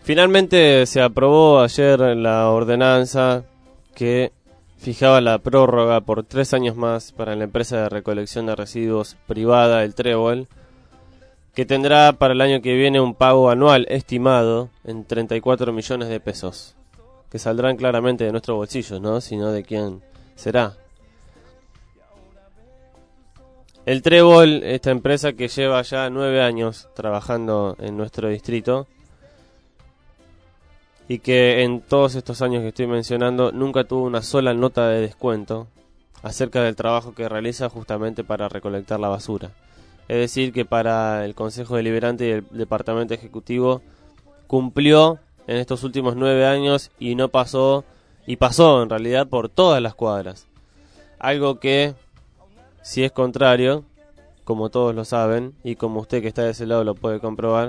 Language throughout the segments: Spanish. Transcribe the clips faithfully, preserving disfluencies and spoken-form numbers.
Finalmente se aprobó ayer la ordenanza que fijaba la prórroga por tres años más para la empresa de recolección de residuos privada, el Trébol, que tendrá para el año que viene un pago anual estimado en treinta y cuatro millones de pesos, que saldrán claramente de nuestro bolsillo, ¿no? Sino de quién será. El Trébol, esta empresa que lleva ya nueve años trabajando en nuestro distrito y que en todos estos años que estoy mencionando nunca tuvo una sola nota de descuento acerca del trabajo que realiza justamente para recolectar la basura. Es decir, que para el Consejo Deliberante y el Departamento Ejecutivo cumplió en estos últimos nueve años y no pasó, y pasó en realidad por todas las cuadras. Algo que, si es contrario, como todos lo saben, y como usted que está de ese lado lo puede comprobar,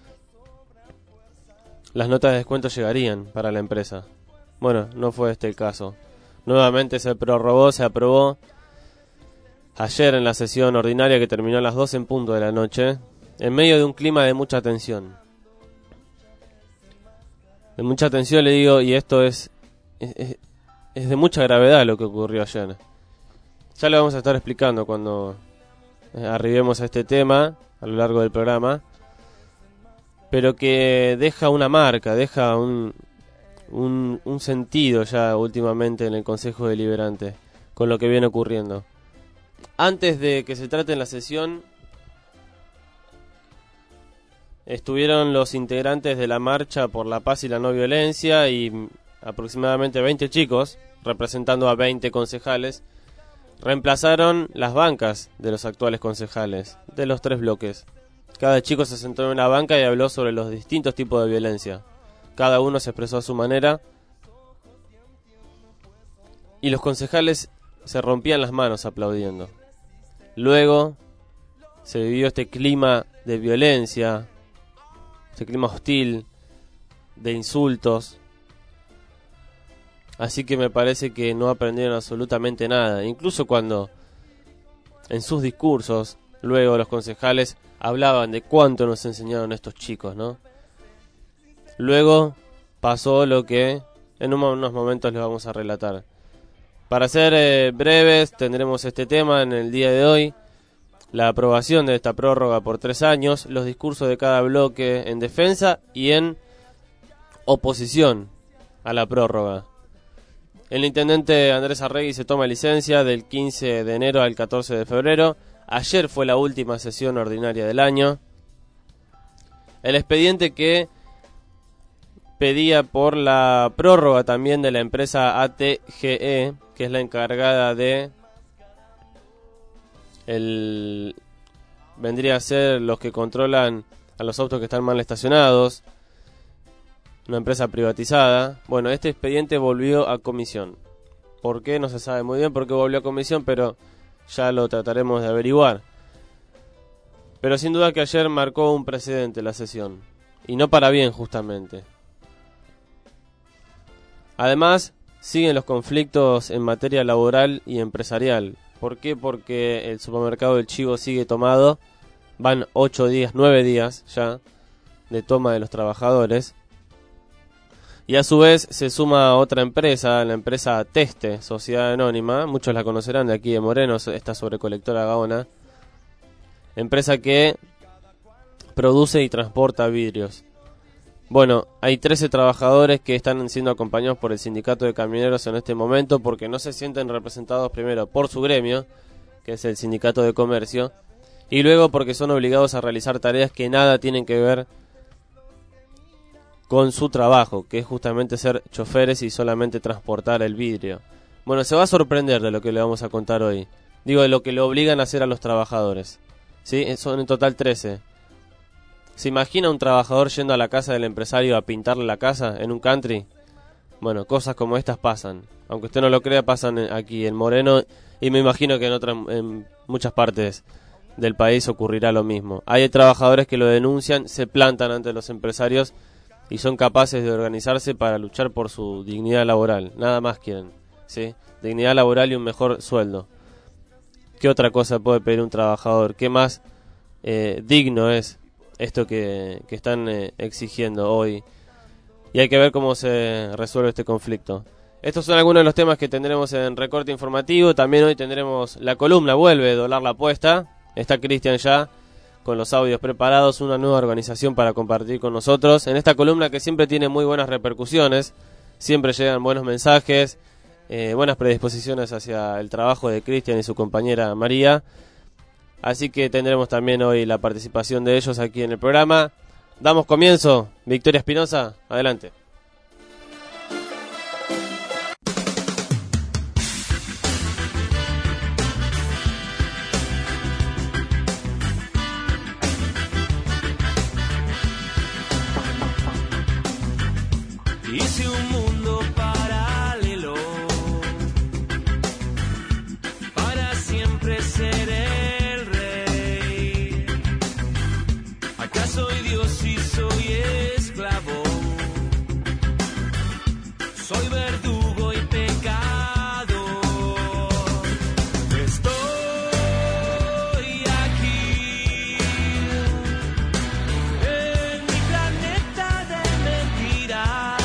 las notas de descuento llegarían para la empresa. Bueno, no fue este el caso. Nuevamente se prorrogó, se aprobó ayer en la sesión ordinaria que terminó a las doce en punto de la noche, en medio de un clima de mucha tensión. De mucha tensión le digo, y esto es, es, es de mucha gravedad lo que ocurrió ayer. Ya lo vamos a estar explicando cuando arribemos a este tema a lo largo del programa, pero que deja una marca, deja un, un, un sentido ya últimamente en el Consejo Deliberante con lo que viene ocurriendo. Antes de que se trate en la sesión, estuvieron los integrantes de la Marcha por la Paz y la No Violencia y aproximadamente veinte chicos, representando a veinte concejales, reemplazaron las bancas de los actuales concejales de los tres bloques. Cada chico se sentó en una banca y habló sobre los distintos tipos de violencia. Cada uno se expresó a su manera y los concejales se rompían las manos aplaudiendo. Luego se vivió este clima de violencia, este clima hostil, de insultos. Así que me parece que no aprendieron absolutamente nada. Incluso cuando en sus discursos, luego los concejales hablaban de cuánto nos enseñaron estos chicos, ¿no? Luego pasó lo que en unos momentos les vamos a relatar. Para ser eh, breves, tendremos este tema en el día de hoy. La aprobación de esta prórroga por tres años, los discursos de cada bloque en defensa y en oposición a la prórroga. El intendente Andrés Arregui se toma licencia del quince de enero al catorce de febrero. Ayer fue la última sesión ordinaria del año. El expediente que pedía por la prórroga también de la empresa A T G E, que es la encargada de el vendría a ser los que controlan a los autos que están mal estacionados, una empresa privatizada. Bueno, este expediente volvió a comisión. ¿Por qué? No se sabe muy bien por qué volvió a comisión, pero ya lo trataremos de averiguar. Pero sin duda que ayer marcó un precedente la sesión, y no para bien justamente. Además, siguen los conflictos en materia laboral y empresarial. ¿Por qué? Porque el supermercado del Chivo sigue tomado. Van ocho días, nueve días ya de toma de los trabajadores. Y a su vez se suma otra empresa, la empresa Teste, Sociedad Anónima. Muchos la conocerán de aquí de Moreno, esta sobrecolectora Gaona. Empresa que produce y transporta vidrios. Bueno, hay trece trabajadores que están siendo acompañados por el sindicato de camioneros en este momento porque no se sienten representados primero por su gremio, que es el sindicato de comercio, y luego porque son obligados a realizar tareas que nada tienen que ver con su trabajo, que es justamente ser choferes y solamente transportar el vidrio. Bueno, se va a sorprender de lo que le vamos a contar hoy. Digo, de lo que le obligan a hacer a los trabajadores. ¿Sí? Son en total trece. ¿Se imagina un trabajador yendo a la casa del empresario a pintarle la casa en un country? Bueno, cosas como estas pasan. Aunque usted no lo crea, pasan aquí en Moreno y me imagino que en, otras, en muchas partes del país ocurrirá lo mismo. Hay trabajadores que lo denuncian, se plantan ante los empresarios y son capaces de organizarse para luchar por su dignidad laboral. Nada más quieren, ¿sí? Dignidad laboral y un mejor sueldo. ¿Qué otra cosa puede pedir un trabajador? ¿Qué más eh, digno es esto que, que están eh, exigiendo hoy y hay que ver cómo se resuelve este conflicto. Estos son algunos de los temas que tendremos en Recorte Informativo. También hoy tendremos la columna, vuelve Doblar la Apuesta. Está Cristian ya con los audios preparados, una nueva organización para compartir con nosotros. En esta columna que siempre tiene muy buenas repercusiones, siempre llegan buenos mensajes, eh, buenas predisposiciones hacia el trabajo de Cristian y su compañera María. Así que tendremos también hoy la participación de ellos aquí en el programa. Damos comienzo. Victoria Espinosa, adelante. Hice un mundo paralelo para siempre ser el rey. Acá soy Dios y soy esclavo. Soy verdugo y pecado. Estoy aquí en mi planeta de mentiras.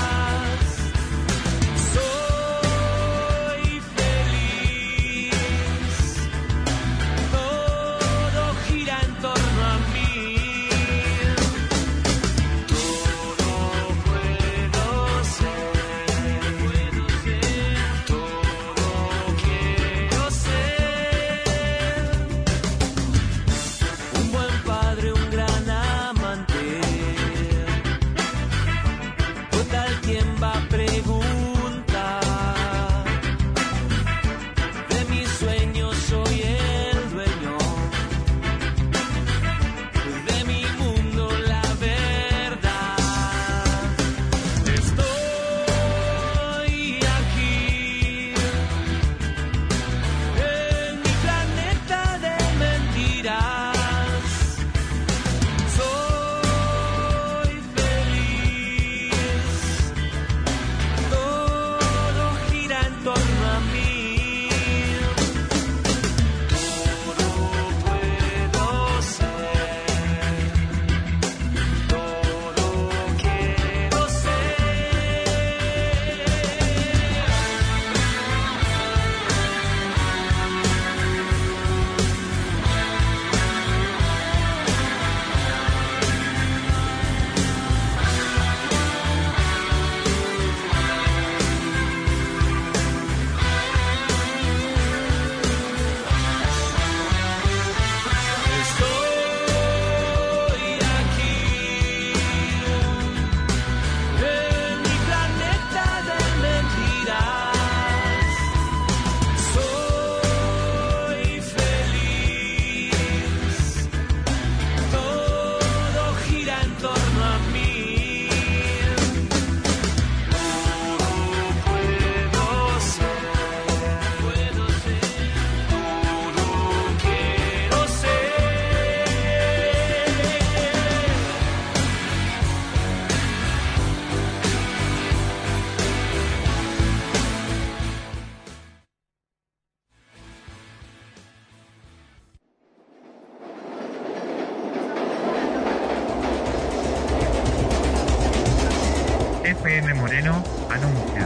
F M Moreno anuncia.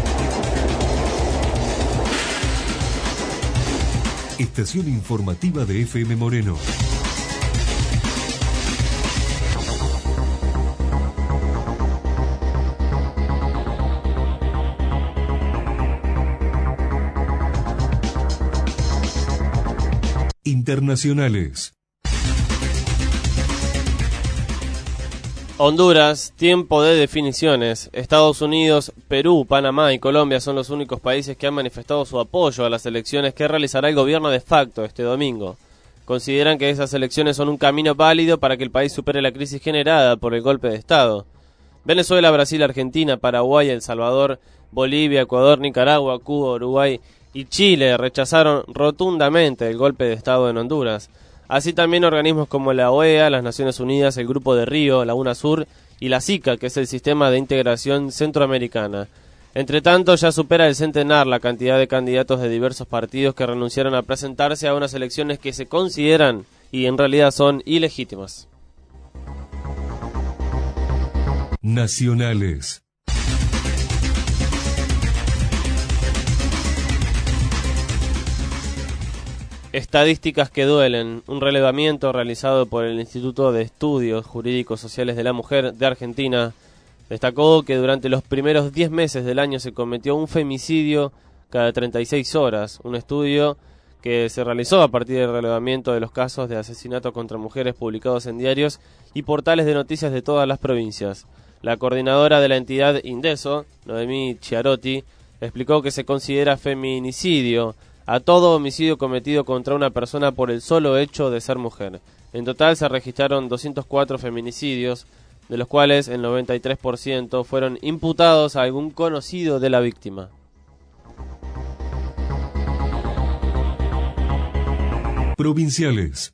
Estación informativa de F M Moreno. Internacionales. Honduras, tiempo de definiciones. Estados Unidos, Perú, Panamá y Colombia son los únicos países que han manifestado su apoyo a las elecciones que realizará el gobierno de facto este domingo. Consideran que esas elecciones son un camino válido para que el país supere la crisis generada por el golpe de Estado. Venezuela, Brasil, Argentina, Paraguay, El Salvador, Bolivia, Ecuador, Nicaragua, Cuba, Uruguay y Chile rechazaron rotundamente el golpe de Estado en Honduras. Así también organismos como la O E A, las Naciones Unidas, el Grupo de Río, la UNASUR y la SICA, que es el Sistema de Integración Centroamericana. Entre tanto, ya supera el centenar la cantidad de candidatos de diversos partidos que renunciaron a presentarse a unas elecciones que se consideran y en realidad son ilegítimas. Nacionales. Estadísticas que duelen, un relevamiento realizado por el Instituto de Estudios Jurídicos Sociales de la Mujer de Argentina destacó que durante los primeros diez meses del año se cometió un femicidio cada treinta y seis horas, un estudio que se realizó a partir del relevamiento de los casos de asesinato contra mujeres publicados en diarios y portales de noticias de todas las provincias. La coordinadora de la entidad Indeso, Noemí Chiarotti, explicó que se considera feminicidio a todo homicidio cometido contra una persona por el solo hecho de ser mujer. En total se registraron doscientos cuatro feminicidios, de los cuales el noventa y tres por ciento fueron imputados a algún conocido de la víctima. Provinciales.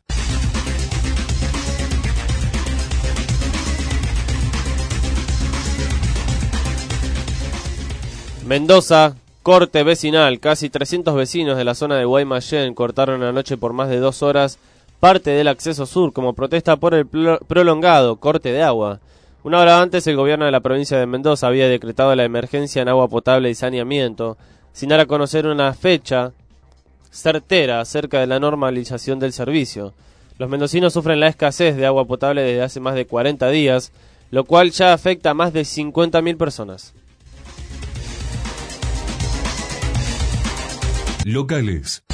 Mendoza, corte vecinal. Casi trescientos vecinos de la zona de Guaymallén cortaron anoche por más de dos horas parte del acceso sur como protesta por el pl- prolongado corte de agua. Una hora antes, el gobierno de la provincia de Mendoza había decretado la emergencia en agua potable y saneamiento, sin dar a conocer una fecha certera acerca de la normalización del servicio. Los mendocinos sufren la escasez de agua potable desde hace más de cuarenta días, lo cual ya afecta a más de cincuenta mil personas. Locales.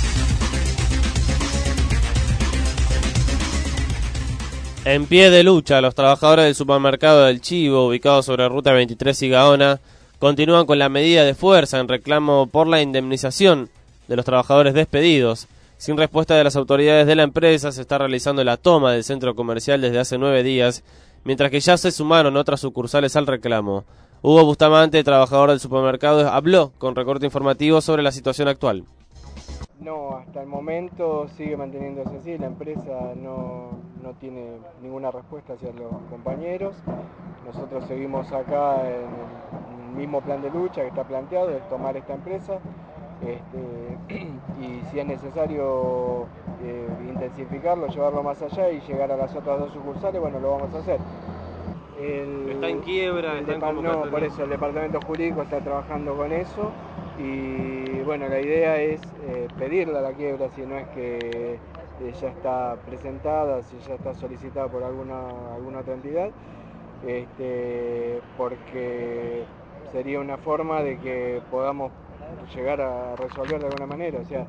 En pie de lucha, los trabajadores del supermercado del Chivo, ubicado sobre Ruta veintitrés y Gaona, continúan con la medida de fuerza en reclamo por la indemnización de los trabajadores despedidos. Sin respuesta de las autoridades de la empresa, se está realizando la toma del centro comercial desde hace nueve días, mientras que ya se sumaron otras sucursales al reclamo. Hugo Bustamante, trabajador del supermercado, habló con Recorte Informativo sobre la situación actual. No, hasta el momento sigue manteniéndose así, la empresa no, no tiene ninguna respuesta hacia los compañeros. Nosotros seguimos acá en el mismo plan de lucha que está planteado, es tomar esta empresa. Este, y si es necesario eh, intensificarlo, llevarlo más allá y llegar a las otras dos sucursales, bueno, lo vamos a hacer. El, está en quiebra, el está en depa- convocatoria. No, por eso el departamento jurídico está trabajando con eso y bueno, la idea es eh, pedirle a la quiebra si no es que eh, ya está presentada, si ya está solicitada por alguna, alguna otra entidad, este, porque sería una forma de que podamos llegar a resolver de alguna manera, o sea.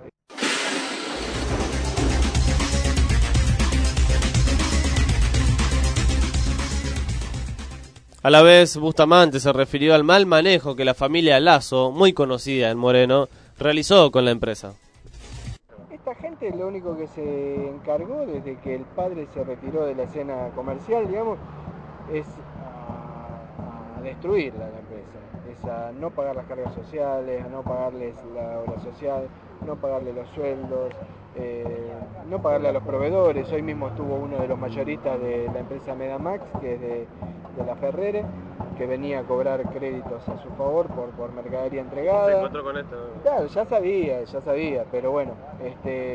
A la vez, Bustamante se refirió al mal manejo que la familia Lazo, muy conocida en Moreno, realizó con la empresa. Esta gente lo único que se encargó desde que el padre se retiró de la escena comercial, digamos, es a, a destruirla la empresa. Es a no pagar las cargas sociales, a no pagarles la obra social, no pagarle los sueldos, eh, no pagarle a los proveedores. Hoy mismo estuvo uno de los mayoristas de la empresa Medamax, que es de, de la Ferrere, que venía a cobrar créditos a su favor por, por mercadería entregada. ¿Se encontró con esto? Claro, ya sabía, ya sabía, pero bueno, este...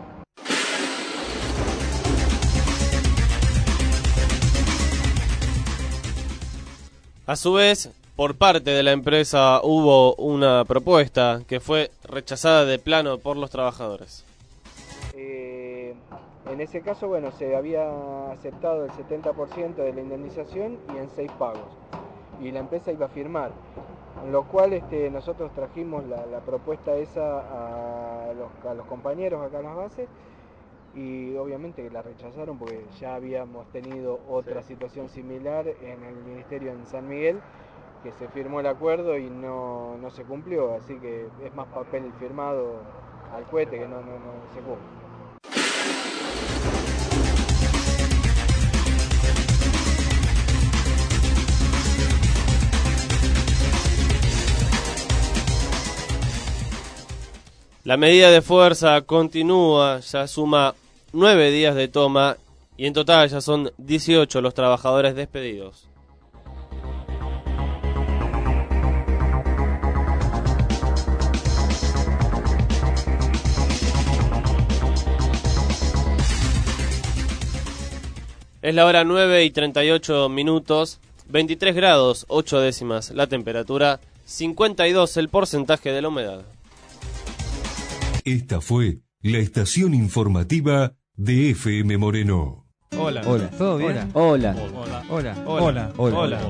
A su vez, por parte de la empresa hubo una propuesta que fue rechazada de plano por los trabajadores. Eh, en ese caso, bueno, se había aceptado el setenta por ciento de la indemnización y en seis pagos. Y la empresa iba a firmar. Con lo cual este, nosotros trajimos la, la propuesta esa a los, a los compañeros acá en las bases y obviamente que la rechazaron porque ya habíamos tenido otra Sí. situación similar en el ministerio en San Miguel, que se firmó el acuerdo y no, no se cumplió, así que es más papel firmado al cohete que no, no, no se cumple. La medida de fuerza continúa, ya suma nueve días de toma y en total ya son dieciocho los trabajadores despedidos. Es la hora nueve y treinta y ocho minutos, veintitrés grados, ocho décimas la temperatura, cincuenta y dos el porcentaje de la humedad. Esta fue la estación informativa de F M Moreno. Hola. Hola. ¿Todo bien? Hola. Hola. Hola. Hola. Hola. Hola.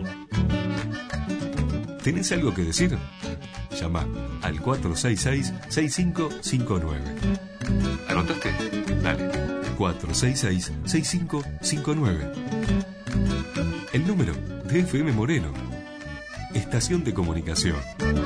¿Tenés algo que decir? Llama al cuatro seis seis, seis cinco cinco nueve. ¿Anotaste? Dale. cuatro seis seis, seis cinco cinco nueve. El número de F M Moreno. Estación de comunicación.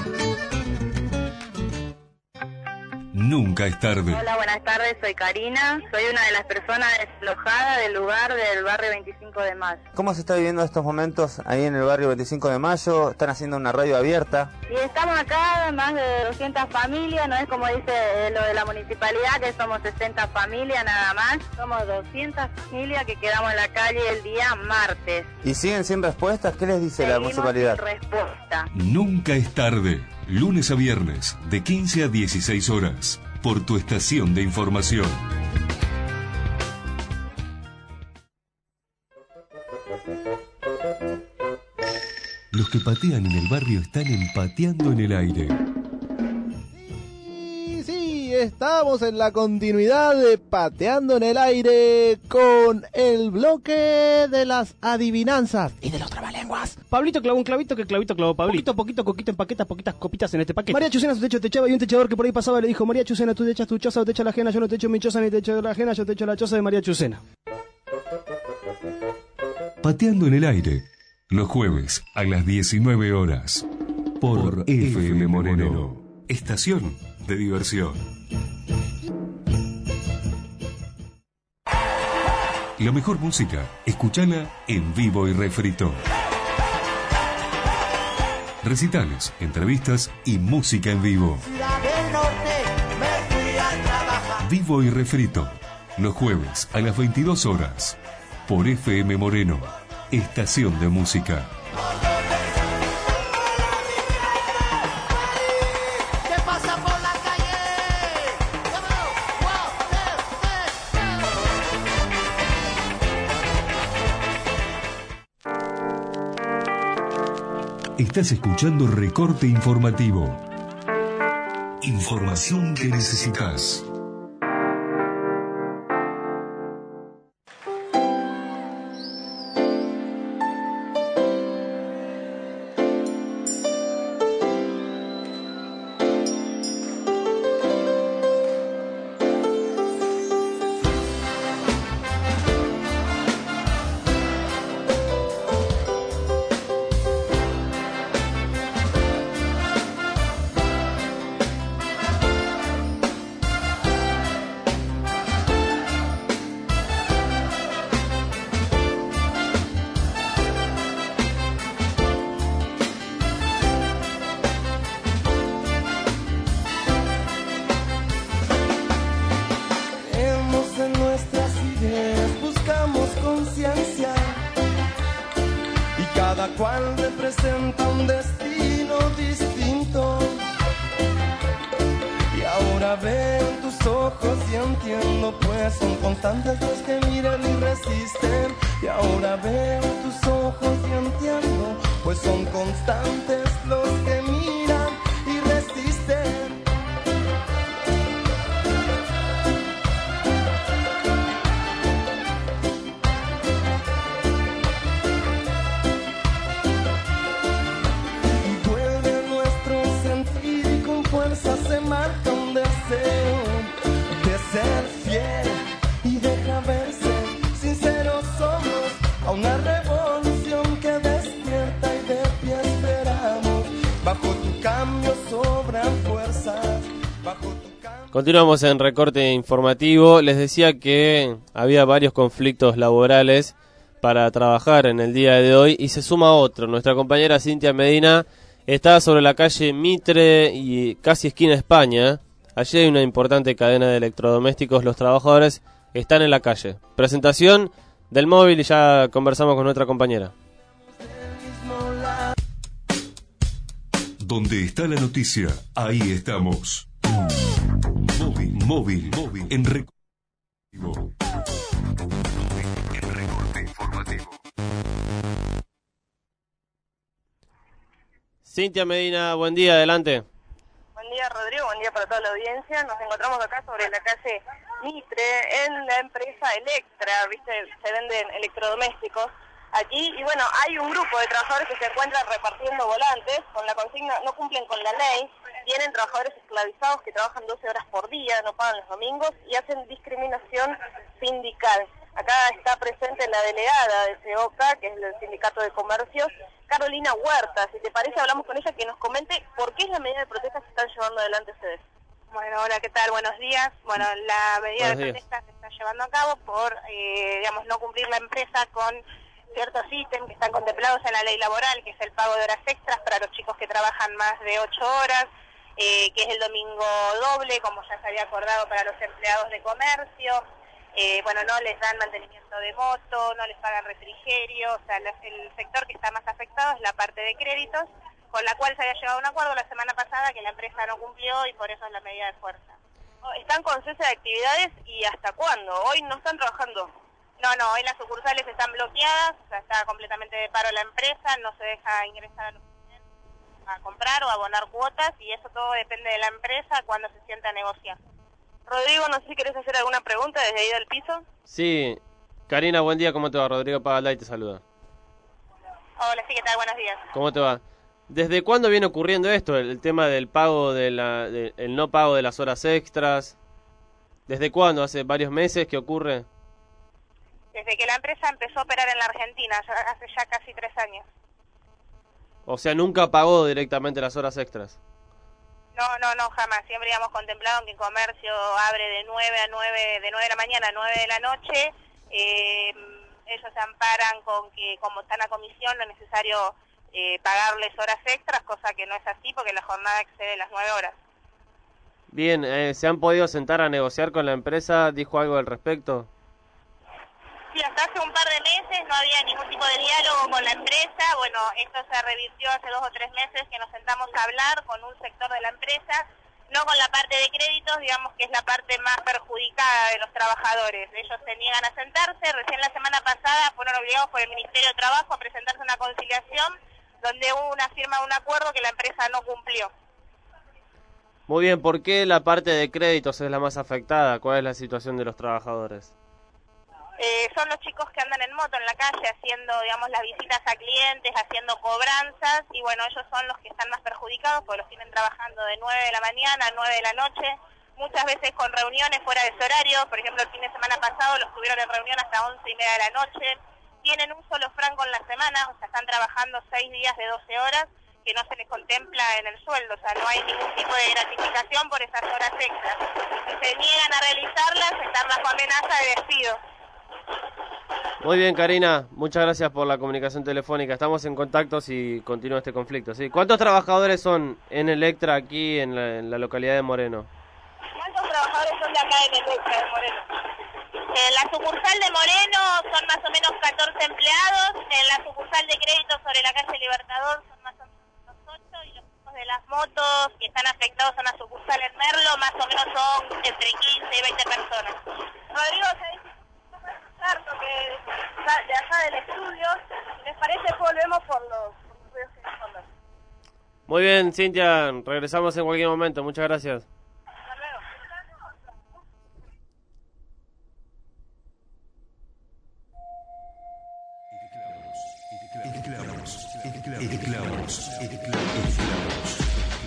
Nunca es tarde. Hola, buenas tardes, soy Karina, soy una de las personas desalojadas del lugar del barrio veinticinco de mayo. ¿Cómo se está viviendo estos momentos ahí en el barrio veinticinco de mayo? ¿Están haciendo una radio abierta? Y estamos acá, más de doscientas familias, no es como dice eh, lo de la municipalidad, que somos sesenta familias nada más. Somos doscientas familias que quedamos en la calle el día martes. ¿Y siguen sin respuestas? ¿Qué les dice la Seguimos municipalidad? sin respuesta. Nunca es tarde. Lunes a viernes, de quince a dieciséis horas, por tu estación de información. Los que patean en el barrio están empateando en el aire. Y sí, estamos en la continuidad de Pateando en el Aire con el bloque de las adivinanzas y de los trabalenguas. Pablito clavó un clavito, que clavito clavó Pablito. Poquito, poquito, coquito en paquetas, poquitas copitas en este paquete. María Chucena su techo techaba y un techador que por ahí pasaba le dijo: María Chucena, tú techas tu choza o techa la ajena, yo no techo mi choza ni techo la ajena, yo techo la choza de María Chucena. Pateando en el aire, los jueves a las diecinueve horas, por F M Moreno, estación de diversión. La mejor música, escúchala en vivo y refrito. Recitales, entrevistas y música en vivo. Vivo y refrito, los jueves a las veintidós horas, por F M Moreno, estación de música. ¿Qué pasa por la calle? Estás escuchando Recorte Informativo. Información que necesitas. cual representa un destino distinto. Y ahora veo en tus ojos y entiendo, pues son constantes los que miran y resisten. Y ahora veo en tus ojos y entiendo, pues son constantes los que miran y resisten. Se marca un deseo de ser fiel y deja verse sinceros somos a una revolución que despierta y de pie esperamos. Bajo tu cambio sobran fuerzas, bajo tu cambio... Continuamos en recorte informativo. Les decía que había varios conflictos laborales para trabajar en el día de hoy y se suma otro. Nuestra compañera Cintia Medina está sobre la calle Mitre y casi esquina España. Allí hay una importante cadena de electrodomésticos. Los trabajadores están en la calle. Presentación del móvil y ya conversamos con nuestra compañera. Donde está la noticia, ahí estamos. Móvil, móvil, móvil, en recorte informativo. En recorte informativo. Cintia Medina, buen día, adelante. Buen día, Rodrigo, buen día para toda la audiencia. Nos encontramos acá sobre la calle Mitre, en la empresa Electra, ¿viste? Se venden electrodomésticos aquí, y bueno, hay un grupo de trabajadores que se encuentran repartiendo volantes, con la consigna, no cumplen con la ley, tienen trabajadores esclavizados que trabajan doce horas por día, no pagan los domingos, y hacen discriminación sindical. Acá está presente la delegada de SEOCA, que es el Sindicato de Comercios, Carolina Huerta. Si te parece, hablamos con ella, que nos comente por qué es la medida de protesta que están llevando adelante ustedes. Bueno, hola, ¿qué tal? Buenos días. Bueno, la medida Buenos de días. protesta se está llevando a cabo por, eh, digamos, no cumplir la empresa con ciertos ítems que están contemplados en la ley laboral, que es el pago de horas extras para los chicos que trabajan más de ocho horas, eh, que es el domingo doble, como ya se había acordado para los empleados de comercio. Eh, bueno, no les dan mantenimiento de moto, no les pagan refrigerio, o sea, la- el sector que está más afectado es la parte de créditos, con la cual se había llegado a un acuerdo la semana pasada que la empresa no cumplió y por eso es la medida de fuerza. Están con cese de actividades, ¿y hasta cuándo? Hoy no están trabajando. No, no, hoy las sucursales están bloqueadas, o sea, está completamente de paro la empresa, no se deja ingresar a los clientes a comprar o abonar cuotas, y eso todo depende de la empresa cuando se sienta a negociar. Rodrigo, no sé si querés hacer alguna pregunta desde ahí del piso. Sí, Karina, buen día, ¿cómo te va? Rodrigo Pagalay te saluda. Hola, sí, ¿qué tal? Buenos días. ¿Cómo te va? ¿Desde cuándo viene ocurriendo esto? El, el tema del pago, de la, de- el no pago de las horas extras. ¿Desde cuándo? ¿Hace varios meses que ocurre? Desde que la empresa empezó a operar en la Argentina, ya- hace ya casi tres años. O sea, nunca pagó directamente las horas extras. No, no, no, jamás. Siempre habíamos contemplado que el comercio abre de nueve a nueve, de nueve de la mañana a nueve de la noche. Eh, ellos se amparan con que como están a comisión no es necesario eh, pagarles horas extras, cosa que no es así porque la jornada excede las nueve horas. Bien, eh, ¿se han podido sentar a negociar con la empresa? ¿Dijo algo al respecto? Sí, hasta hace un par de meses no había ningún tipo de diálogo con la empresa. Bueno, esto se revirtió hace dos o tres meses que nos sentamos a hablar con un sector de la empresa, no con la parte de créditos, digamos que es la parte más perjudicada de los trabajadores. Ellos se niegan a sentarse. Recién la semana pasada fueron obligados por el Ministerio de Trabajo a presentarse una conciliación donde hubo una firma de un acuerdo que la empresa no cumplió. Muy bien, ¿por qué la parte de créditos es la más afectada? ¿Cuál es la situación de los trabajadores? Eh, son los chicos que andan en moto en la calle haciendo, digamos, las visitas a clientes, haciendo cobranzas, y bueno, ellos son los que están más perjudicados porque los tienen trabajando de nueve de la mañana a nueve de la noche, muchas veces con reuniones fuera de su horario. Por ejemplo, el fin de semana pasado los tuvieron en reunión hasta once y media de la noche. Tienen un solo franco en la semana, o sea, están trabajando seis días de doce horas, que no se les contempla en el sueldo, o sea, no hay ningún tipo de gratificación por esas horas extras. Si se niegan a realizarlas, están bajo amenaza de despido. Muy bien, Karina, muchas gracias por la comunicación telefónica. Estamos en contacto si continúa este conflicto. ¿Sí? ¿Cuántos trabajadores son en Electra aquí en la, en la localidad de Moreno? ¿Cuántos trabajadores son de acá en Electra de Moreno? En la sucursal de Moreno son más o menos catorce empleados, en la sucursal de crédito sobre la calle Libertador son más o menos ocho, y los chicos de las motos que están afectados en la sucursal en Merlo más o menos son entre quince y veinte personas. Rodrigo, ¿sabés? Lo que de acá del estudio, si les parece, volvemos por los, por los ruidos que son. Muy bien, Cintia, regresamos en cualquier momento. Muchas gracias. Hasta luego. Esclavos, esclavos, esclavos, esclavos.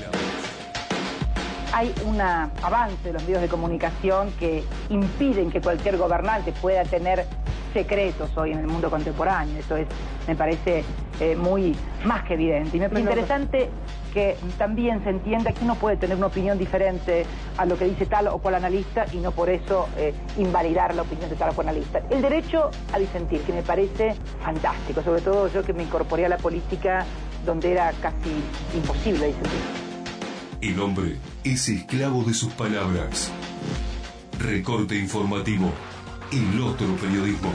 Hay un avance de los medios de comunicación que impiden que cualquier gobernante pueda tener secretos hoy en el mundo contemporáneo. Eso es, me parece eh, muy más que evidente. Y me parece interesante que también se entienda que uno puede tener una opinión diferente a lo que dice tal o cual analista y no por eso eh, invalidar la opinión de tal o cual analista. El derecho a disentir, que me parece fantástico, sobre todo yo que me incorporé a la política donde era casi imposible disentir. El hombre es esclavo de sus palabras. Recorte informativo. El otro periodismo.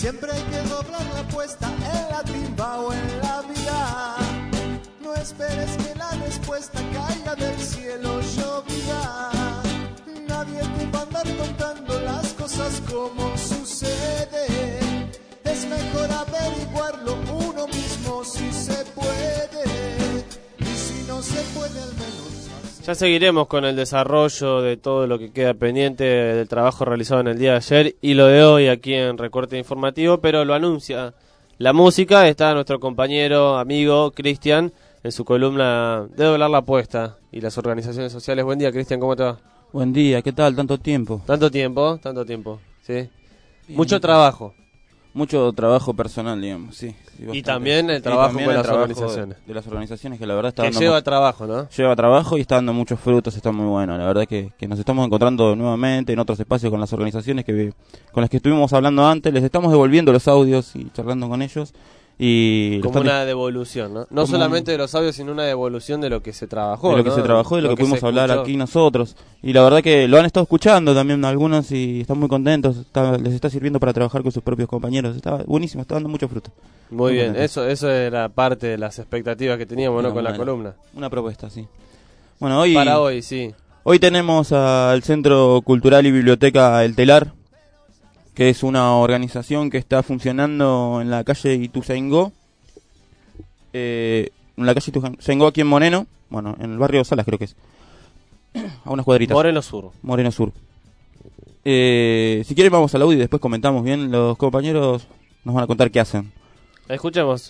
Siempre hay que doblar la apuesta en la timba o en la vida. No esperes que la respuesta caiga del cielo llovida. Nadie te va a andar contando las cosas como sucede. Es mejor averiguarlo uno mismo si se puede. Y si no se puede, al menos... Ya seguiremos con el desarrollo de todo lo que queda pendiente del trabajo realizado en el día de ayer y lo de hoy aquí en Recorte Informativo, pero lo anuncia la música. Está nuestro compañero, amigo, Cristian, en su columna de Doblar la Apuesta y las organizaciones sociales. Buen día, Cristian, ¿cómo te va? Buen día, ¿qué tal? Tanto tiempo. Tanto tiempo, tanto tiempo, sí. Bien, mucho trabajo. Mucho trabajo personal, digamos, sí. sí y también el trabajo también con el las trabajo organizaciones. De, de las organizaciones que la verdad está que dando... lleva mu- trabajo, ¿no? Lleva trabajo y está dando muchos frutos, está muy bueno. La verdad que, que nos estamos encontrando nuevamente en otros espacios con las organizaciones que con las que estuvimos hablando antes. Les estamos devolviendo los audios y charlando con ellos. Y como una devolución, ¿no? No solamente de los audios, sino una devolución de lo que se trabajó, de lo que ¿no? se trabajó y lo, lo que, que pudimos hablar escuchó. aquí nosotros. Y la verdad que lo han estado escuchando también algunos y están muy contentos. Está, les está sirviendo para trabajar con sus propios compañeros. Está buenísimo, está dando mucho fruto. Muy, muy bien, contento. eso eso era parte de las expectativas que teníamos, ¿no? Una Con la buena- columna. Una propuesta, sí. Bueno, hoy... Para hoy, sí. Hoy tenemos al Centro Cultural y Biblioteca El Telar, que es una organización que está funcionando en la calle Ituzaingó, eh, en la calle Ituzaingó aquí en Moreno, bueno, en el barrio Salas creo que es, a unas cuadritas. Moreno Sur. Moreno Sur. Eh, si quieren vamos al audio y después comentamos bien, los compañeros nos van a contar qué hacen. Escuchemos.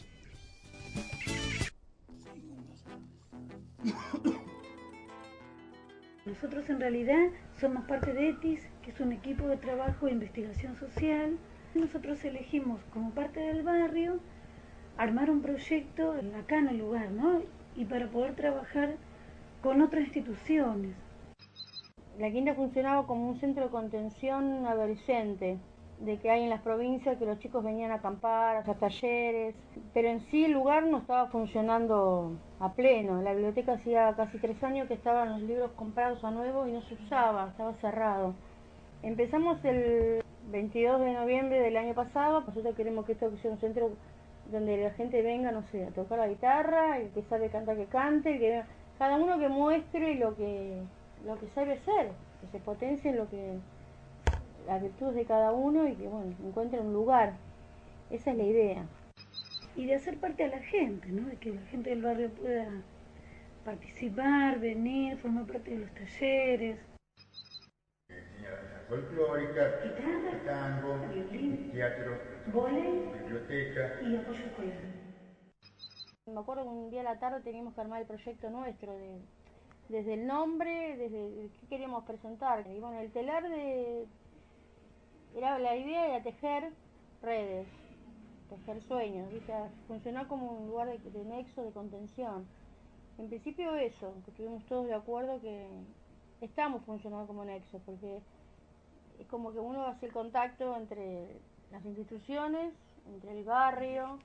Nosotros en realidad somos parte de ETIS, que es un equipo de trabajo e investigación social. Nosotros elegimos como parte del barrio armar un proyecto acá en el lugar, ¿no? Y para poder trabajar con otras instituciones. La Quinta funcionaba como un centro de contención adolescente, de que hay en las provincias que los chicos venían a acampar, a hacer talleres, pero en sí el lugar no estaba funcionando a pleno. La biblioteca hacía casi tres años que estaban los libros comprados a nuevo y no se usaba, estaba cerrado. Empezamos el veintidós de noviembre del año pasado. Nosotros queremos que esto sea un centro donde la gente venga, no sé, a tocar la guitarra, el que sabe cantar que cante, el que cada uno que muestre lo que lo que sabe hacer, que se potencie lo que las virtudes de cada uno y que bueno, encuentre un lugar. Esa es la idea. Y de hacer parte a la gente, ¿no? De que la gente del barrio pueda participar, venir, formar parte de los talleres. Folclórica, tango, teatro, vóley, biblioteca y apoyo escolar. Me acuerdo que un día a la tarde teníamos que armar el proyecto nuestro, de, desde el nombre, desde qué queríamos presentar. Y bueno, el telar de... Era, la idea era tejer redes, tejer sueños, ¿viste? Funcionar como un lugar de, de nexo, de contención. En principio eso, que estuvimos todos de acuerdo que estamos funcionando como nexo, porque es como que uno hace el contacto entre las instituciones, entre el barrio.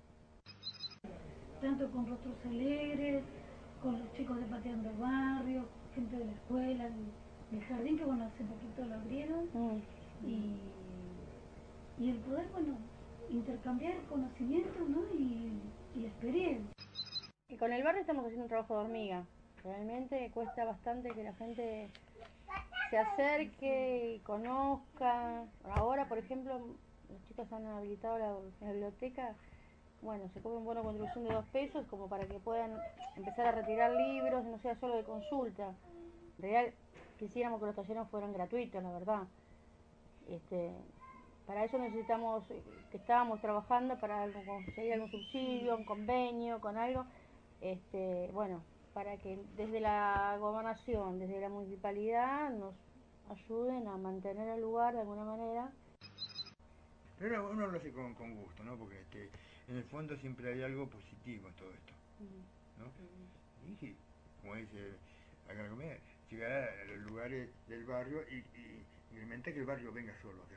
Tanto con Rostros Alegres, con los chicos de Pateando el Barrio, gente de la escuela, del jardín, que bueno, hace poquito lo abrieron. Mm. Y, y el poder, bueno, intercambiar conocimientos, ¿no? Y, y experiencia. Y con el barrio estamos haciendo un trabajo de hormiga. Realmente cuesta bastante que la gente se acerque y conozca. Ahora, por ejemplo, los chicos han habilitado la, la biblioteca. Bueno, se cobra un bono de contribución de dos pesos como para que puedan empezar a retirar libros, no sea solo de consulta. En realidad, quisiéramos que los talleres fueran gratuitos, la verdad. Este, para eso necesitamos, que estábamos trabajando para algo, conseguir algún subsidio, un convenio, con algo, este, bueno, para que desde la gobernación, desde la municipalidad, nos ayuden a mantener el lugar de alguna manera. Pero uno lo hace con, con gusto, ¿no? Porque este, en el fondo siempre hay algo positivo en todo esto, ¿no? Y sí, como dice acá, llegar a los lugares del barrio y, y, y realmente que el barrio venga solo acá.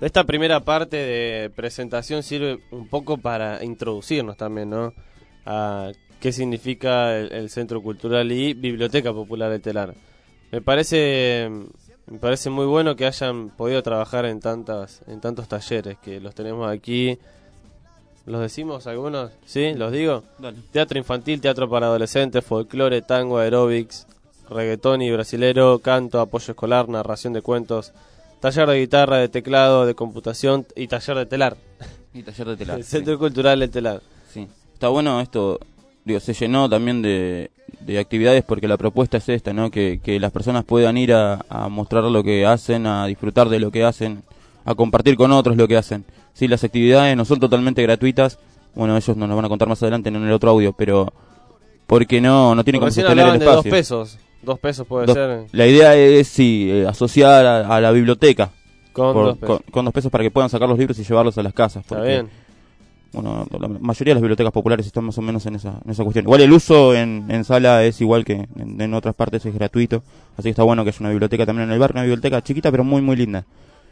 Esta primera parte de presentación sirve un poco para introducirnos también, ¿no? A qué significa el, el Centro Cultural y Biblioteca Popular del Telar. Me parece, me parece muy bueno que hayan podido trabajar en tantas, en tantos talleres, que los tenemos aquí. ¿Los decimos algunos? ¿Sí? ¿Los digo? Dale. Teatro infantil, teatro para adolescentes, folclore, tango, aeróbics, reggaetón y brasilero, canto, apoyo escolar, narración de cuentos, taller de guitarra, de teclado, de computación y taller de telar. Y taller de telar. El Centro sí. Cultural del Telar. Sí. Está bueno esto, digo, se llenó también de, de actividades porque la propuesta es esta, ¿no? Que, que las personas puedan ir a, a mostrar lo que hacen, a disfrutar de lo que hacen, a compartir con otros lo que hacen. Sí, las actividades no son totalmente gratuitas. Bueno, ellos nos lo van a contar más adelante en el otro audio, pero porque no no tienen como sostener el espacio. De dos pesos, dos pesos puede dos, ser. La idea es sí eh, asociar a, a la biblioteca con, por, dos pesos. Con, con dos pesos para que puedan sacar los libros y llevarlos a las casas. Está bien. Bueno, la mayoría de las bibliotecas populares están más o menos en esa en esa cuestión. Igual el uso en, en sala es igual que en, en otras partes, es gratuito, así que está bueno que haya una biblioteca también en el barrio, una biblioteca chiquita pero muy muy linda.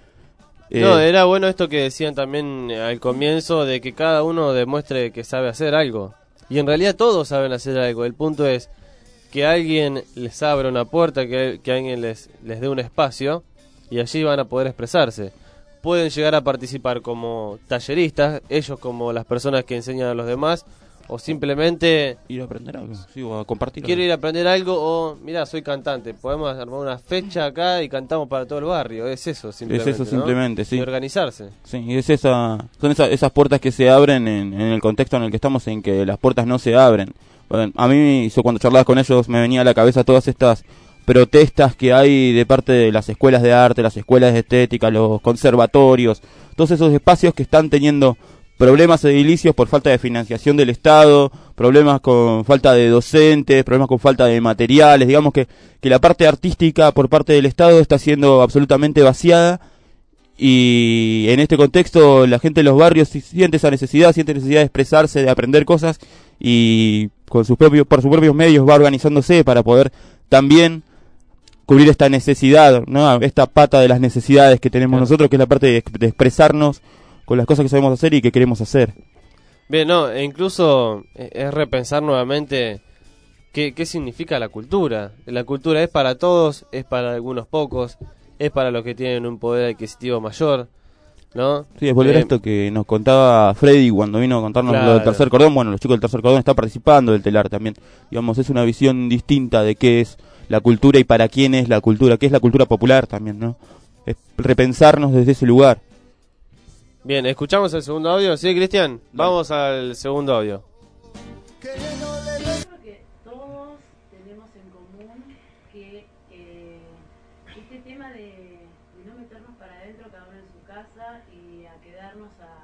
No, era bueno esto que decían también al comienzo, de que cada uno demuestre que sabe hacer algo. Y en realidad todos saben hacer algo. El punto es que alguien les abra una puerta, que, que alguien les, les dé un espacio, y allí van a poder expresarse. Pueden llegar a participar como talleristas, ellos como las personas que enseñan a los demás, o simplemente ir a aprender algo, sí, o a compartir. Quiero ir a aprender algo, o mira, soy cantante, podemos armar una fecha acá y cantamos para todo el barrio. Es eso simplemente, es eso ¿no? simplemente, sí. Y organizarse. Sí, y es esa, son esa, esas puertas que se abren en, en el contexto en el que estamos, en que las puertas no se abren. Bueno, a mí, yo cuando charlaba con ellos, me venía a la cabeza todas estas protestas que hay de parte de las escuelas de arte, las escuelas de estética, los conservatorios, todos esos espacios que están teniendo problemas edilicios por falta de financiación del Estado, problemas con falta de docentes, problemas con falta de materiales. Digamos que, que la parte artística por parte del Estado está siendo absolutamente vaciada, y en este contexto la gente de los barrios siente esa necesidad, siente necesidad de expresarse, de aprender cosas, y con sus propios, por sus propios medios va organizándose para poder también cubrir esta necesidad, ¿no? Esta pata de las necesidades que tenemos claro. nosotros, que es la parte de, de expresarnos con las cosas que sabemos hacer y que queremos hacer. Bien, no, e incluso es repensar nuevamente qué, qué significa la cultura. La cultura es para todos, es para algunos pocos, es para los que tienen un poder adquisitivo mayor, ¿no? Sí, es volver eh, a esto que nos contaba Freddy cuando vino a contarnos claro. lo del Tercer Cordón. Bueno, los chicos del Tercer Cordón están participando del telar también. Digamos, es una visión distinta de qué es la cultura y para quién es la cultura, qué es la cultura popular también, ¿no? Es repensarnos desde ese lugar. Bien, ¿escuchamos el segundo audio? Sí, Cristian, vamos al segundo audio. Creo que todos tenemos en común que eh, este tema de, de no meternos para adentro cada uno en su casa y a quedarnos a,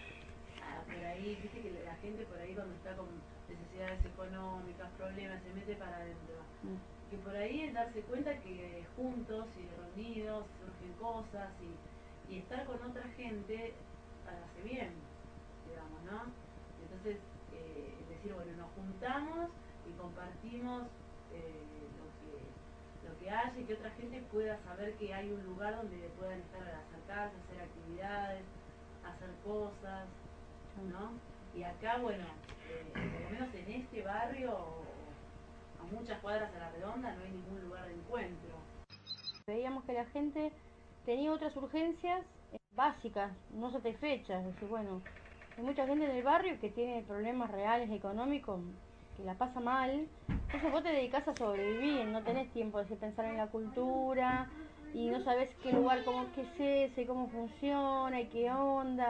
a por ahí, viste que la gente por ahí cuando está con necesidades económicas, problemas, se mete para adentro. Que por ahí es darse cuenta que juntos y reunidos surgen cosas y y estar con otra gente hace bien, digamos, ¿no? Entonces, eh, es decir, bueno, nos juntamos y compartimos eh, lo que lo que haya, y que otra gente pueda saber que hay un lugar donde puedan estar a acercarse, hacer actividades, hacer cosas, ¿no? Y acá, bueno, eh, por lo menos en este barrio, a muchas cuadras a la redonda, no hay ningún lugar de encuentro. Veíamos que la gente tenía otras urgencias básicas, no satisfechas. Es decir, bueno, hay mucha gente en el barrio que tiene problemas reales económicos, que la pasa mal. Entonces vos te dedicás a sobrevivir, no tenés tiempo de pensar en la cultura y no sabés qué lugar, cómo, qué es ese, cómo funciona y qué onda.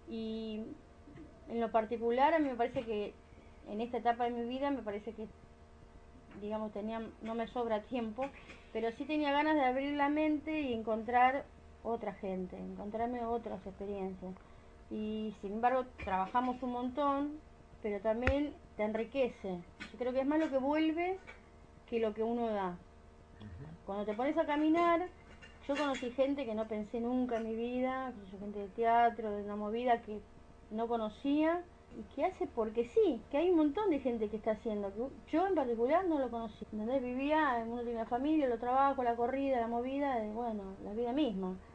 Y en lo particular a mí me parece que en esta etapa de mi vida me parece que, digamos, tenía, no me sobra tiempo, pero sí tenía ganas de abrir la mente y encontrar otra gente, encontrarme otras experiencias. Y sin embargo trabajamos un montón, pero también te enriquece. Yo creo que es más lo que vuelves que lo que uno da. Cuando te pones a caminar, yo conocí gente que no pensé nunca en mi vida, gente de teatro, de una movida que no conocía, y que hace porque sí, que hay un montón de gente que está haciendo, que yo en particular no lo conocí. ¿Entendés? Vivía, uno tiene una familia, lo trabajo, la corrida, la movida, de, bueno, la vida misma.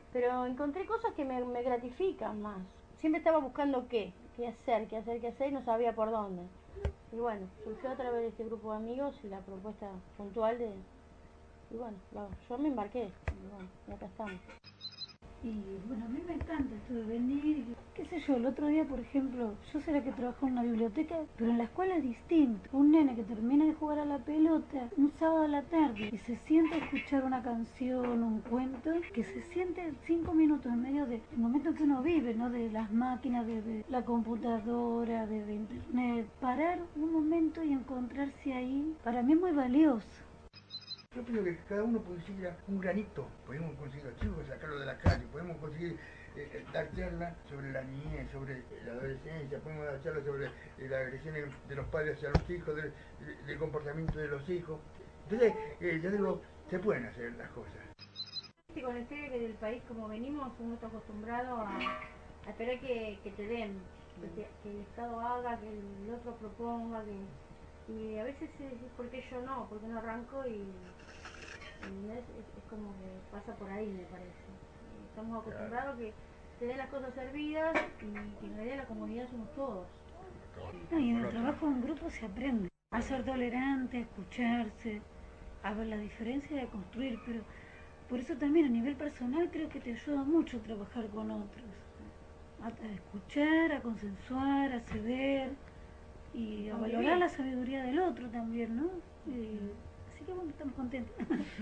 pero encontré cosas que me, me gratifican más. Siempre estaba buscando qué, qué hacer, qué hacer, qué hacer y no sabía por dónde. Y bueno, surgió a través de este grupo de amigos y la propuesta puntual de... Y bueno, lo, yo me embarqué, y bueno, y acá estamos. Y bueno, a mí me encanta esto de venir, qué sé yo, el otro día, por ejemplo, yo sé la que trabajo en una biblioteca, pero en la escuela es distinto. Un nene que termina de jugar a la pelota un sábado a la tarde y se sienta a escuchar una canción, un cuento, que se siente cinco minutos en medio del momento que uno vive, ¿no? De las máquinas, de, de la computadora, de, de internet. Parar un momento y encontrarse ahí, para mí es muy valioso. Yo pienso que cada uno pusiera un granito, podemos conseguir a los chicos, sacarlos de la calle, podemos conseguir eh, dar charlas sobre la niñez, sobre la adolescencia, podemos dar charlas sobre eh, la agresión de los padres hacia los hijos, del, del comportamiento de los hijos. Entonces, eh, yo digo, se pueden hacer las cosas. Con el que del país como venimos, uno está acostumbrado a, a esperar que, que te den, que, que el Estado haga, que el otro proponga, que... Y a veces es ¿por qué yo no? ¿Por qué no arranco? Y, y es, es, es como que pasa por ahí, me parece. Estamos acostumbrados a que te den las cosas servidas y que en realidad la comunidad somos todos. No, y en el trabajo en grupo se aprende a ser tolerante, a escucharse, a ver la diferencia y a construir, pero por eso también a nivel personal creo que te ayuda mucho trabajar con otros. A, a escuchar, a consensuar, a ceder. Y a valorar la sabiduría del otro también, ¿no? Y, así que bueno, estamos contentos.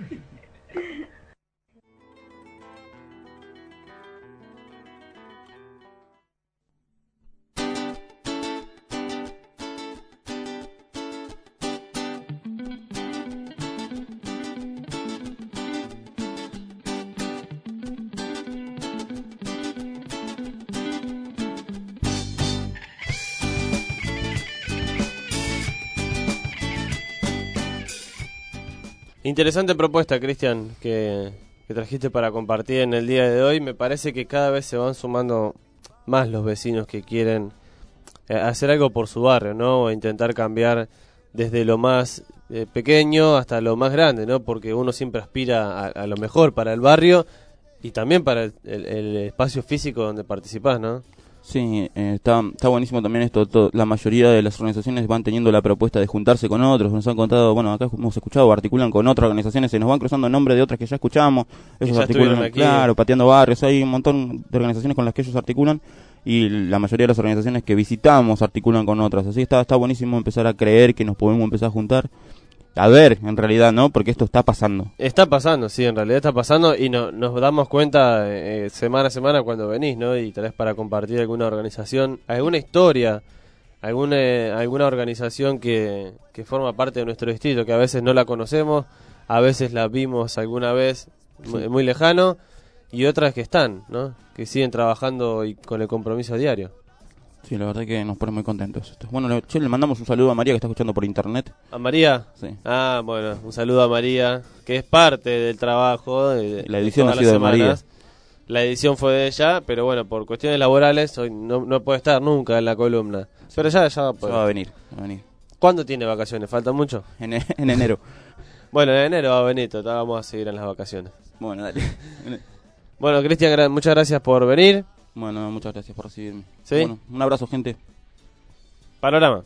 Interesante propuesta, Cristian, que, que trajiste para compartir en el día de hoy. Me parece que cada vez se van sumando más los vecinos que quieren eh, hacer algo por su barrio, ¿no? O intentar cambiar desde lo más eh, pequeño hasta lo más grande, ¿no? Porque uno siempre aspira a, a lo mejor para el barrio y también para el, el, el espacio físico donde participás, ¿no? Sí, eh, está, está buenísimo también esto. Todo, la mayoría de las organizaciones van teniendo la propuesta de juntarse con otros. Nos han contado, bueno, acá hemos escuchado, articulan con otras organizaciones, se nos van cruzando nombres de otras que ya escuchamos. Ellos ya articulan, aquí. claro, pateando barrios. Hay un montón de organizaciones con las que ellos articulan y la mayoría de las organizaciones que visitamos articulan con otras. Así está, está buenísimo empezar a creer que nos podemos empezar a juntar. A ver, en realidad, ¿no? Porque esto está pasando. Está pasando, sí, en realidad está pasando y no, nos damos cuenta eh, semana a semana cuando venís, ¿no? Y traes para compartir alguna organización, alguna historia, alguna, alguna organización que, que forma parte de nuestro distrito, que a veces no la conocemos, a veces la vimos alguna vez sí. muy, muy lejano, y otras que están, ¿no? Que siguen trabajando y con el compromiso diario. Sí, la verdad que nos pone muy contentos. Bueno, le, che, le mandamos un saludo a María que está escuchando por internet. ¿A María? Sí. Ah, bueno, un saludo a María, que es parte del trabajo. De, la edición de ha sido de María. La edición fue de ella, pero bueno, por cuestiones laborales hoy no, no puede estar nunca en la columna. Sí. Pero ya, ya, ya va a venir, va a venir. ¿Cuándo tiene vacaciones? ¿Falta mucho? En, en enero. Bueno, en enero va Benito, vamos a seguir en las vacaciones. Bueno, dale. Bueno, Cristian, muchas gracias por venir. Bueno, muchas gracias por recibirme. ¿Sí? Bueno, un abrazo, gente. Panorama.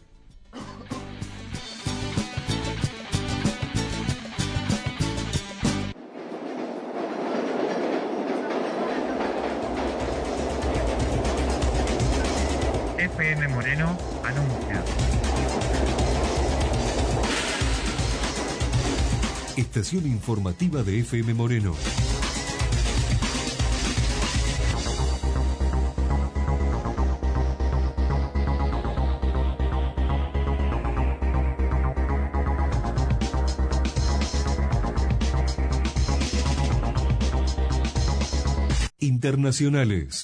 F M Moreno anuncia. Estación informativa de F M Moreno. Internacionales.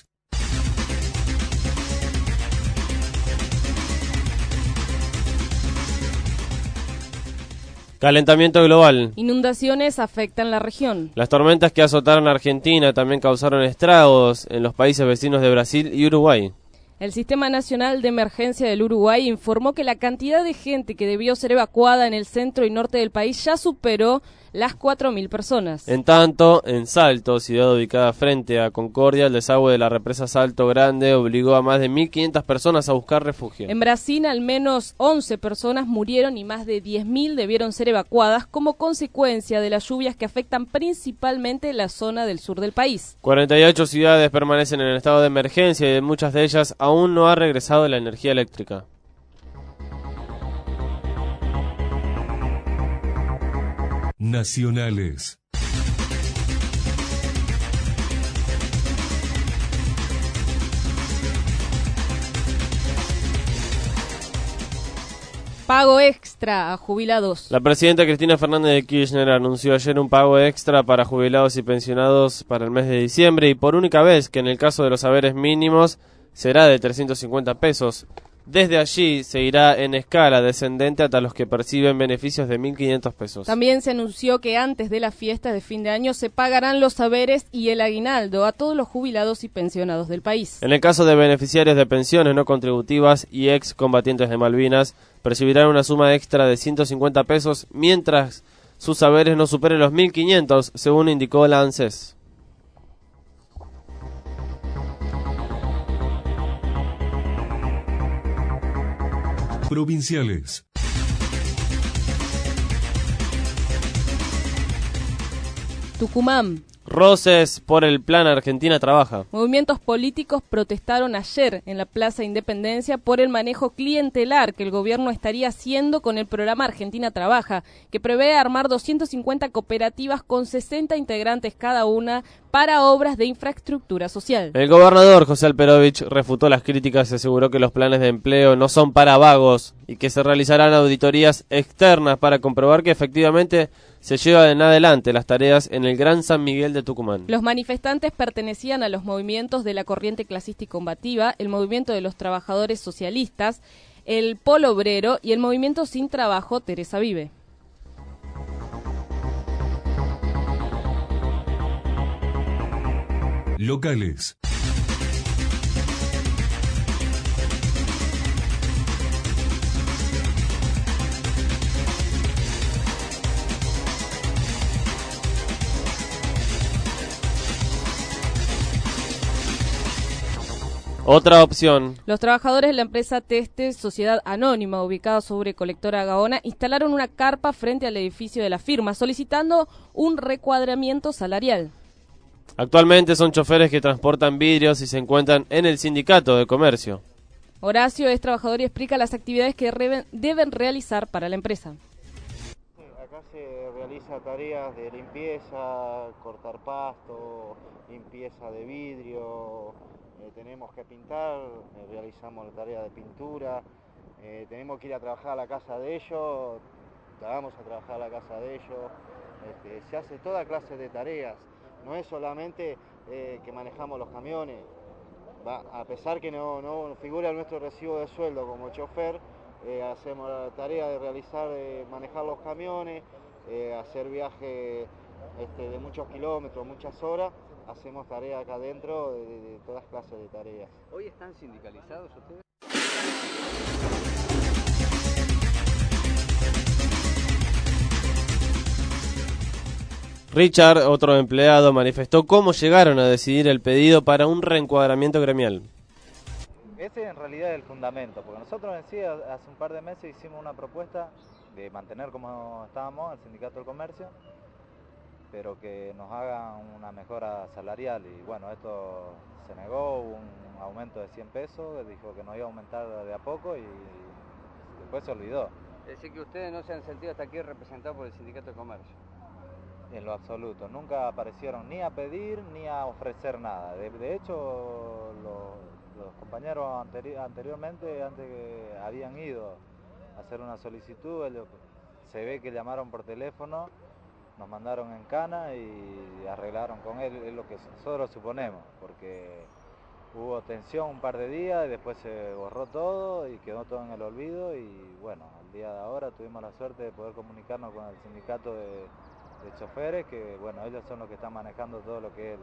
Calentamiento global. Inundaciones afectan la región. Las tormentas que azotaron a Argentina también causaron estragos en los países vecinos de Brasil y Uruguay. El Sistema Nacional de Emergencia del Uruguay informó que la cantidad de gente que debió ser evacuada en el centro y norte del país ya superó las cuatro mil personas. En tanto, en Salto, ciudad ubicada frente a Concordia, el desagüe de la represa Salto Grande obligó a más de mil quinientas personas a buscar refugio. En Brasil, al menos once personas murieron y más de diez mil debieron ser evacuadas como consecuencia de las lluvias que afectan principalmente la zona del sur del país. cuarenta y ocho ciudades permanecen en estado de emergencia y en muchas de ellas aún no ha regresado la energía eléctrica. Nacionales. Pago extra a jubilados. La presidenta Cristina Fernández de Kirchner anunció ayer un pago extra para jubilados y pensionados para el mes de diciembre y por única vez que en el caso de los haberes mínimos será de trescientos cincuenta pesos. Desde allí se irá en escala descendente hasta los que perciben beneficios de mil quinientos pesos. También se anunció que antes de las fiestas de fin de año se pagarán los haberes y el aguinaldo a todos los jubilados y pensionados del país. En el caso de beneficiarios de pensiones no contributivas y ex combatientes de Malvinas, percibirán una suma extra de ciento cincuenta pesos mientras sus haberes no superen los mil quinientos, según indicó la ANSES. Provinciales. Tucumán. Roces por el plan Argentina Trabaja. Movimientos políticos protestaron ayer en la Plaza Independencia por el manejo clientelar que el gobierno estaría haciendo con el programa Argentina Trabaja, que prevé armar doscientas cincuenta cooperativas con sesenta integrantes cada una para obras de infraestructura social. El gobernador José Alperovich refutó las críticas y aseguró que los planes de empleo no son para vagos y que se realizarán auditorías externas para comprobar que efectivamente se llevan adelante las tareas en el Gran San Miguel de Tucumán. Los manifestantes pertenecían a los movimientos de la corriente clasista y combativa, el movimiento de los trabajadores socialistas, el Polo Obrero y el movimiento Sin Trabajo Teresa Vive. Locales. Otra opción. Los trabajadores de la empresa Teste, sociedad anónima ubicada sobre Colectora Gaona, instalaron una carpa frente al edificio de la firma, solicitando un recuadramiento salarial. Actualmente son choferes que transportan vidrios y se encuentran en el sindicato de comercio. Horacio es trabajador y explica las actividades que re- deben realizar para la empresa. Acá se realiza tareas de limpieza, cortar pasto, limpieza de vidrio, eh, tenemos que pintar, eh, realizamos la tarea de pintura, eh, tenemos que ir a trabajar a la casa de ellos, vamos a trabajar a la casa de ellos, este, se hace toda clase de tareas, no es solamente eh, que manejamos los camiones, va, a pesar que no, no figura nuestro recibo de sueldo como chofer, eh, hacemos la tarea de realizar, eh, manejar los camiones, eh, hacer viajes este, de muchos kilómetros, muchas horas, hacemos tareas acá adentro de, de, de todas clases de tareas. ¿Hoy están sindicalizados ustedes? Richard, otro empleado, manifestó cómo llegaron a decidir el pedido para un reencuadramiento gremial. Ese en realidad es el fundamento, porque nosotros en sí hace un par de meses hicimos una propuesta de mantener como estábamos el Sindicato del Comercio, pero que nos hagan una mejora salarial y bueno, esto se negó, hubo un aumento de cien pesos, dijo que nos iba a aumentar de a poco y después se olvidó. Es decir, que ustedes no se han sentido hasta aquí representados por el Sindicato de Comercio. En lo absoluto, nunca aparecieron ni a pedir ni a ofrecer nada. De, de hecho, lo, los compañeros anteri anteriormente, antes que habían ido a hacer una solicitud, ellos, se ve que llamaron por teléfono, nos mandaron en cana y arreglaron con él, es lo que nosotros suponemos, porque hubo tensión un par de días y después se borró todo y quedó todo en el olvido y bueno, al día de ahora tuvimos la suerte de poder comunicarnos con el sindicato de, de choferes, que bueno, ellos son los que están manejando todo lo que es.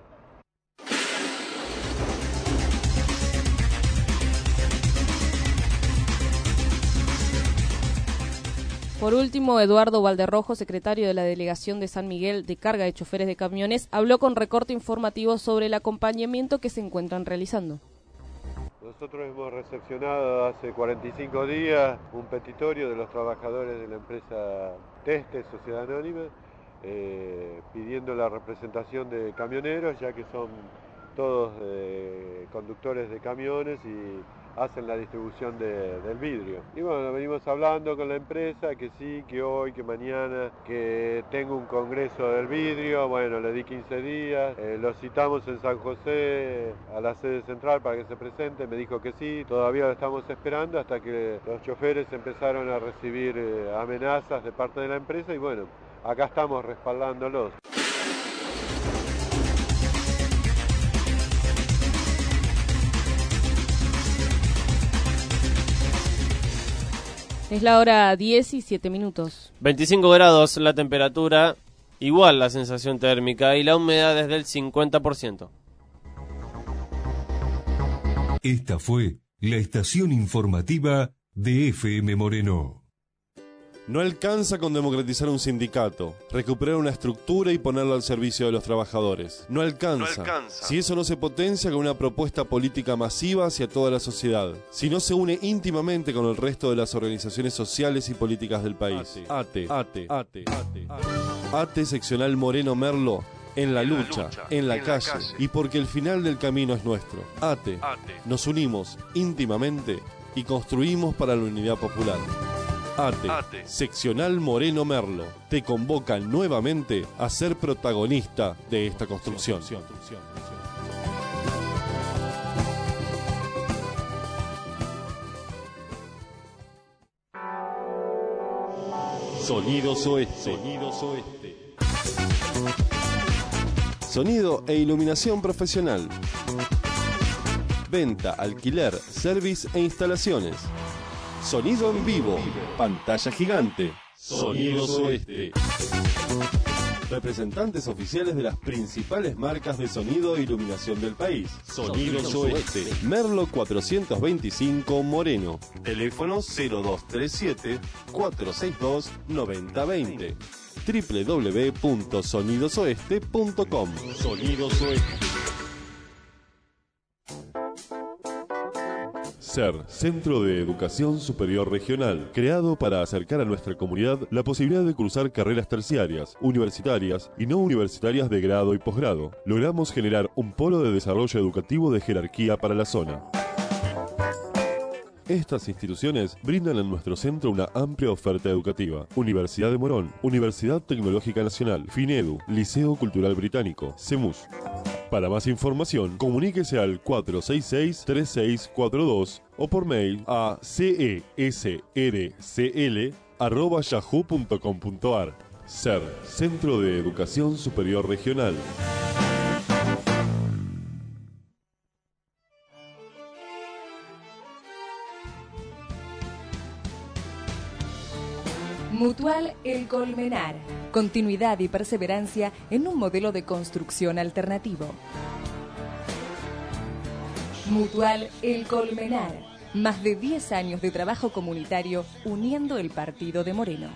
Por último, Eduardo Valderrojo, secretario de la Delegación de San Miguel de Carga de Choferes de Camiones, habló con Recorte Informativo sobre el acompañamiento que se encuentran realizando. Nosotros hemos recepcionado hace cuarenta y cinco días un petitorio de los trabajadores de la empresa Teste, Sociedad Anónima, eh, pidiendo la representación de camioneros, ya que son todos eh, conductores de camiones y hacen la distribución de, del vidrio. Y bueno, venimos hablando con la empresa que sí, que hoy, que mañana, que tengo un congreso del vidrio. Bueno, le di quince días, eh, lo citamos en San José a la sede central para que se presente, me dijo que sí, todavía lo estamos esperando hasta que los choferes empezaron a recibir eh, amenazas de parte de la empresa y bueno, acá estamos respaldándolos. Es la hora diez y siete minutos. veinticinco grados la temperatura, igual la sensación térmica y la humedad es del cincuenta por ciento. Esta fue la estación informativa de F M Moreno. No alcanza con democratizar un sindicato, recuperar una estructura y ponerla al servicio de los trabajadores. No alcanza, No alcanza. si eso no se potencia con una propuesta política masiva hacia toda la sociedad, si no se une íntimamente con el resto de las organizaciones sociales y políticas del país. ATE, ATE, ATE, ATE, ATE seccional Moreno Merlo, en la lucha, en la calle, y porque el final del camino es nuestro. ATE, nos unimos íntimamente y construimos para la unidad popular. ATE, ATE, seccional Moreno Merlo, te convoca nuevamente a ser protagonista de esta construcción. Sonidos Oeste. Sonidos Oeste. Sonido e iluminación profesional. Venta, alquiler, service e instalaciones. Sonido en vivo, pantalla gigante, Sonidos Oeste. Representantes oficiales de las principales marcas de sonido e iluminación del país. Sonidos Oeste. Merlo cuatrocientos veinticinco Moreno. Teléfono cero dos tres siete, cuatro seis dos, nueve cero dos cero. doble u doble u doble u punto sonidos oeste punto com. Sonidos Oeste. SER, Centro de Educación Superior Regional, creado para acercar a nuestra comunidad la posibilidad de cursar carreras terciarias, universitarias y no universitarias de grado y posgrado. Logramos generar un polo de desarrollo educativo de jerarquía para la zona. Estas instituciones brindan en nuestro centro una amplia oferta educativa. Universidad de Morón, Universidad Tecnológica Nacional, FINEDU, Liceo Cultural Británico, CEMUS. Para más información, comuníquese al cuatro seis seis, tres seis cuatro dos o por mail a cesrcl arroba yahoo punto com punto ar. SER, Centro de Educación Superior Regional. Mutual El Colmenar. Continuidad y perseverancia en un modelo de construcción alternativo. Mutual El Colmenar. Más de diez años de trabajo comunitario uniendo el partido de Moreno.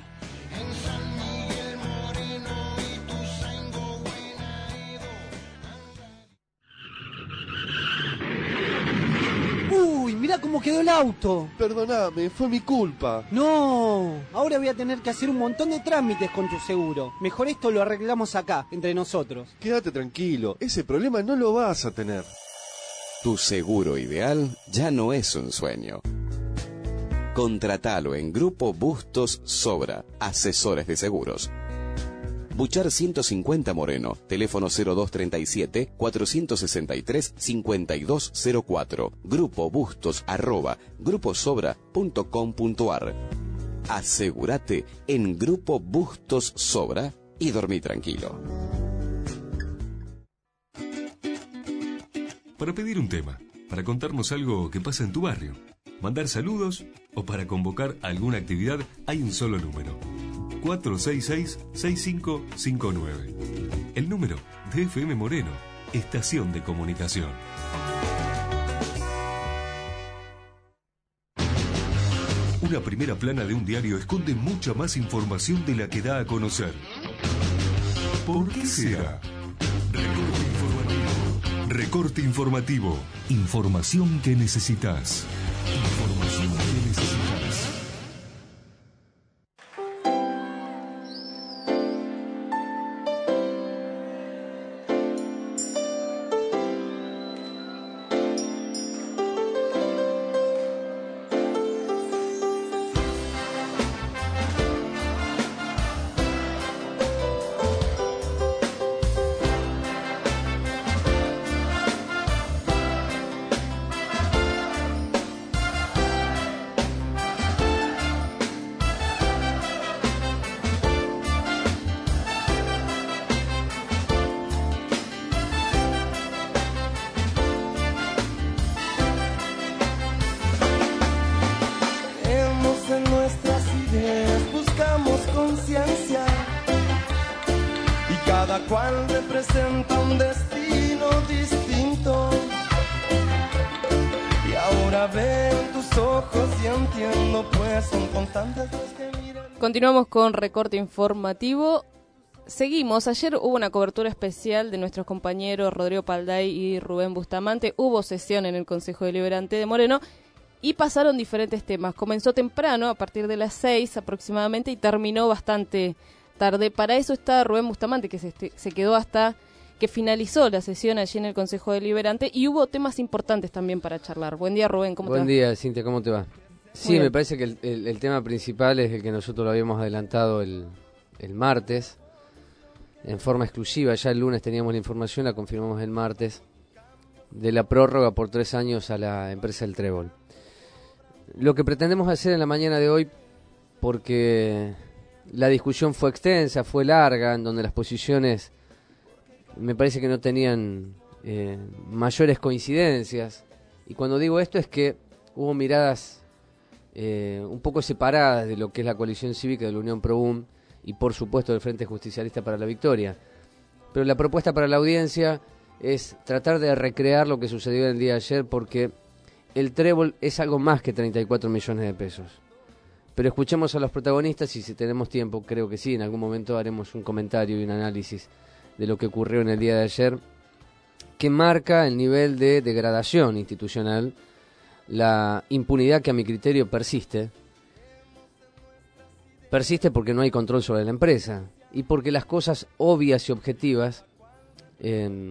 Uy, mirá cómo quedó el auto. Perdóname, fue mi culpa. No, ahora voy a tener que hacer un montón de trámites con tu seguro. Mejor esto lo arreglamos acá, entre nosotros. Quédate tranquilo, ese problema no lo vas a tener. Tu seguro ideal ya no es un sueño. Contratalo en Grupo Bustos Sobra, asesores de seguros. Buchar ciento cincuenta Moreno, teléfono cero dos treinta y siete, cuatrocientos sesenta y tres, cincuenta y dos cero cuatro, Grupo Bustos arroba gruposobra punto com punto ar. Asegúrate en Grupo Bustos Sobra y dormí tranquilo. Para pedir un tema, para contarnos algo que pasa en tu barrio, mandar saludos o para convocar alguna actividad, hay un solo número. cuatro seis seis, seis cinco cinco nueve. El número de F M Moreno, Estación de Comunicación. Una primera plana de un diario esconde mucha más información de la que da a conocer. ¿Por qué será? Recorte informativo. Recorte informativo. Información que necesitas. Información que necesitas. cual representa un destino distinto. Y ahora veo en tus ojos y entiendo, pues son constantes los que miran. Continuamos con recorte informativo. Seguimos. Ayer hubo una cobertura especial de nuestros compañeros Rodrigo Palday y Rubén Bustamante. Hubo sesión en el Consejo Deliberante de Moreno y pasaron diferentes temas. Comenzó temprano, a partir de las seis aproximadamente, y terminó bastante tarde. Para eso está Rubén Bustamante, que se, se quedó hasta que finalizó la sesión allí en el Consejo Deliberante, y hubo temas importantes también para charlar. Buen día, Rubén, ¿cómo Buen te va? Buen día, Cintia, ¿cómo te va? Sí, me parece que el, el, el tema principal es el que nosotros lo habíamos adelantado el, el martes, en forma exclusiva. Ya el lunes teníamos la información, la confirmamos el martes, de la prórroga por tres años a la empresa El Trébol. Lo que pretendemos hacer en la mañana de hoy, porque la discusión fue extensa, fue larga, en donde las posiciones me parece que no tenían eh, mayores coincidencias, y cuando digo esto es que hubo miradas eh, un poco separadas de lo que es la coalición cívica de la Unión ProUM y por supuesto del Frente Justicialista para la Victoria. Pero la propuesta para la audiencia es tratar de recrear lo que sucedió el día de ayer, porque el Trébol es algo más que treinta y cuatro millones de pesos. Pero escuchemos a los protagonistas y si tenemos tiempo, creo que sí, en algún momento haremos un comentario y un análisis de lo que ocurrió en el día de ayer, que marca el nivel de degradación institucional, la impunidad que a mi criterio persiste. Persiste porque no hay control sobre la empresa y porque las cosas obvias y objetivas eh,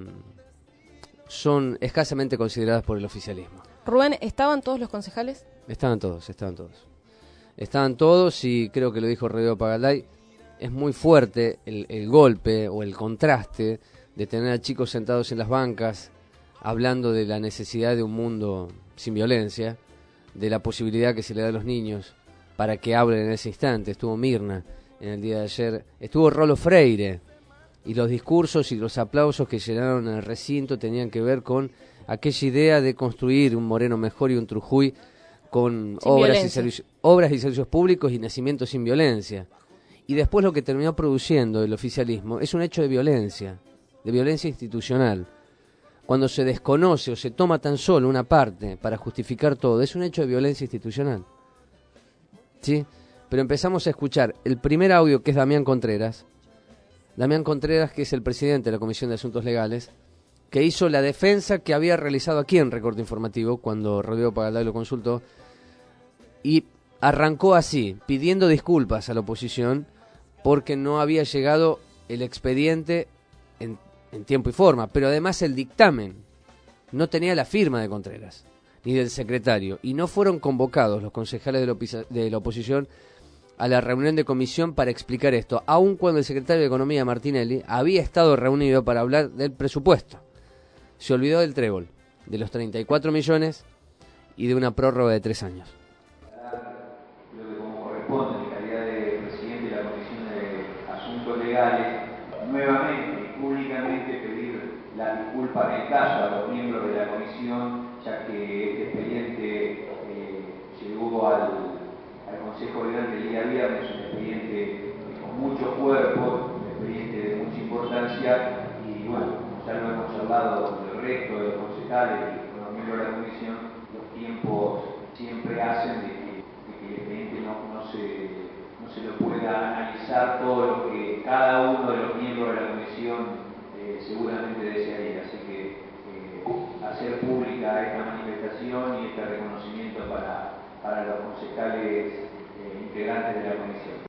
son escasamente consideradas por el oficialismo. Rubén, ¿estaban todos los concejales? Estaban todos, estaban todos. Estaban todos y creo que lo dijo Rodrigo Palday, es muy fuerte el, el golpe o el contraste de tener a chicos sentados en las bancas hablando de la necesidad de un mundo sin violencia, de la posibilidad que se le da a los niños para que hablen en ese instante. Estuvo Mirna en el día de ayer, estuvo Rolo Freire, y los discursos y los aplausos que llenaron el recinto tenían que ver con aquella idea de construir un Moreno mejor y un Trujuy con obras y, servicios, obras y servicios públicos y nacimiento sin violencia. Y después lo que terminó produciendo el oficialismo es un hecho de violencia, de violencia institucional. Cuando se desconoce o se toma tan solo una parte para justificar todo, es un hecho de violencia institucional. ¿Sí? Pero empezamos a escuchar el primer audio, que es Damián Contreras. Damián Contreras, que es el presidente de la Comisión de Asuntos Legales, que hizo la defensa que había realizado aquí en Recorte Informativo cuando Rodrigo Palday lo consultó, y arrancó así, pidiendo disculpas a la oposición porque no había llegado el expediente en, en tiempo y forma, pero además el dictamen no tenía la firma de Contreras ni del secretario, y no fueron convocados los concejales de la, de la oposición a la reunión de comisión para explicar esto, aun cuando el secretario de Economía, Martinelli, había estado reunido para hablar del presupuesto. Se olvidó del Trébol, de los treinta y cuatro millones y de una prórroga de tres años. Creo que como corresponde, en calidad de presidente de la Comisión de Asuntos Legales, nuevamente y públicamente pedir las disculpas en el caso a los miembros de la comisión, ya que este expediente eh, llegó al, al Consejo Deliberante el día viernes, un expediente eh, con mucho cuerpo, un expediente de mucha importancia, y bueno, ya lo hemos hablado con el resto de los concejales y con los miembros de la comisión, los tiempos siempre hacen de que, de que el expediente seguramente desearía. Así que eh, hacer pública esta manifestación y este reconocimiento para, para los concejales eh, integrantes de la comisión.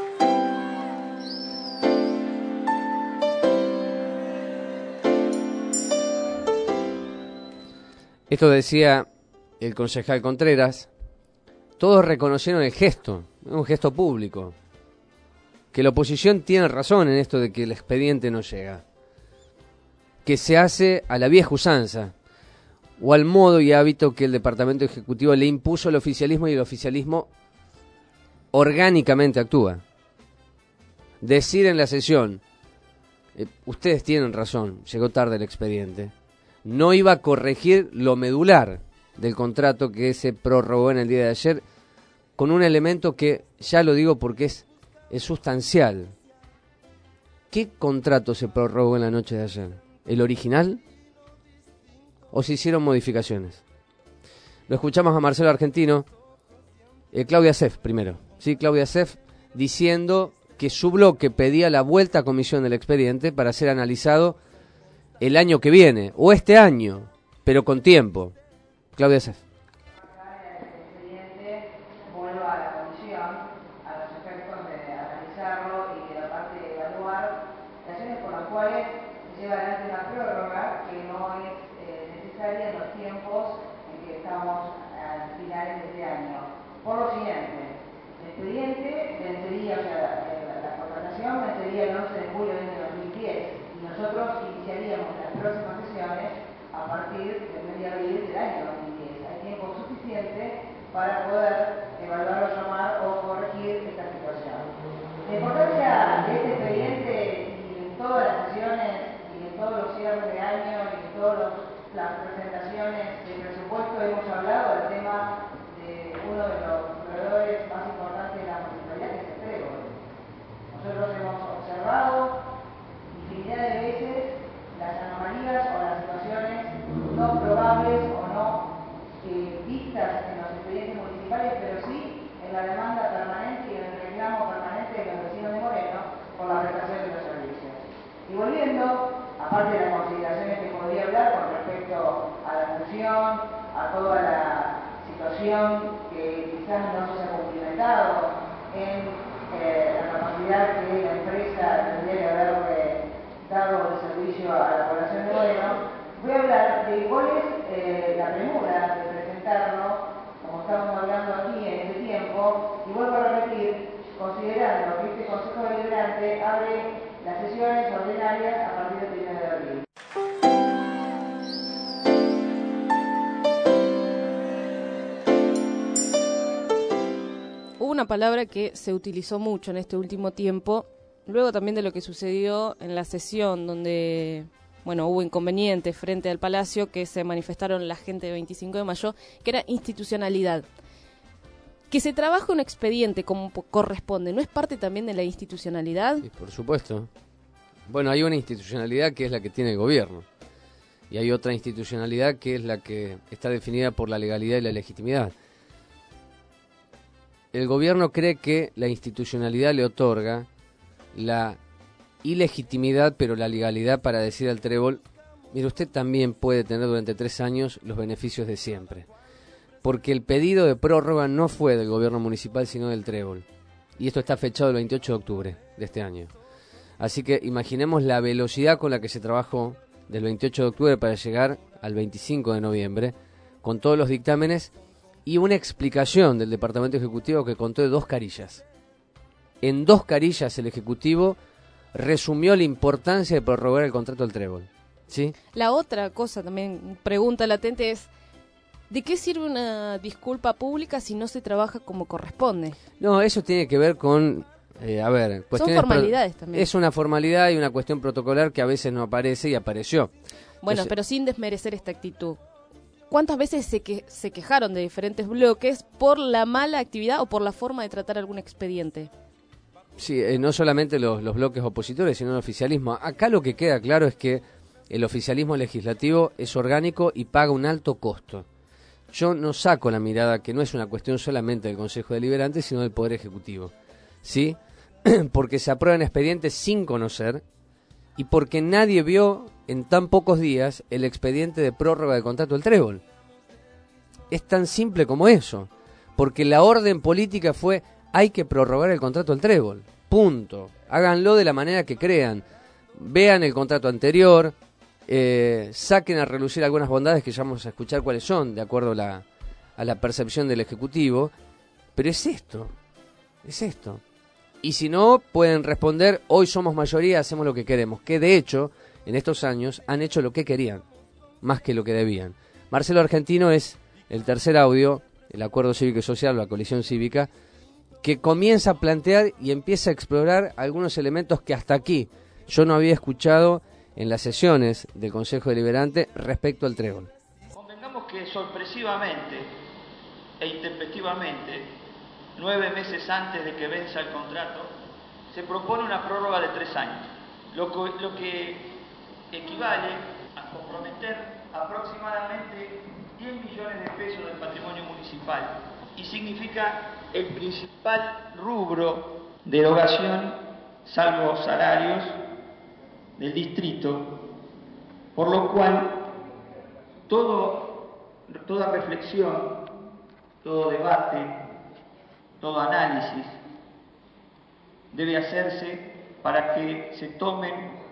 Esto decía el concejal Contreras. Todos reconocieron el gesto, un gesto público. Que la oposición tiene razón en esto de que el expediente no llega. Que se hace a la vieja usanza, o al modo y hábito que el Departamento Ejecutivo le impuso al oficialismo, y el oficialismo orgánicamente actúa. Decir en la sesión, eh, ustedes tienen razón, llegó tarde el expediente, no iba a corregir lo medular del contrato que se prorrogó en el día de ayer, con un elemento que, ya lo digo porque es, es sustancial. ¿Qué contrato se prorrogó en la noche de ayer? ¿El original? ¿O se hicieron modificaciones? Lo escuchamos a Marcelo Argentino, eh, Claudia Sef primero, ¿sí? Claudia Sef diciendo que su bloque pedía la vuelta a comisión del expediente para ser analizado el año que viene, o este año, pero con tiempo. Claudia Sef. Por lo siguiente, el expediente vencería, o sea, la, la contratación vencería el once de julio de dos mil diez y nosotros iniciaríamos las próximas sesiones a partir del mes de abril del año dos mil diez. Hay tiempo suficiente para poder evaluar o llamar o corregir esta situación. La importancia de este expediente y en todas las sesiones y en todos los cierres de año y en todas las presentaciones de presupuesto hemos hablado del tema de uno de los proveedores más importantes de la municipalidad, que es el Trébol. Nosotros hemos observado infinidad de veces las anomalías o las situaciones no probables o no eh, vistas en los expedientes municipales, pero sí en la demanda permanente y en el reclamo permanente de los vecinos de Moreno por la prestación de los servicios. Y volviendo, aparte de las consideraciones que podría hablar con respecto a la función, a toda la situación que quizás no se ha cumplimentado en eh, la capacidad que la empresa tendría que haberle dado el servicio a la población de Moreno, voy a hablar de cuál es eh, la premura de presentarlo, como estamos hablando aquí en este tiempo, y vuelvo a repetir, considerando que este Consejo Deliberante abre las sesiones ordinarias a partir del primero de abril. Hubo una palabra que se utilizó mucho en este último tiempo, luego también de lo que sucedió en la sesión donde, bueno, hubo inconvenientes frente al Palacio, que se manifestaron la gente de veinticinco de mayo, que era institucionalidad. Que se trabaje un expediente como corresponde, ¿no es parte también de la institucionalidad? Sí, por supuesto. Bueno, hay una institucionalidad que es la que tiene el gobierno, y hay otra institucionalidad que es la que está definida por la legalidad y la legitimidad. El gobierno cree que la institucionalidad le otorga la ilegitimidad, pero la legalidad para decir al Trébol, mire, usted también puede tener durante tres años los beneficios de siempre. Porque el pedido de prórroga no fue del gobierno municipal, sino del Trébol. Y esto está fechado el veintiocho de octubre de este año. Así que imaginemos la velocidad con la que se trabajó del veintiocho de octubre para llegar al veinticinco de noviembre, con todos los dictámenes y una explicación del Departamento Ejecutivo que contó de dos carillas. En dos carillas el Ejecutivo resumió la importancia de prorrogar el contrato del Trébol. ¿Sí? La otra cosa también, pregunta latente, es ¿de qué sirve una disculpa pública si no se trabaja como corresponde? No, eso tiene que ver con, eh, a ver, cuestiones... Son formalidades también. Es una formalidad y una cuestión protocolar que a veces no aparece y apareció. Bueno, Entonces, pero sin desmerecer esta actitud. ¿Cuántas veces se, que, se quejaron de diferentes bloques por la mala actividad o por la forma de tratar algún expediente? Sí, eh, no solamente los, los bloques opositores, sino el oficialismo. Acá lo que queda claro es que el oficialismo legislativo es orgánico y paga un alto costo. Yo no saco la mirada que no es una cuestión solamente del Consejo Deliberante, sino del Poder Ejecutivo. ¿Sí? Porque se aprueban expedientes sin conocer y porque nadie vio en tan pocos días el expediente de prórroga del contrato del Trébol. Es tan simple como eso, porque la orden política fue: hay que prorrogar el contrato del Trébol, punto. Háganlo de la manera que crean, vean el contrato anterior, eh, saquen a relucir algunas bondades que ya vamos a escuchar cuáles son, de acuerdo a la, a la percepción del Ejecutivo, pero es esto, es esto. Y si no, pueden responder: hoy somos mayoría, hacemos lo que queremos, que de hecho, en estos años, han hecho lo que querían, más que lo que debían. Marcelo Argentino es el tercer audio, el Acuerdo Cívico y Social, la coalición cívica, que comienza a plantear y empieza a explorar algunos elementos que hasta aquí yo no había escuchado en las sesiones del Consejo Deliberante respecto al Trébol. Convengamos que sorpresivamente e intempestivamente, nueve meses antes de que venza el contrato, se propone una prórroga de tres años, lo que, lo que equivale a comprometer aproximadamente diez millones de pesos del patrimonio municipal y significa el principal rubro de erogación, salvo salarios, del distrito, por lo cual todo, toda reflexión, todo debate, todo análisis debe hacerse para que se tomen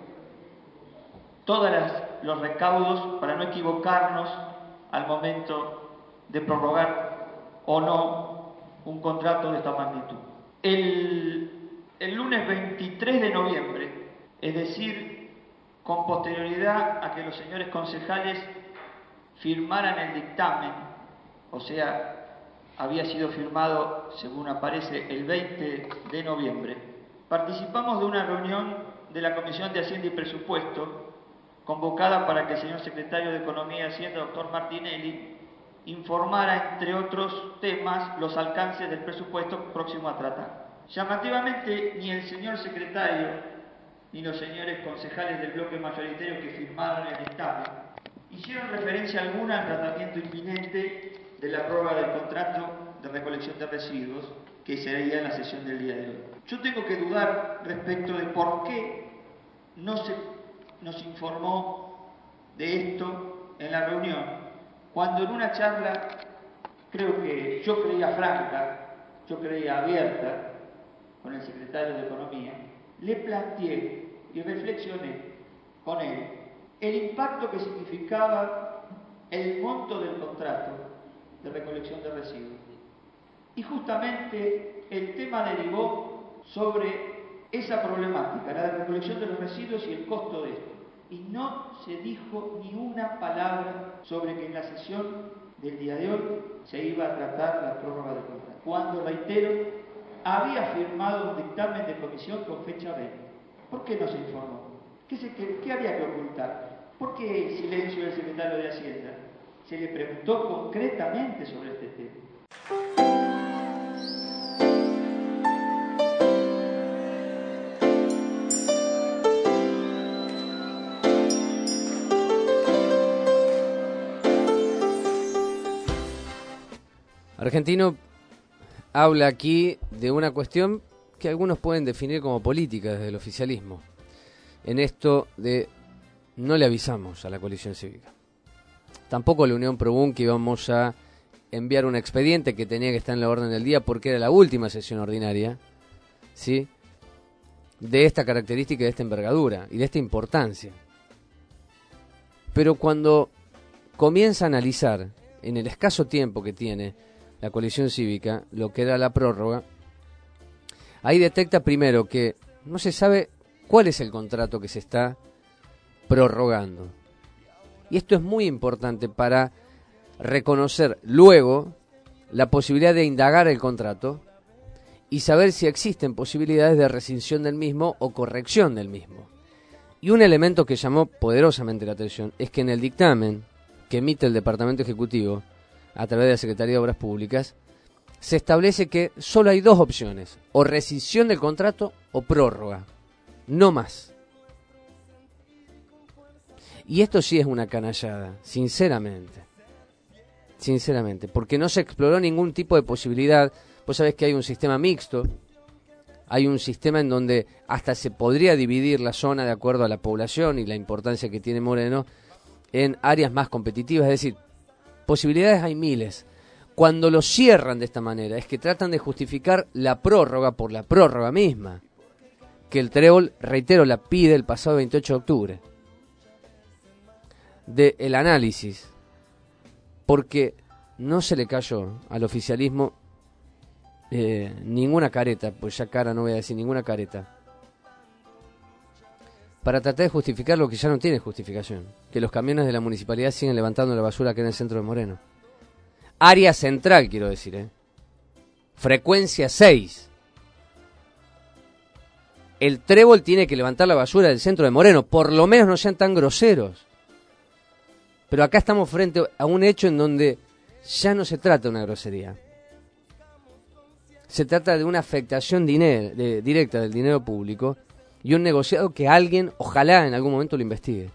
todos los recaudos para no equivocarnos al momento de prorrogar o no un contrato de esta magnitud. El, el lunes veintitrés de noviembre, es decir, con posterioridad a que los señores concejales firmaran el dictamen, o sea, había sido firmado, según aparece, el veinte de noviembre, participamos de una reunión de la Comisión de Hacienda y Presupuesto, convocada para que el señor secretario de Economía y Hacienda, doctor Martinelli, informara, entre otros temas, los alcances del presupuesto próximo a tratar. Llamativamente, ni el señor secretario ni los señores concejales del bloque mayoritario que firmaron el dictamen hicieron referencia alguna al tratamiento inminente de la prórroga del contrato de recolección de residuos que sería en la sesión del día de hoy. Yo tengo que dudar respecto de por qué no se nos informó de esto en la reunión, cuando en una charla, creo que yo creía franca, yo creía abierta, con el secretario de Economía, le planteé y reflexioné con él el impacto que significaba el monto del contrato de recolección de residuos. Y justamente el tema derivó sobre esa problemática, la de recolección de los residuos y el costo de esto. Y no se dijo ni una palabra sobre que en la sesión del día de hoy se iba a tratar la prórroga del contrato. Cuando, reitero, había firmado un dictamen de comisión con fecha veinte. ¿Por qué no se informó? ¿Qué, se, qué, qué había que ocultar? ¿Por qué el silencio del secretario de Hacienda? Se le preguntó concretamente sobre este tema. Argentino habla aquí de una cuestión que algunos pueden definir como política desde el oficialismo, en esto de no le avisamos a la coalición cívica. Tampoco la Unión Probún que íbamos a enviar un expediente que tenía que estar en la orden del día porque era la última sesión ordinaria, ¿sí?, de esta característica, de esta envergadura y de esta importancia. Pero cuando comienza a analizar en el escaso tiempo que tiene la coalición cívica lo que da la prórroga, ahí detecta primero que no se sabe cuál es el contrato que se está prorrogando. Y esto es muy importante para reconocer luego la posibilidad de indagar el contrato y saber si existen posibilidades de rescisión del mismo o corrección del mismo. Y un elemento que llamó poderosamente la atención es que en el dictamen que emite el Departamento Ejecutivo a través de la Secretaría de Obras Públicas se establece que solo hay dos opciones: o rescisión del contrato o prórroga, no más. Y esto sí es una canallada, sinceramente. Sinceramente, porque no se exploró ningún tipo de posibilidad. Vos sabés que hay un sistema mixto hay un sistema en donde hasta se podría dividir la zona de acuerdo a la población y la importancia que tiene Moreno en áreas más competitivas, es decir, posibilidades hay miles. Cuando lo cierran de esta manera es que tratan de justificar la prórroga por la prórroga misma, que el Trébol, reitero, la pide el pasado veintiocho de octubre, del análisis, porque no se le cayó al oficialismo eh, ninguna careta, pues ya cara no voy a decir ninguna careta, para tratar de justificar lo que ya no tiene justificación, que los camiones de la municipalidad siguen levantando la basura acá en el centro de Moreno. Área central, quiero decir, ¿eh? Frecuencia seis. El Trébol tiene que levantar la basura del centro de Moreno, por lo menos no sean tan groseros. Pero acá estamos frente a un hecho en donde ya no se trata de una grosería. Se trata de una afectación dinero, de, directa del dinero público y un negociado que alguien, ojalá en algún momento lo investigue.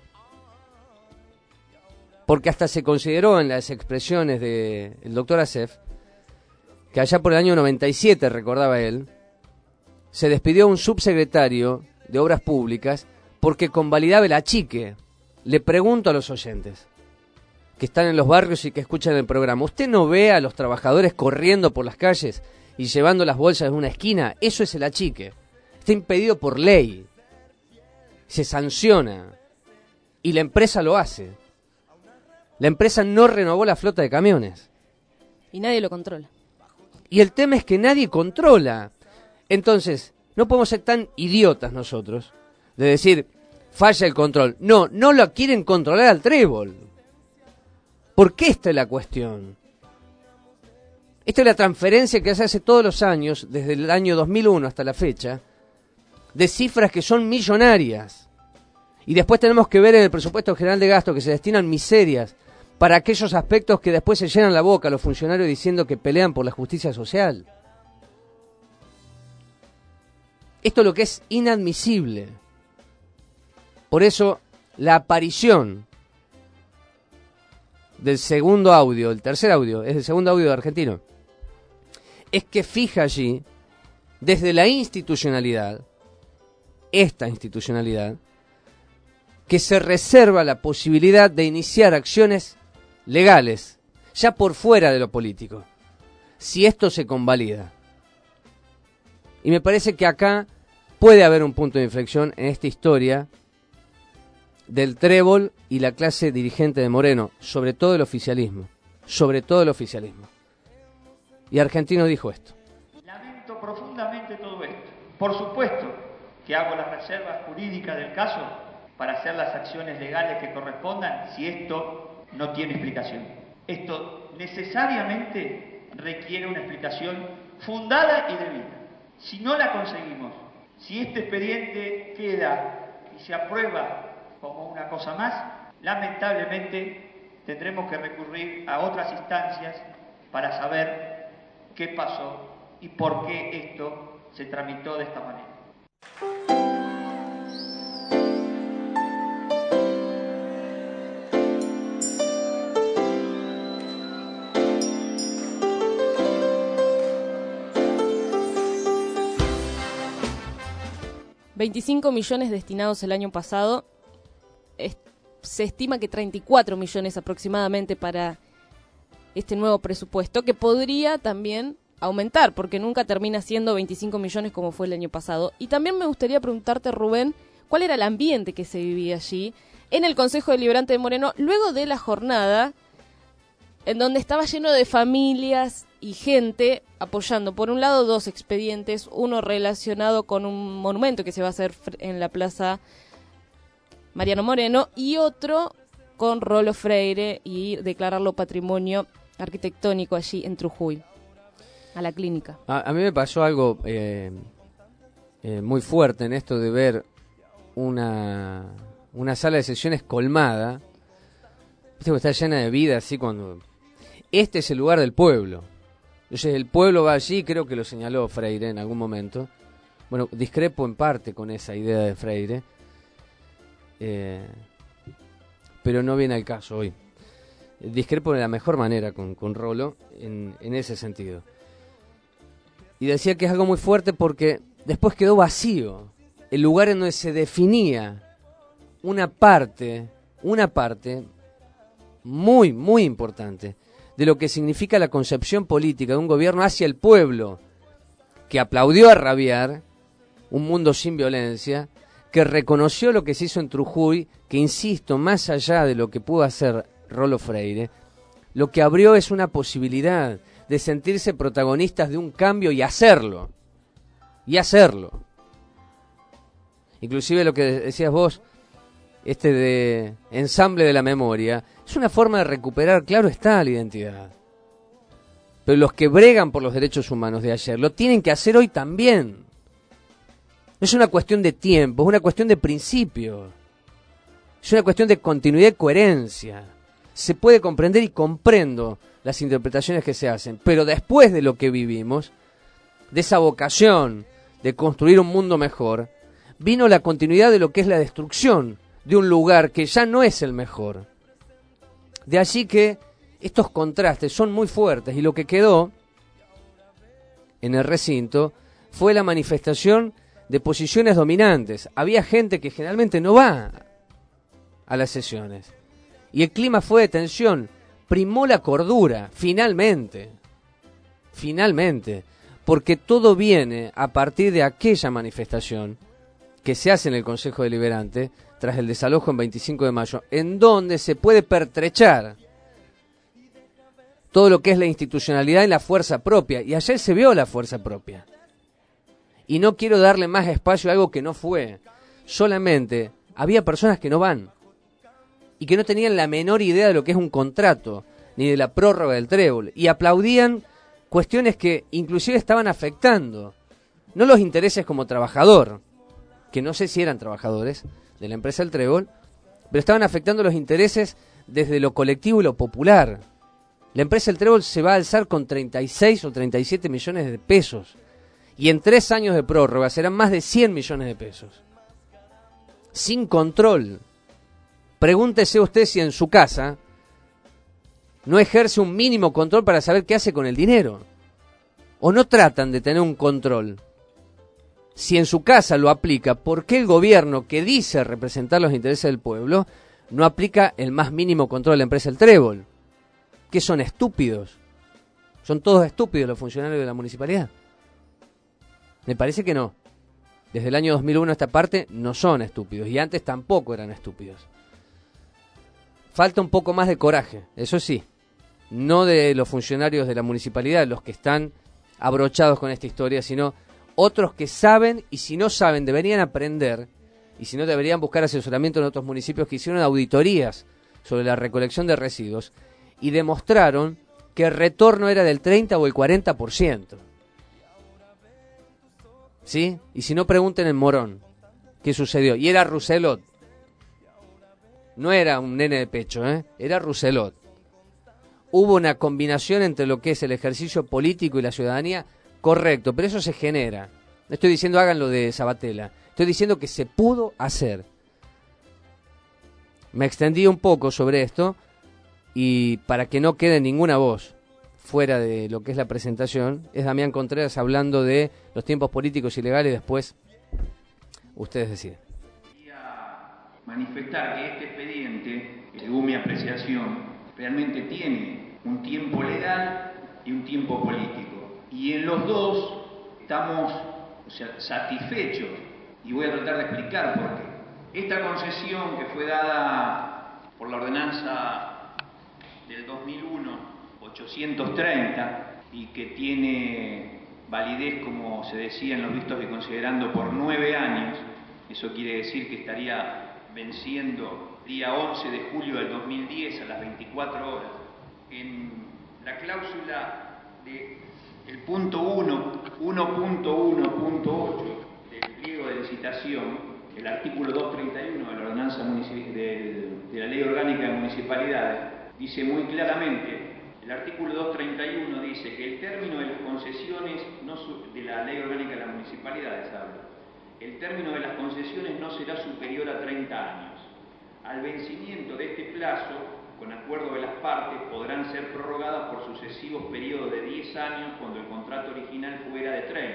Porque hasta se consideró en las expresiones del doctor Acef, que allá por el año noventa y siete, recordaba él, se despidió a un subsecretario de Obras Públicas porque convalidaba el achique. Le pregunto a los oyentes que están en los barrios y que escuchan el programa, ¿usted no ve a los trabajadores corriendo por las calles y llevando las bolsas en una esquina? Eso es el achique. Está impedido por ley. Se sanciona. Y la empresa lo hace. La empresa no renovó la flota de camiones. Y nadie lo controla. Y el tema es que nadie controla. Entonces, no podemos ser tan idiotas nosotros de decir, falla el control. No, no lo quieren controlar al Trébol. ¿Por qué esta es la cuestión? Esta es la transferencia que se hace todos los años, desde el año dos mil uno hasta la fecha, de cifras que son millonarias. Y después tenemos que ver en el presupuesto general de gasto que se destinan miserias para aquellos aspectos que después se llenan la boca a los funcionarios diciendo que pelean por la justicia social. Esto es lo que es inadmisible. Por eso, la aparición del segundo audio, el tercer audio, es el segundo audio de Argentino, es que fija allí, desde la institucionalidad, esta institucionalidad, que se reserva la posibilidad de iniciar acciones legales, ya por fuera de lo político, si esto se convalida. Y me parece que acá puede haber un punto de inflexión en esta historia del Trébol y la clase dirigente de Moreno, sobre todo el oficialismo, sobre todo el oficialismo. Y Argentino dijo esto. Lamento profundamente todo esto. Por supuesto que hago las reservas jurídicas del caso para hacer las acciones legales que correspondan si esto no tiene explicación. Esto necesariamente requiere una explicación fundada y debida. Si no la conseguimos, si este expediente queda y se aprueba como una cosa más, lamentablemente tendremos que recurrir a otras instancias para saber qué pasó y por qué esto se tramitó de esta manera. veinticinco millones destinados el año pasado. Es, se estima que treinta y cuatro millones aproximadamente para este nuevo presupuesto, que podría también aumentar, porque nunca termina siendo veinticinco millones como fue el año pasado. Y también me gustaría preguntarte, Rubén, ¿cuál era el ambiente que se vivía allí en el Consejo Deliberante de Moreno luego de la jornada en donde estaba lleno de familias y gente apoyando, por un lado, dos expedientes, uno relacionado con un monumento que se va a hacer en la Plaza Mariano Moreno y otro con Rolo Freire y declararlo patrimonio arquitectónico allí en Trujuy, a la clínica? A, a mí me pasó algo eh, eh, muy fuerte en esto de ver una, una sala de sesiones colmada. Viste que está llena de vida, así cuando... Este es el lugar del pueblo. Entonces el pueblo va allí, creo que lo señaló Freire en algún momento. Bueno, discrepo en parte con esa idea de Freire, eh, pero no viene al caso hoy. Discrepo de la mejor manera con, con Rolo en, en ese sentido. Y decía que es algo muy fuerte porque después quedó vacío. El lugar en donde se definía una parte, una parte muy, muy importante de lo que significa la concepción política de un gobierno hacia el pueblo, que aplaudió a rabiar un mundo sin violencia, que reconoció lo que se hizo en Trujillo, que insisto, más allá de lo que pudo hacer Rolo Freire, lo que abrió es una posibilidad de sentirse protagonistas de un cambio y hacerlo, y hacerlo. Inclusive lo que decías vos, este de ensamble de la memoria, es una forma de recuperar, claro está, la identidad. Pero los que bregan por los derechos humanos de ayer lo tienen que hacer hoy también. No es una cuestión de tiempo, es una cuestión de principio. Es una cuestión de continuidad y coherencia. Se puede comprender y comprendo las interpretaciones que se hacen, pero después de lo que vivimos, de esa vocación de construir un mundo mejor, vino la continuidad de lo que es la destrucción de un lugar que ya no es el mejor. De allí que estos contrastes son muy fuertes y lo que quedó en el recinto fue la manifestación de posiciones dominantes. Había gente que generalmente no va a las sesiones y el clima fue de tensión. Primó la cordura, finalmente, finalmente, porque todo viene a partir de aquella manifestación que se hace en el Consejo Deliberante tras el desalojo en veinticinco de mayo, en donde se puede pertrechar todo lo que es la institucionalidad y la fuerza propia. Y ayer se vio la fuerza propia. Y no quiero darle más espacio a algo que no fue. Solamente había personas que no van y que no tenían la menor idea de lo que es un contrato, ni de la prórroga del trébol, y aplaudían cuestiones que inclusive estaban afectando, no los intereses como trabajador, que no sé si eran trabajadores de la empresa del trébol, pero estaban afectando los intereses desde lo colectivo y lo popular. La empresa del trébol se va a alzar con treinta y seis o treinta y siete millones de pesos, y en tres años de prórroga serán más de cien millones de pesos. Sin control. Pregúntese usted si en su casa no ejerce un mínimo control para saber qué hace con el dinero. O no tratan de tener un control. Si en su casa lo aplica, ¿por qué el gobierno que dice representar los intereses del pueblo no aplica el más mínimo control de la empresa del trébol? ¿Qué son, estúpidos? ¿Son todos estúpidos los funcionarios de la municipalidad? Me parece que no. Desde el año dos mil uno a esta parte no son estúpidos, y antes tampoco eran estúpidos. Falta un poco más de coraje, eso sí, no de los funcionarios de la municipalidad, los que están abrochados con esta historia, sino otros que saben, y si no saben deberían aprender, y si no deberían buscar asesoramiento en otros municipios que hicieron auditorías sobre la recolección de residuos y demostraron que el retorno era del treinta o el cuarenta por ciento. ¿Sí? Y si no, pregunten en Morón qué sucedió. Y era Rousselot. No era un nene de pecho, ¿eh? Era Rousselot. Hubo una combinación entre lo que es el ejercicio político y la ciudadanía, correcto, pero eso se genera. No estoy diciendo háganlo de Sabatella, estoy diciendo que se pudo hacer. Me extendí un poco sobre esto y para que no quede ninguna voz fuera de lo que es la presentación, es Damián Contreras hablando de los tiempos políticos y legales. Después ustedes deciden. Manifestar que este expediente, según mi apreciación, realmente tiene un tiempo legal y un tiempo político. Y en los dos estamos, o sea, satisfechos. Y voy a tratar de explicar por qué. Esta concesión que fue dada por la ordenanza del dos mil uno, ochocientos treinta, y que tiene validez, como se decía en los vistos y considerando, por nueve años, eso quiere decir que estaría venciendo día once de julio del dos mil diez a las veinticuatro horas. En la cláusula del punto uno, uno punto uno punto ocho del pliego de licitación, el artículo doscientos treinta y uno de la ordenanza de, de la Ley Orgánica de Municipalidades, dice muy claramente, el artículo doscientos treinta y uno dice que el término de las concesiones no su, de la Ley Orgánica de las Municipalidades habla. El término de las concesiones no será superior a treinta años. Al vencimiento de este plazo, con acuerdo de las partes, podrán ser prorrogadas por sucesivos periodos de diez años cuando el contrato original fuera de treinta.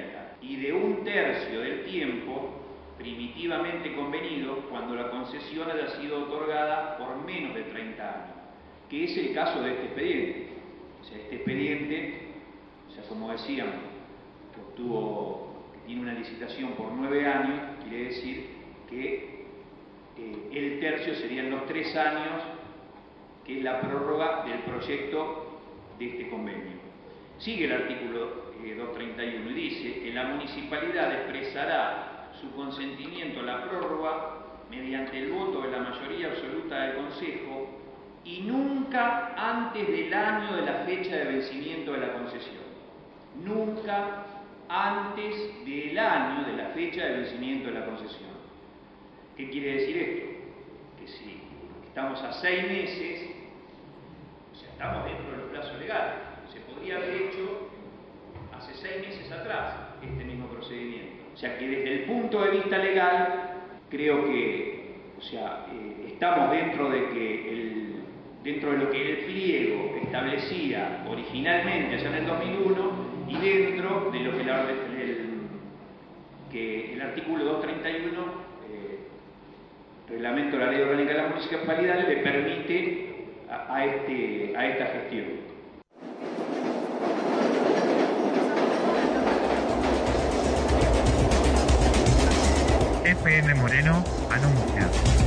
y de un tercio del tiempo primitivamente convenido cuando la concesión haya sido otorgada por menos de treinta años, que es el caso de este expediente. O sea, este expediente, o sea, como decíamos, que obtuvo, que tiene una licitación por nueve años, quiere decir que eh, el tercio serían los tres años, que es la prórroga del proyecto de este convenio. Sigue el artículo eh, doscientos treinta y uno y dice que la municipalidad expresará su consentimiento a la prórroga mediante el voto de la mayoría absoluta del Consejo y nunca antes del año de la fecha de vencimiento de la concesión. Nunca antes del año de la fecha de vencimiento de la concesión. ¿Qué quiere decir esto? Que si estamos a seis meses, o sea, estamos dentro de los plazos legales. Se podría haber hecho hace seis meses atrás este mismo procedimiento. O sea que desde el punto de vista legal, creo que, o sea, eh, estamos dentro de que el, dentro de lo que el pliego establecía originalmente allá en el dos mil uno y dentro de lo que, la, el, que el artículo doscientos treinta y uno, eh, reglamento de la ley orgánica de las municipalidades, le permite a, a, este, a esta gestión. F M Moreno anuncia.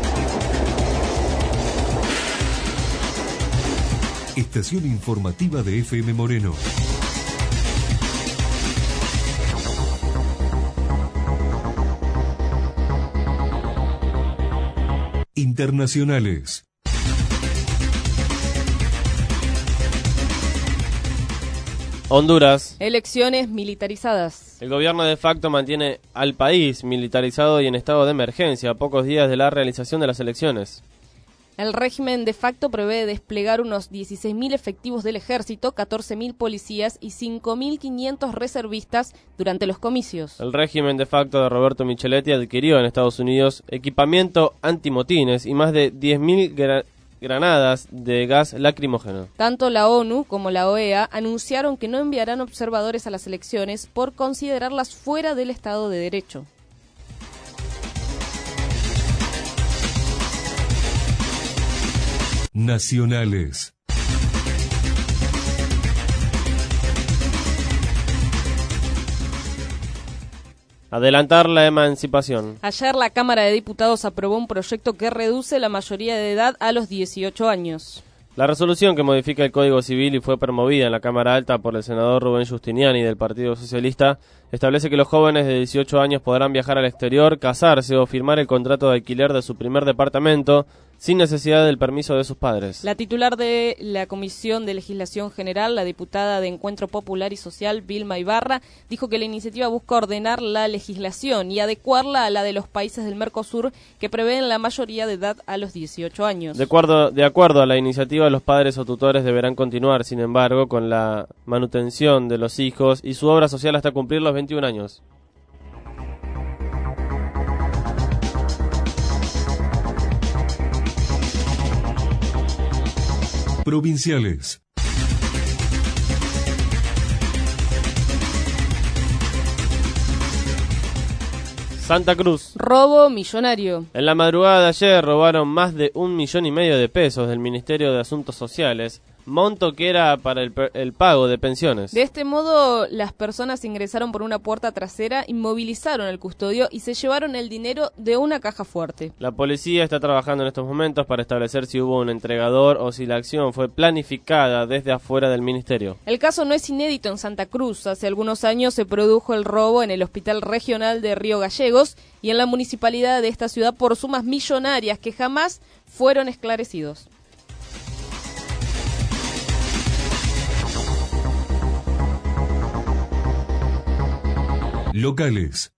Estación informativa de F M Moreno. Internacionales. Honduras. Elecciones militarizadas. El gobierno de facto mantiene al país militarizado y en estado de emergencia a pocos días de la realización de las elecciones. El régimen de facto prevé desplegar unos dieciséis mil efectivos del ejército, catorce mil policías y cinco mil quinientos reservistas durante los comicios. El régimen de facto de Roberto Micheletti adquirió en Estados Unidos equipamiento antimotines y más de diez mil gra- granadas de gas lacrimógeno. Tanto la ONU como la O E A anunciaron que no enviarán observadores a las elecciones por considerarlas fuera del Estado de Derecho. Nacionales. Adelantar la emancipación. Ayer la Cámara de Diputados aprobó un proyecto que reduce la mayoría de edad a los dieciocho años. La resolución que modifica el Código Civil y fue promovida en la Cámara Alta por el senador Rubén Giustiniani del Partido Socialista establece que los jóvenes de dieciocho años podrán viajar al exterior, casarse o firmar el contrato de alquiler de su primer departamento sin necesidad del permiso de sus padres. La titular de la Comisión de Legislación General, la diputada de Encuentro Popular y Social, Vilma Ibarra, dijo que la iniciativa busca ordenar la legislación y adecuarla a la de los países del Mercosur que prevén la mayoría de edad a los dieciocho años. De acuerdo, de acuerdo a la iniciativa, los padres o tutores deberán continuar, sin embargo, con la manutención de los hijos y su obra social hasta cumplir los veintiún años. Provinciales. Santa Cruz. Robo millonario. En la madrugada de ayer robaron más de un millón y medio de pesos del Ministerio de Asuntos Sociales, monto que era para el, el pago de pensiones. De este modo, las personas ingresaron por una puerta trasera, inmovilizaron al custodio y se llevaron el dinero de una caja fuerte. La policía está trabajando en estos momentos para establecer si hubo un entregador o si la acción fue planificada desde afuera del ministerio. El caso no es inédito en Santa Cruz. Hace algunos años se produjo el robo en el Hospital Regional de Río Gallegos y en la municipalidad de esta ciudad por sumas millonarias que jamás fueron esclarecidos. Locales.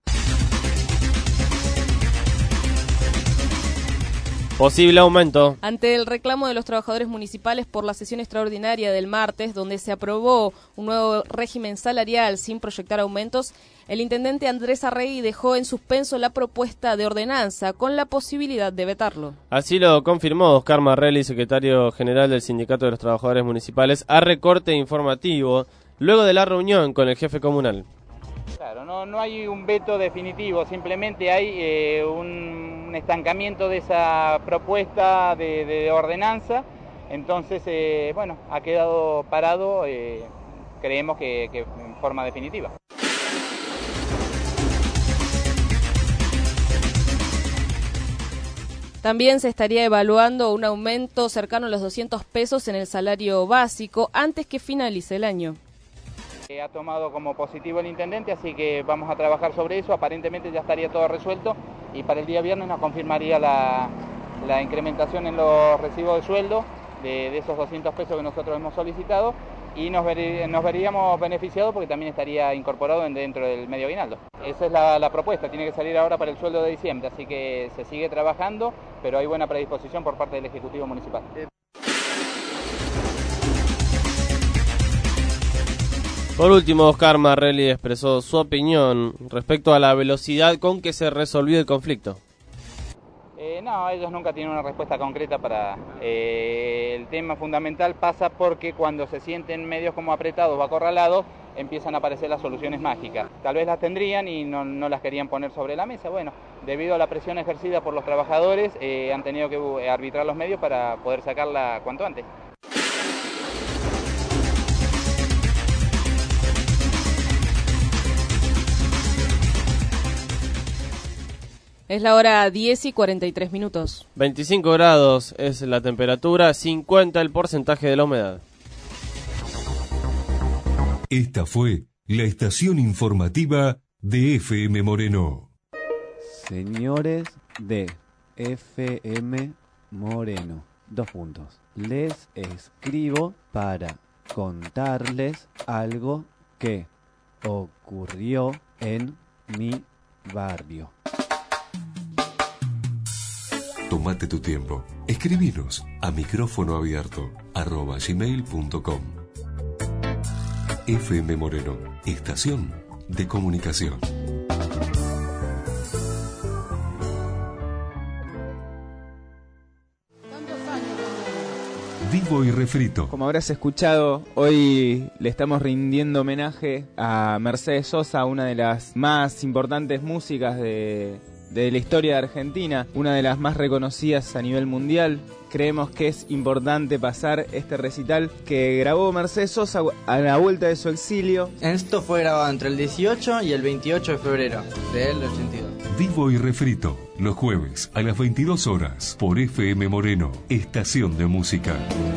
Posible aumento. Ante el reclamo de los trabajadores municipales por la sesión extraordinaria del martes, donde se aprobó un nuevo régimen salarial sin proyectar aumentos, el intendente Andrés Arregui dejó en suspenso la propuesta de ordenanza con la posibilidad de vetarlo. Así lo confirmó Oscar Marrelli, secretario general del Sindicato de los Trabajadores Municipales, a Recorte Informativo, luego de la reunión con el jefe comunal. Claro, no, no hay un veto definitivo, simplemente hay eh, un, un estancamiento de esa propuesta de, de ordenanza, entonces, eh, bueno, ha quedado parado, eh, creemos que, que en forma definitiva. También se estaría evaluando un aumento cercano a los doscientos pesos en el salario básico antes que finalice el año. Ha tomado como positivo el intendente, así que vamos a trabajar sobre eso. Aparentemente ya estaría todo resuelto y para el día viernes nos confirmaría la, la incrementación en los recibos de sueldo de, de esos doscientos pesos que nosotros hemos solicitado y nos, ver, nos veríamos beneficiados porque también estaría incorporado en, dentro del medio aguinaldo. Esa es la, la propuesta, tiene que salir ahora para el sueldo de diciembre, así que se sigue trabajando, pero hay buena predisposición por parte del Ejecutivo Municipal. Por último, Oscar Marrelli expresó su opinión respecto a la velocidad con que se resolvió el conflicto. Eh, no, ellos nunca tienen una respuesta concreta para... Eh, el tema fundamental pasa porque cuando se sienten medios como apretados o acorralados, empiezan a aparecer las soluciones mágicas. Tal vez las tendrían y no, no las querían poner sobre la mesa. Bueno, debido a la presión ejercida por los trabajadores, eh, han tenido que arbitrar los medios para poder sacarla cuanto antes. Es la hora diez y cuarenta y tres minutos. veinticinco grados es la temperatura, cincuenta el porcentaje de la humedad. Esta fue la estación informativa de F M Moreno. Señores de F M Moreno, dos puntos. Les escribo para contarles algo que ocurrió en mi barrio. Tómate tu tiempo. Escribinos a micrófono abierto arroba gmail punto com. F M Moreno, estación de comunicación. Vivo y refrito. Como habrás escuchado, hoy le estamos rindiendo homenaje a Mercedes Sosa, una de las más importantes músicas de... de la historia de Argentina, una de las más reconocidas a nivel mundial. Creemos que es importante pasar este recital que grabó Mercedes Sosa a la vuelta de su exilio. Esto fue grabado entre el dieciocho y el veintiocho de febrero del ochenta y dos. Vivo y refrito, los jueves a las veintidós horas por F M Moreno, estación de música.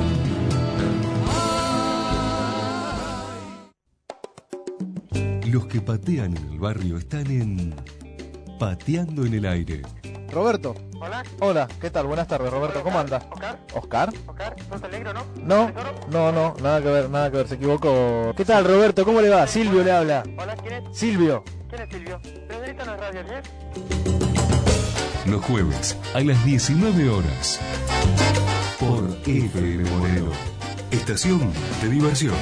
Los que patean en el barrio están en Pateando en el Aire. Roberto. Hola. Hola, ¿qué tal? Buenas tardes, Roberto. ¿Cómo andas? ¿Oscar? ¿Oscar? ¿Oscar? ¿Sos alegre, no? No, no, no, nada que ver, nada que ver, se equivocó. ¿Qué tal, Roberto? ¿Cómo le va? Silvio le habla. Hola, ¿quién es? Silvio. ¿Quién es Silvio? Pero esto no es radio, ¿sí? Los jueves a las diecinueve horas por F M Moreno, estación de diversión.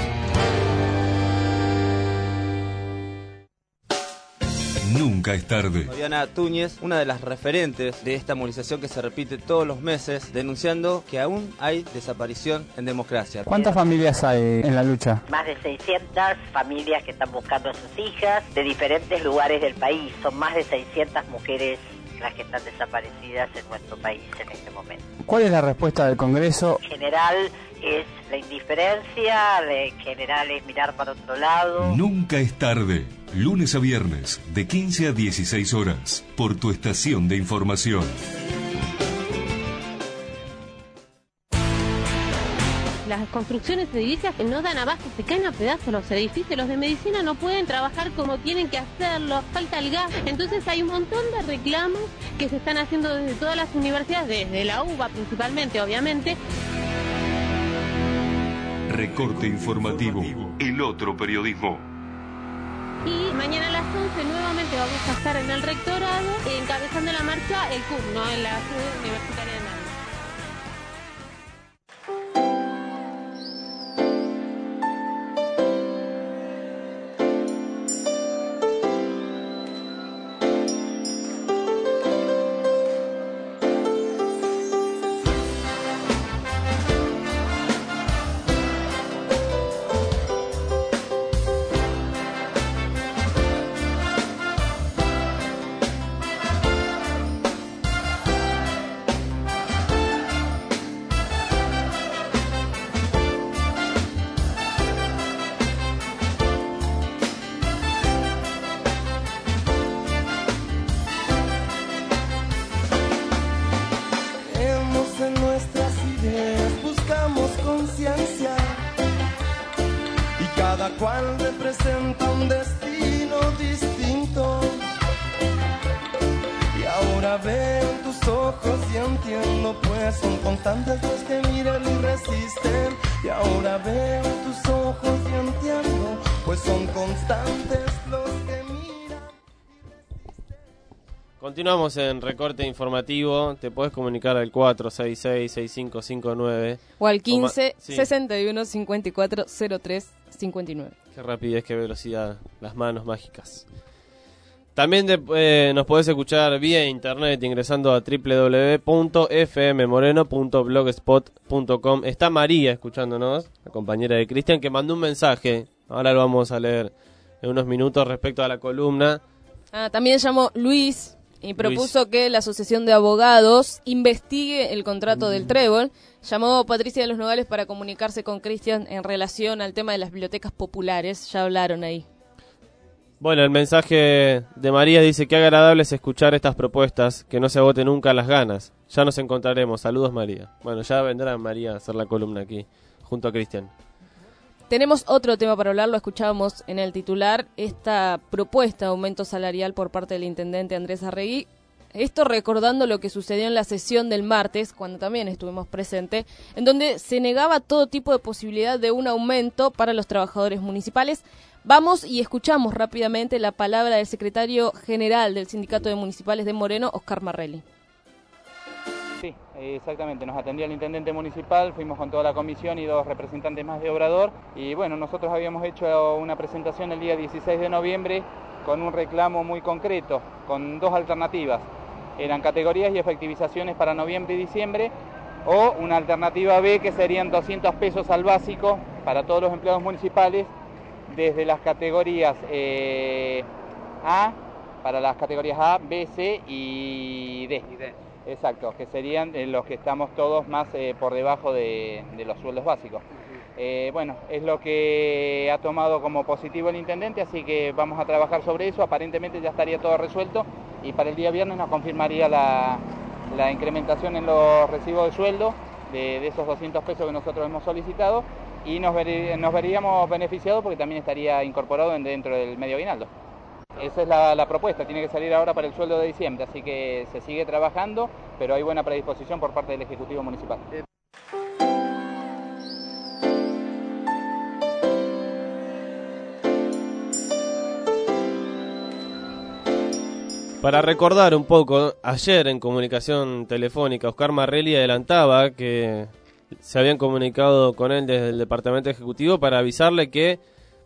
Nunca es tarde. Fabiana Túñez, una de las referentes de esta movilización que se repite todos los meses, denunciando que aún hay desaparición en democracia. ¿Cuántas familias hay en la lucha? Más de seiscientas familias que están buscando a sus hijas de diferentes lugares del país. Son más de seiscientas mujeres las que están desaparecidas en nuestro país en este momento. ¿Cuál es la respuesta del Congreso? En general es la indiferencia, en general es mirar para otro lado. Nunca es tarde. Lunes a viernes, de quince a dieciséis horas, por tu estación de información. Las construcciones edilicias no dan abasto, se caen a pedazos los edificios, los de medicina no pueden trabajar como tienen que hacerlo, falta el gas. Entonces hay un montón de reclamos que se están haciendo desde todas las universidades, desde la U B A principalmente, obviamente. Recorte informativo, el otro periodismo. Y mañana a las once nuevamente vamos a estar en el rectorado encabezando la marcha el C U M, ¿no? En la sede universitaria de Madrid. tus ojos y entiendo, pues son constantes los que miran y resisten. Y ahora veo tus ojos y entiendo, pues son constantes los que miran. Continuamos en recorte informativo. Te podés comunicar al cuatro seis seis, seis cinco cinco nueve o al quince, sí. sesenta y uno, cincuenta y cuatro, cero tres, cincuenta y nueve. Qué rapidez, qué velocidad, las manos mágicas. También te, eh, nos podés escuchar vía internet ingresando a doble u doble u doble u punto f m moreno punto blogspot punto com. Está María escuchándonos, la compañera de Cristian, que mandó un mensaje. Ahora lo vamos a leer en unos minutos respecto a la columna. Ah, también llamó Luis y propuso Luis. que la Asociación de Abogados investigue el contrato mm. del Trébol. Llamó Patricia de los Nogales para comunicarse con Cristian en relación al tema de las bibliotecas populares. Ya hablaron ahí. Bueno, el mensaje de María dice: qué agradable es escuchar estas propuestas, que no se agoten nunca las ganas. Ya nos encontraremos. Saludos, María. Bueno, ya vendrá María a hacer la columna aquí, junto a Cristian. Tenemos otro tema para hablar, lo escuchábamos en el titular, esta propuesta de aumento salarial por parte del intendente Andrés Arregui. Esto recordando lo que sucedió en la sesión del martes, cuando también estuvimos presentes, en donde se negaba todo tipo de posibilidad de un aumento para los trabajadores municipales. Vamos y escuchamos rápidamente la palabra del secretario general del Sindicato de Municipales de Moreno, Oscar Marrelli. Sí, exactamente, nos atendió el intendente municipal, fuimos con toda la comisión y dos representantes más de Obrador, y bueno, nosotros habíamos hecho una presentación el día dieciséis de noviembre con un reclamo muy concreto, con dos alternativas. Eran categorías y efectivizaciones para noviembre y diciembre, o una alternativa B que serían doscientos pesos al básico para todos los empleados municipales, desde las categorías eh, A, para las categorías A, B, C y D. Y D. Exacto, que serían eh, los que estamos todos más eh, por debajo de, de los sueldos básicos. Uh-huh. eh, bueno, es lo que ha tomado como positivo el intendente, así que vamos a trabajar sobre eso. Aparentemente ya estaría todo resuelto y para el día viernes nos confirmaría la, la incrementación en los recibos de sueldo de, de esos doscientos pesos que nosotros hemos solicitado, y nos, ver, nos veríamos beneficiados porque también estaría incorporado en, dentro del medio aguinaldo. Esa es la, la propuesta, tiene que salir ahora para el sueldo de diciembre, así que se sigue trabajando, pero hay buena predisposición por parte del Ejecutivo Municipal. Para recordar un poco, ayer en comunicación telefónica, Oscar Marrelli adelantaba que se habían comunicado con él desde el Departamento Ejecutivo para avisarle que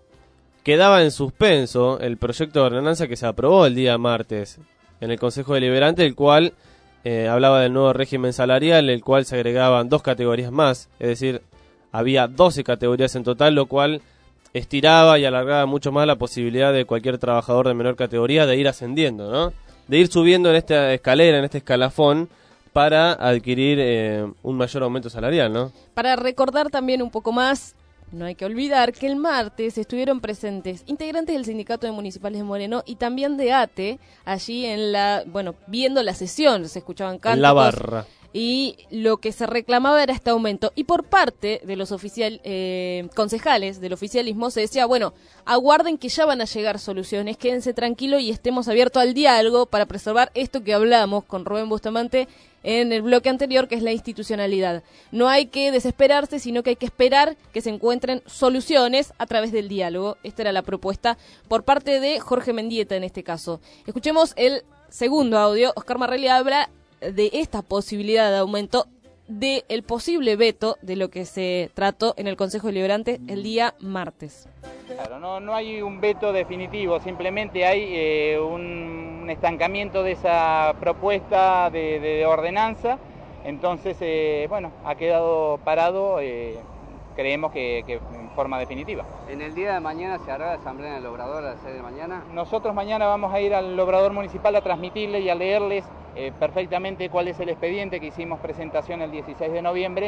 quedaba en suspenso el proyecto de ordenanza que se aprobó el día martes en el Consejo Deliberante, el cual eh, hablaba del nuevo régimen salarial, el cual se agregaban dos categorías más, es decir, había doce categorías en total, lo cual estiraba y alargaba mucho más la posibilidad de cualquier trabajador de menor categoría de ir ascendiendo, ¿no? De ir subiendo en esta escalera, en este escalafón, para adquirir eh, un mayor aumento salarial, ¿no? Para recordar también un poco más, no hay que olvidar que el martes estuvieron presentes integrantes del Sindicato de Municipales de Moreno y también de A T E, allí en la, bueno, viendo la sesión, se escuchaban cánticos. En la barra. Y lo que se reclamaba era este aumento. Y por parte de los oficial, eh, concejales del oficialismo se decía, bueno, aguarden que ya van a llegar soluciones, quédense tranquilos y estemos abiertos al diálogo para preservar esto que hablamos con Rubén Bustamante en el bloque anterior, que es la institucionalidad. No hay que desesperarse, sino que hay que esperar que se encuentren soluciones a través del diálogo. Esta era la propuesta por parte de Jorge Mendieta en este caso. Escuchemos el segundo audio. Oscar Marrelli habla de esta posibilidad de aumento, de el posible veto de lo que se trató en el Consejo Deliberante el día martes. Claro, no, no hay un veto definitivo, simplemente hay eh, un, un estancamiento de esa propuesta de, de, de ordenanza, entonces, eh, bueno, ha quedado parado, eh, creemos que, que en forma definitiva. ¿En el día de mañana se hará la asamblea en el Obrador a las seis de la mañana? Nosotros mañana vamos a ir al Obrador Municipal a transmitirle y a leerles eh, perfectamente cuál es el expediente, que hicimos presentación el dieciséis de noviembre,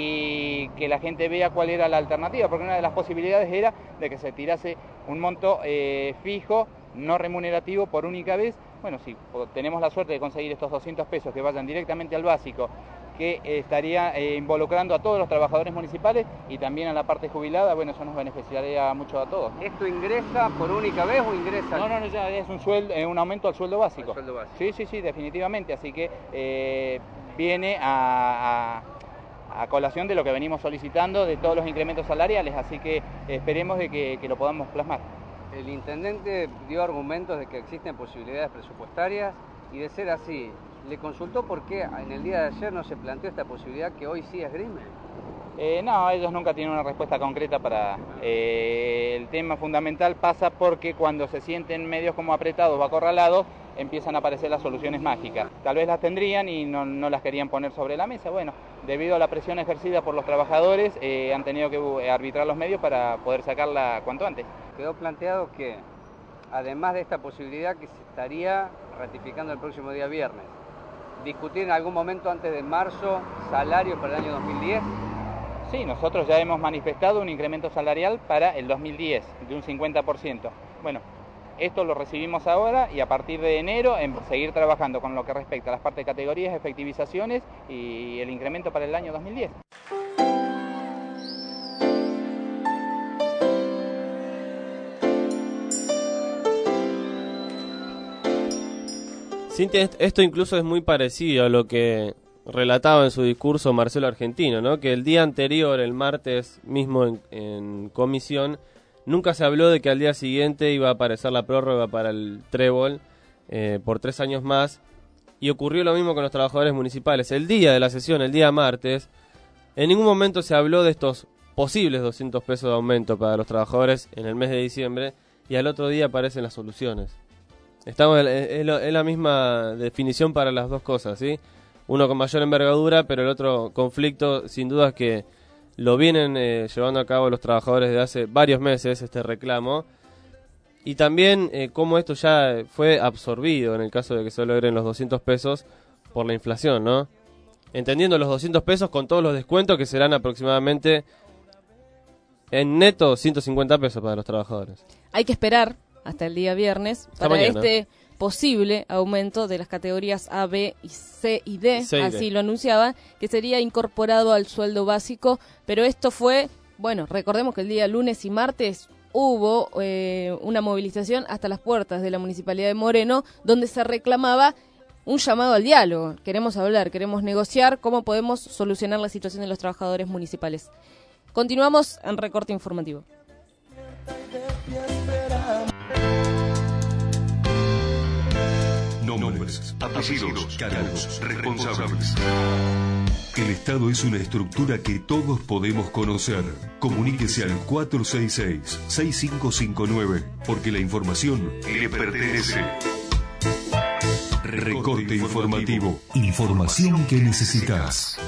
y que la gente vea cuál era la alternativa, porque una de las posibilidades era de que se tirase un monto eh, fijo, no remunerativo por única vez. Bueno, si tenemos la suerte de conseguir estos doscientos pesos que vayan directamente al básico, que eh, estaría eh, involucrando a todos los trabajadores municipales y también a la parte jubilada. Bueno, eso nos beneficiaría mucho a todos. ¿Esto ingresa por única vez o ingresa? No, no, no, ya es un, sueldo, eh, un aumento al sueldo básico. Al sueldo básico. Sí, sí, sí, definitivamente. Así que eh, viene a, a, a colación de lo que venimos solicitando de todos los incrementos salariales, así que esperemos de que, que lo podamos plasmar. El intendente dio argumentos de que existen posibilidades presupuestarias y de ser así, ¿le consultó por qué en el día de ayer no se planteó esta posibilidad que hoy sí esgrime? Eh, no, ellos nunca tienen una respuesta concreta para... Eh, el tema fundamental pasa porque cuando se sienten medios como apretados o acorralados, empiezan a aparecer las soluciones mágicas. Tal vez las tendrían y no, no las querían poner sobre la mesa. Bueno, debido a la presión ejercida por los trabajadores, eh, han tenido que arbitrar los medios para poder sacarla cuanto antes. Quedó planteado que, además de esta posibilidad que se estaría ratificando el próximo día viernes, discutir en algún momento antes de marzo salarios para el año dos mil diez. Sí, nosotros ya hemos manifestado un incremento salarial para el dos mil diez de un cincuenta por ciento. Bueno, esto lo recibimos ahora y a partir de enero en seguir trabajando con lo que respecta a las partes de categorías, efectivizaciones y el incremento para el año dos mil diez. Cintia, esto incluso es muy parecido a lo que relataba en su discurso Marcelo Argentino, ¿no? Que el día anterior, el martes mismo en, en comisión, nunca se habló de que al día siguiente iba a aparecer la prórroga para el trébol eh, por tres años más, y ocurrió lo mismo con los trabajadores municipales. El día de la sesión, el día martes, en ningún momento se habló de estos posibles doscientos pesos de aumento para los trabajadores en el mes de diciembre, y al otro día aparecen las soluciones. Estamos es la misma definición para las dos cosas, ¿sí? Uno con mayor envergadura, pero el otro conflicto, sin duda, es que lo vienen eh, llevando a cabo los trabajadores desde hace varios meses, este reclamo. Y también eh, cómo esto ya fue absorbido en el caso de que se logren los doscientos pesos por la inflación, ¿no? Entendiendo los doscientos pesos con todos los descuentos que serán aproximadamente en neto ciento cincuenta pesos para los trabajadores. Hay que esperar hasta el día viernes Hasta para mañana. este posible aumento de las categorías A, B, y C y D, C y D. así lo anunciaba, que sería incorporado al sueldo básico, pero esto fue, bueno, recordemos que el día lunes y martes hubo eh, una movilización hasta las puertas de la Municipalidad de Moreno, donde se reclamaba un llamado al diálogo. Queremos hablar, queremos negociar cómo podemos solucionar la situación de los trabajadores municipales. Continuamos en Recorte Informativo. Nombres, apellidos, cargos, responsables. El Estado es una estructura que todos podemos conocer. Comuníquese al cuatro seis seis, seis cinco cinco nueve, porque la información le pertenece. Recorte informativo. Información que necesitas.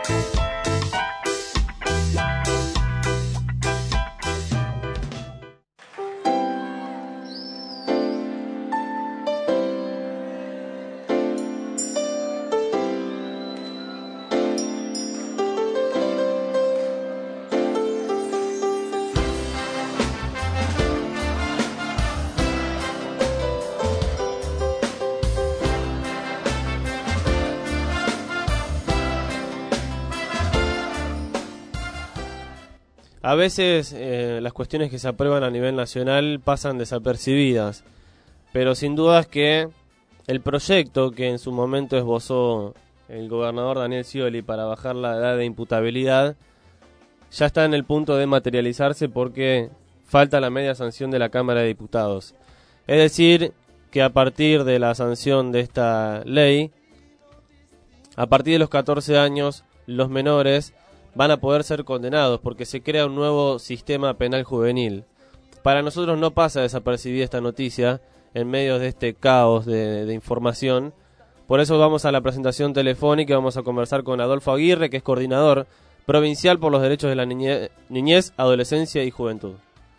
A veces eh, las cuestiones que se aprueban a nivel nacional pasan desapercibidas, pero sin duda es que el proyecto que en su momento esbozó el gobernador Daniel Scioli para bajar la edad de imputabilidad ya está en el punto de materializarse porque falta la media sanción de la Cámara de Diputados. Es decir, que a partir de la sanción de esta ley, a partir de los catorce años, los menores van a poder ser condenados porque se crea un nuevo sistema penal juvenil. Para nosotros no pasa desapercibida esta noticia en medio de este caos de, de información. Por eso vamos a la presentación telefónica y vamos a conversar con Adolfo Aguirre, que es coordinador provincial por los derechos de la niñez, niñez, adolescencia y juventud.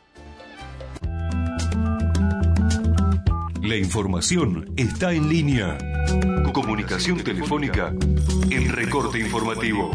La información está en línea. Comunicación telefónica en Recorte Informativo.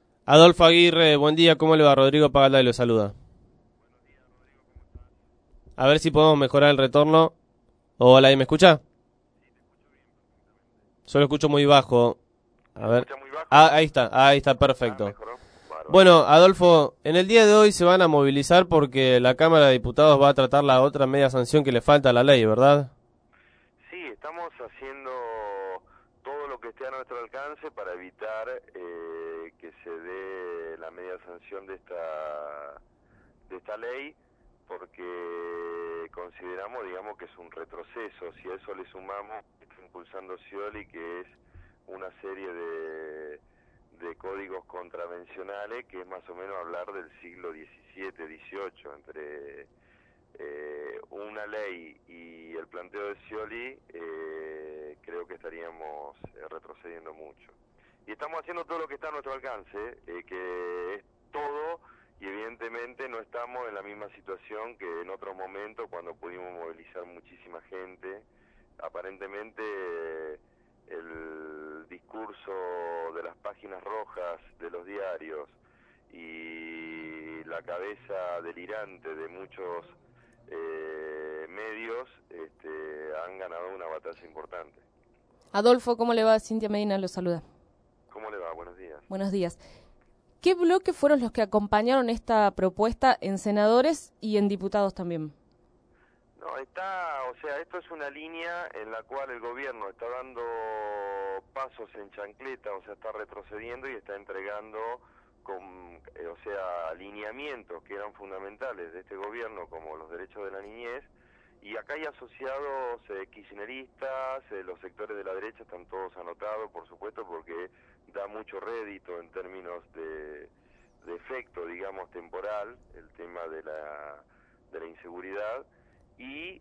Adolfo Aguirre, buen día, ¿cómo le va? Rodrigo Pagalday lo saluda. A ver si podemos mejorar el retorno. Hola, ¿y me escucha? Yo lo escucho muy bajo. A ver. Ah, ahí está, ahí está, perfecto. Bueno, Adolfo, en el día de hoy se van a movilizar porque la Cámara de Diputados va a tratar la otra media sanción que le falta a la ley, ¿verdad? Sí, estamos haciendo todo lo que esté a nuestro alcance para evitar eh, que se dé la media sanción de esta de esta ley, porque consideramos, digamos, que es un retroceso. Si a eso le sumamos, está impulsando Scioli, que es una serie de, de códigos contravencionales, que es más o menos hablar del siglo diecisiete, dieciocho, entre eh, una ley y el planteo de Scioli, eh, creo que estaríamos eh, retrocediendo mucho. Y estamos haciendo todo lo que está a nuestro alcance, eh, que es todo, y evidentemente no estamos en la misma situación que en otros momentos cuando pudimos movilizar muchísima gente. Aparentemente eh, el discurso de las páginas rojas de los diarios y la cabeza delirante de muchos eh, medios este, han ganado una batalla importante. Adolfo, ¿cómo le va? Cintia Medina lo saluda. ¿Cómo le va? Buenos días. Buenos días. ¿Qué bloques fueron los que acompañaron esta propuesta en senadores y en diputados también? No, está, o sea, esto es una línea en la cual el gobierno está dando pasos en chancleta, o sea, está retrocediendo y está entregando, con, eh, o sea, alineamientos que eran fundamentales de este gobierno, como los derechos de la niñez, y acá hay asociados eh, kirchneristas, eh, los sectores de la derecha están todos anotados, por supuesto, porque da mucho rédito en términos de, de efecto, digamos, temporal, el tema de la, de la inseguridad, y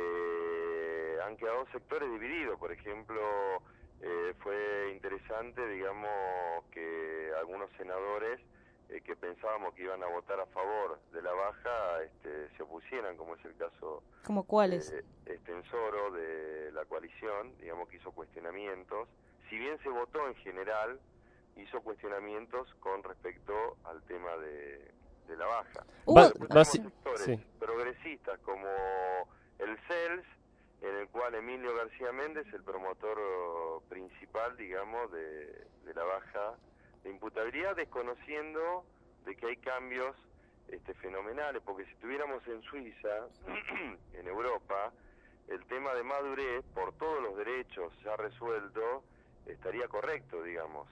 eh, han quedado sectores divididos. Por ejemplo, eh, fue interesante, digamos, que algunos senadores eh, que pensábamos que iban a votar a favor de la baja este, se opusieran, como es el caso ¿Como cuáles? eh, Estensoro de la coalición, digamos, que hizo cuestionamientos. Si bien se votó en general, hizo cuestionamientos con respecto al tema de, de la baja. Uh, va, tenemos sí, sectores sí. progresistas como el C E L S, en el cual Emilio García Méndez, el promotor oh, principal, digamos, de, de la baja de imputabilidad, desconociendo de que hay cambios este, fenomenales, porque si estuviéramos en Suiza, en Europa, el tema de madurez, por todos los derechos ya resuelto, estaría correcto, digamos,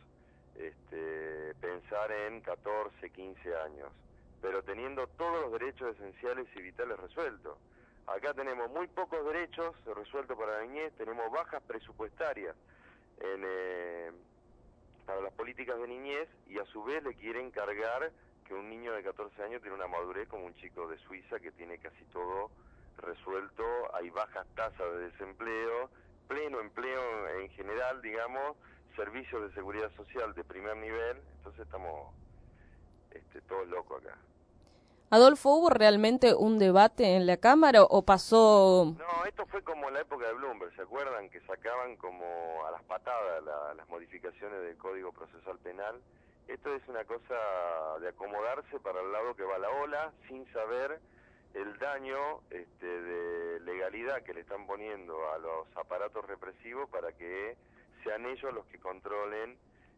este, pensar en catorce, quince años, pero teniendo todos los derechos esenciales y vitales resueltos. Acá tenemos muy pocos derechos resueltos para la niñez, tenemos bajas presupuestarias en, eh, para las políticas de niñez, y a su vez le quieren cargar que un niño de catorce años tiene una madurez como un chico de Suiza que tiene casi todo resuelto, hay bajas tasas de desempleo, pleno empleo en general, digamos, servicios de seguridad social de primer nivel, entonces estamos este, todos locos acá. Adolfo, ¿hubo realmente un debate en la Cámara o pasó...? No, esto fue como en la época de Bloomberg, ¿se acuerdan? Que sacaban como a las patadas la, las modificaciones del Código Procesal Penal. Esto es una cosa de acomodarse para el lado que va la ola, sin saber el daño este, de legalidad que le están poniendo a los aparatos represivos para que sean ellos los que controlen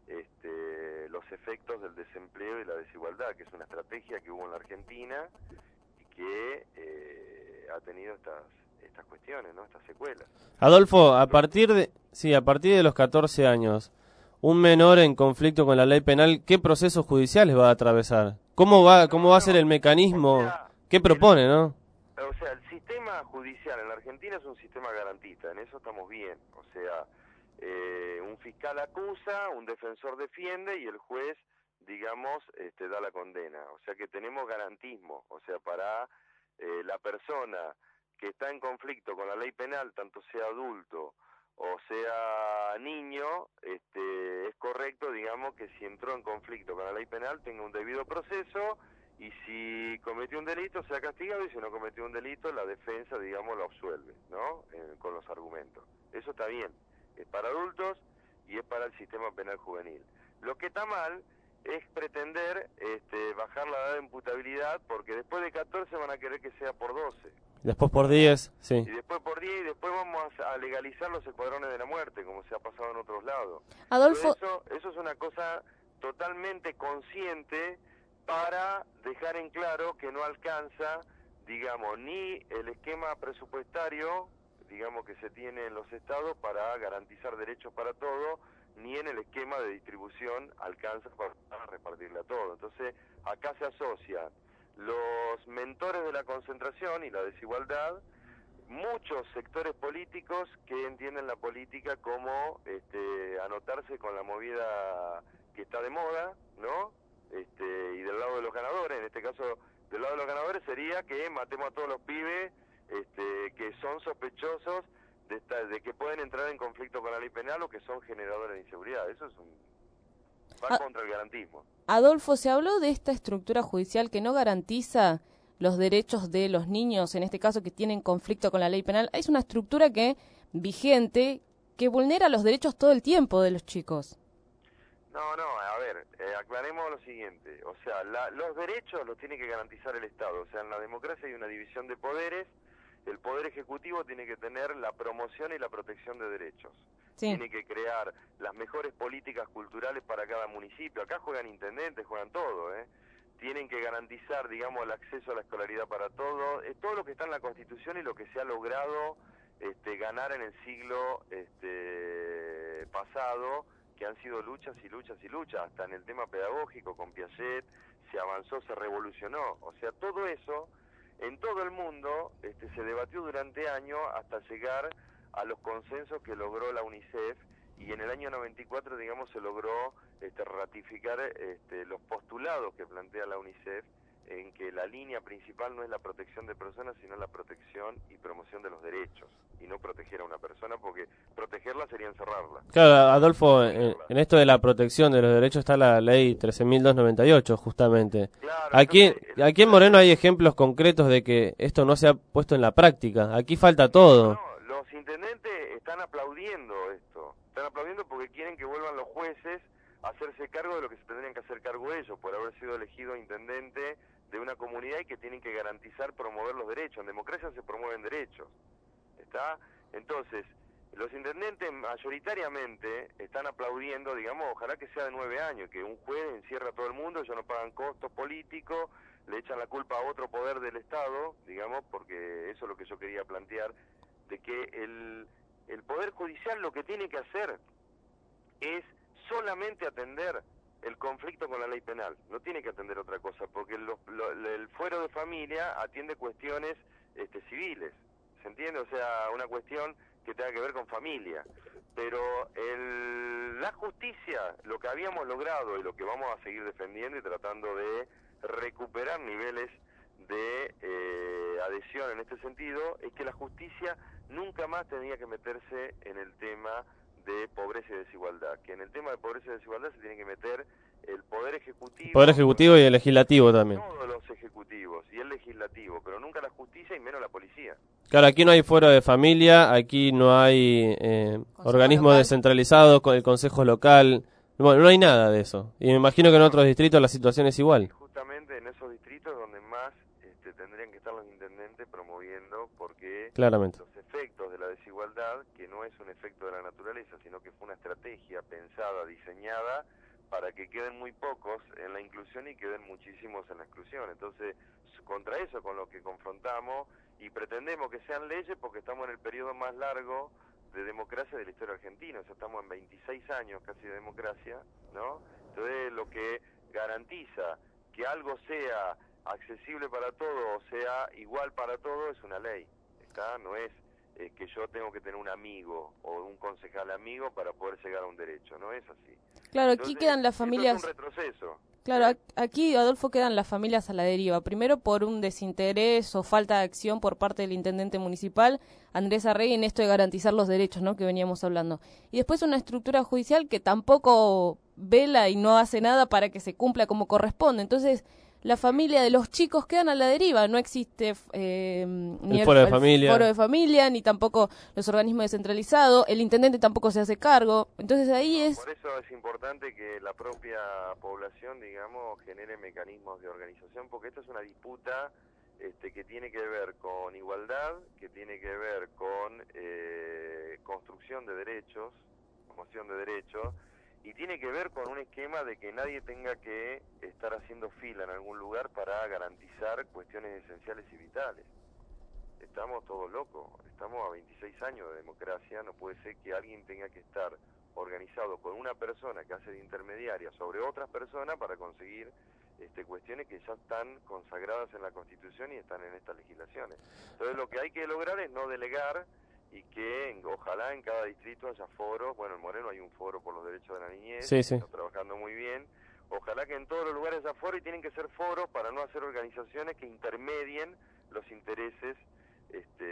este, los efectos del desempleo y la desigualdad, que es una estrategia que hubo en la Argentina y que eh, ha tenido estas estas cuestiones, ¿no? Estas secuelas. Adolfo, a partir de sí, a partir de los catorce años, un menor en conflicto con la ley penal, ¿qué procesos judiciales va a atravesar? ¿Cómo va cómo va a ser el mecanismo? O sea, ¿qué propone, no? O sea, el sistema judicial en la Argentina es un sistema garantista, en eso estamos bien. O sea, eh, un fiscal acusa, un defensor defiende y el juez, digamos, este, da la condena. O sea que tenemos garantismo. O sea, para eh, la persona que está en conflicto con la ley penal, tanto sea adulto o sea niño, este, es correcto, digamos, que si entró en conflicto con la ley penal tenga un debido proceso, y si cometió un delito sea castigado, y si no cometió un delito la defensa, digamos, lo absuelve, ¿no? Eh, con los argumentos. Eso está bien, es para adultos y es para el sistema penal juvenil. Lo que está mal es pretender este, bajar la edad de imputabilidad, porque después de catorce van a querer que sea por doce. Después por diez, sí. Y después por diez y después vamos a legalizar los escuadrones de la muerte, como se ha pasado en otros lados. Adolfo... Eso, eso es una cosa totalmente consciente para dejar en claro que no alcanza, digamos, ni el esquema presupuestario, digamos, que se tiene en los estados para garantizar derechos para todos, ni en el esquema de distribución alcanza para repartirle a todo. Entonces, acá se asocia los mentores de la concentración y la desigualdad, muchos sectores políticos que entienden la política como este, anotarse con la movida que está de moda, ¿no? Este, y del lado de los ganadores, en este caso, del lado de los ganadores sería que matemos a todos los pibes este, que son sospechosos de, esta, de que pueden entrar en conflicto con la ley penal o que son generadores de inseguridad. Eso es un... va Ah. contra el garantismo. Adolfo, se habló de esta estructura judicial que no garantiza los derechos de los niños, en este caso que tienen conflicto con la ley penal. Es una estructura que vigente que vulnera los derechos todo el tiempo de los chicos. No, no, a ver, eh, aclaremos lo siguiente. O sea, la, los derechos los tiene que garantizar el Estado. O sea, en la democracia hay una división de poderes. El Poder Ejecutivo tiene que tener la promoción y la protección de derechos. Sí. Tiene que crear las mejores políticas culturales para cada municipio. Acá juegan intendentes, juegan todo, ¿eh? Tienen que garantizar, digamos, el acceso a la escolaridad para todos. Es todo lo que está en la Constitución y lo que se ha logrado este, ganar en el siglo este, pasado, que han sido luchas y luchas y luchas. Hasta en el tema pedagógico, con Piaget, se avanzó, se revolucionó. O sea, todo eso... en todo el mundo este, se debatió durante años hasta llegar a los consensos que logró la UNICEF, y en el año noventa y cuatro, digamos, se logró este, ratificar este, los postulados que plantea la UNICEF, en que la línea principal no es la protección de personas, sino la protección y promoción de los derechos, y no proteger a una persona, porque protegerla sería encerrarla. Claro, Adolfo, en, en esto de la protección de los derechos está la ley trece mil doscientos noventa y ocho, justamente. Claro, aquí, entonces, aquí en Moreno hay ejemplos concretos de que esto no se ha puesto en la práctica. Aquí falta todo. No, los intendentes están aplaudiendo esto, están aplaudiendo porque quieren que vuelvan los jueces a hacerse cargo de lo que se tendrían que hacer cargo ellos, por haber sido elegido intendente de una comunidad y que tienen que garantizar, promover los derechos. En democracia se promueven derechos, ¿está? Entonces, los intendentes mayoritariamente están aplaudiendo, digamos, ojalá que sea de nueve años, que un juez encierra a todo el mundo, ellos no pagan costos políticos, le echan la culpa a otro poder del Estado, digamos, porque eso es lo que yo quería plantear, de que el, el Poder Judicial lo que tiene que hacer es solamente atender el conflicto con la ley penal, no tiene que atender otra cosa, porque lo, lo, el fuero de familia atiende cuestiones este, civiles, ¿se entiende? O sea, una cuestión que tenga que ver con familia, pero el, la justicia, lo que habíamos logrado y lo que vamos a seguir defendiendo y tratando de recuperar niveles de eh, adhesión en este sentido, es que la justicia nunca más tenía que meterse en el tema de pobreza y desigualdad, que en el tema de pobreza y desigualdad se tiene que meter el Poder Ejecutivo, Poder Ejecutivo y el Legislativo también. todos los ejecutivos y el legislativo, pero nunca la justicia y menos la policía. Claro, aquí no hay fuero de familia, aquí no hay eh, organismos local. descentralizados con el consejo local, bueno, no hay nada de eso. Y me imagino que en otros distritos la situación es igual. Justamente en esos distritos donde más este, tendrían que estar los intendentes promoviendo, porque Claramente. los efectos de la desigualdad, que no es un efecto de la naturaleza, sino que fue una estrategia pensada, diseñada, para que queden muy pocos en la inclusión y queden muchísimos en la exclusión. Entonces, contra eso con lo que confrontamos y pretendemos que sean leyes, porque estamos en el periodo más largo de democracia de la historia argentina, o sea, estamos en veintiséis años casi de democracia, ¿no? Entonces, lo que garantiza que algo sea accesible para todos, o sea igual para todos, es una ley, ¿está? No es eh, que yo tengo que tener un amigo o un concejal amigo para poder llegar a un derecho, no es así. Claro, Entonces, aquí quedan las esto familias... es un retroceso. Claro, ac- aquí, Adolfo, quedan las familias a la deriva. Primero por un desinterés o falta de acción por parte del intendente municipal, Andrés Arregui, en esto de garantizar los derechos, ¿no?, que veníamos hablando. Y después una estructura judicial que tampoco vela y no hace nada para que se cumpla como corresponde. Entonces, la familia de los chicos quedan a la deriva. No existe eh, ni El foro de familia. foro de familia, ni tampoco los organismos descentralizados. El intendente tampoco se hace cargo. Entonces ahí es... Por eso es importante que la propia población, digamos, genere mecanismos de organización, porque esto es una disputa este, que tiene que ver con igualdad, que tiene que ver con eh, construcción de derechos, promoción de derechos, y tiene que ver con un esquema de que nadie tenga que estar haciendo fila en algún lugar para garantizar cuestiones esenciales y vitales. Estamos todos locos, estamos a veintiséis años de democracia, no puede ser que alguien tenga que estar organizado con una persona que hace de intermediaria sobre otras personas para conseguir este, cuestiones que ya están consagradas en la Constitución y están en estas legislaciones. Entonces lo que hay que lograr es no delegar y que en, ojalá en cada distrito haya foros. Bueno, en Moreno hay un foro por los derechos de la niñez, sí, sí. está trabajando muy bien. Ojalá que en todos los lugares haya foros, y tienen que ser foros para no hacer organizaciones que intermedien los intereses este,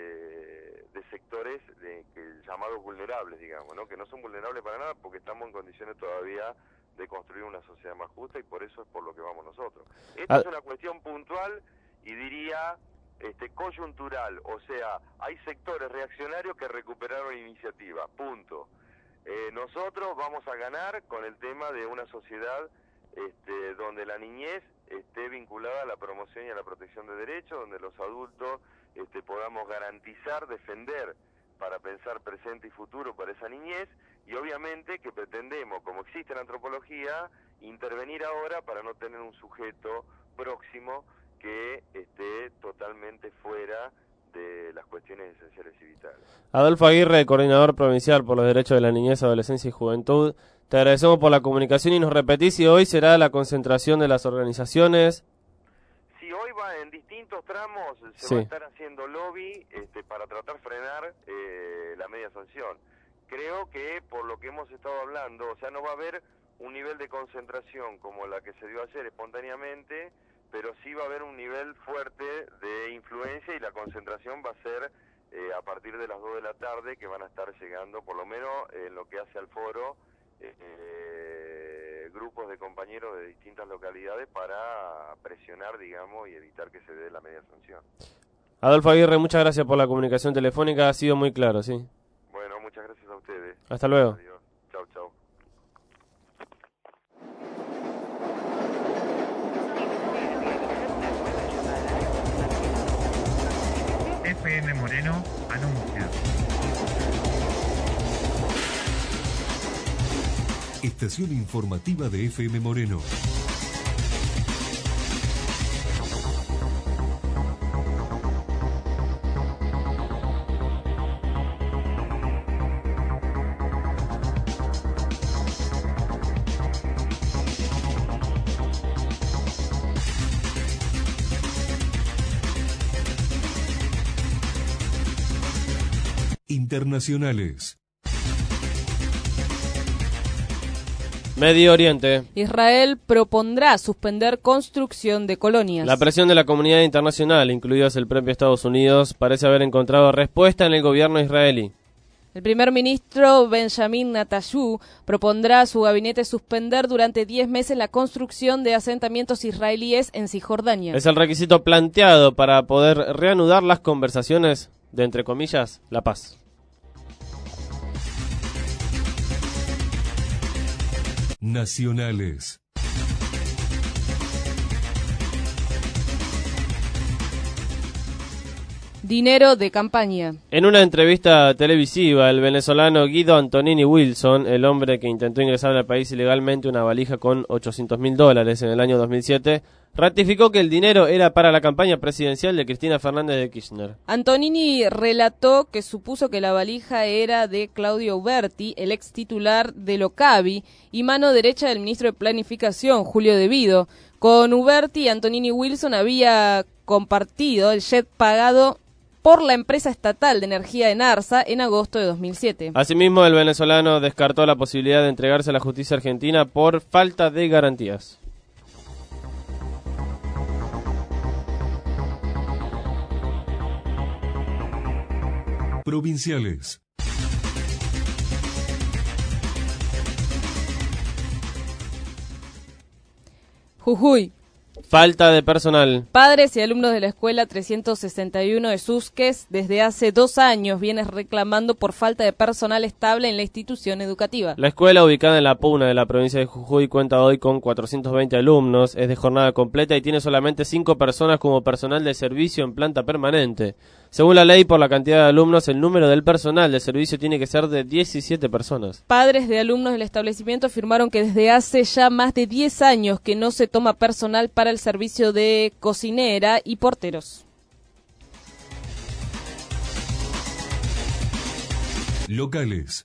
de sectores de, que, llamados vulnerables, digamos, ¿no? Que no son vulnerables para nada porque estamos en condiciones todavía de construir una sociedad más justa, y por eso es por lo que vamos nosotros. Esta ah. es una cuestión puntual y diría este, coyuntural, o sea, hay sectores reaccionarios que recuperaron iniciativa, punto. Eh, nosotros vamos a ganar con el tema de una sociedad este, donde la niñez esté vinculada a la promoción y a la protección de derechos, donde los adultos este, podamos garantizar, defender, para pensar presente y futuro para esa niñez, y obviamente que pretendemos, como existe en la antropología, intervenir ahora para no tener un sujeto próximo que esté totalmente fuera de las cuestiones esenciales y vitales. Adolfo Aguirre, coordinador provincial por los derechos de la niñez, adolescencia y juventud, te agradecemos por la comunicación y nos repetís si hoy será la concentración de las organizaciones. Sí, hoy va en distintos tramos, se sí. va a estar haciendo lobby este, para tratar de frenar eh, la media sanción. Creo que por lo que hemos estado hablando, o sea, no va a haber un nivel de concentración como la que se dio ayer espontáneamente, pero sí va a haber un nivel fuerte de influencia, y la concentración va a ser eh, a partir de las dos de la tarde, que van a estar llegando, por lo menos en lo que hace al foro, eh, grupos de compañeros de distintas localidades para presionar, digamos, y evitar que se dé la media sanción. Adolfo Aguirre, muchas gracias por la comunicación telefónica, ha sido muy claro, ¿sí? Bueno, muchas gracias a ustedes. Hasta luego. Adiós. Chau, chau. F M Moreno anuncia. Estación informativa de F M Moreno. Internacionales. Medio Oriente. Israel propondrá suspender construcción de colonias. La presión de la comunidad internacional, incluidos el propio Estados Unidos, parece haber encontrado respuesta en el gobierno israelí. El primer ministro Benjamin Netanyahu propondrá a su gabinete suspender durante diez meses la construcción de asentamientos israelíes en Cisjordania. Es el requisito planteado para poder reanudar las conversaciones de, entre comillas, la paz. Nacionales. Dinero de campaña. En una entrevista televisiva, el venezolano Guido Antonini Wilson, el hombre que intentó ingresar al país ilegalmente una valija con ochocientos mil dólares en el año dos mil siete, ratificó que el dinero era para la campaña presidencial de Cristina Fernández de Kirchner. Antonini relató que supuso que la valija era de Claudio Uberti, el ex titular del OCABI y mano derecha del ministro de Planificación, Julio De Vido. Con Uberti, Antonini Wilson había compartido el jet pagado por la empresa estatal de energía de Narsa en agosto de dos mil siete. Asimismo, el venezolano descartó la posibilidad de entregarse a la justicia argentina por falta de garantías. Provinciales. Jujuy. Falta de personal. Padres y alumnos de la escuela trescientos sesenta y uno de Susques desde hace dos años vienen reclamando por falta de personal estable en la institución educativa. La escuela, ubicada en La Puna de la provincia de Jujuy, cuenta hoy con cuatrocientos veinte alumnos, es de jornada completa y tiene solamente cinco personas como personal de servicio en planta permanente. Según la ley, por la cantidad de alumnos, el número del personal de servicio tiene que ser de diecisiete personas. Padres de alumnos del establecimiento afirmaron que desde hace ya más de diez años que no se toma personal para el servicio de cocinera y porteros. Locales.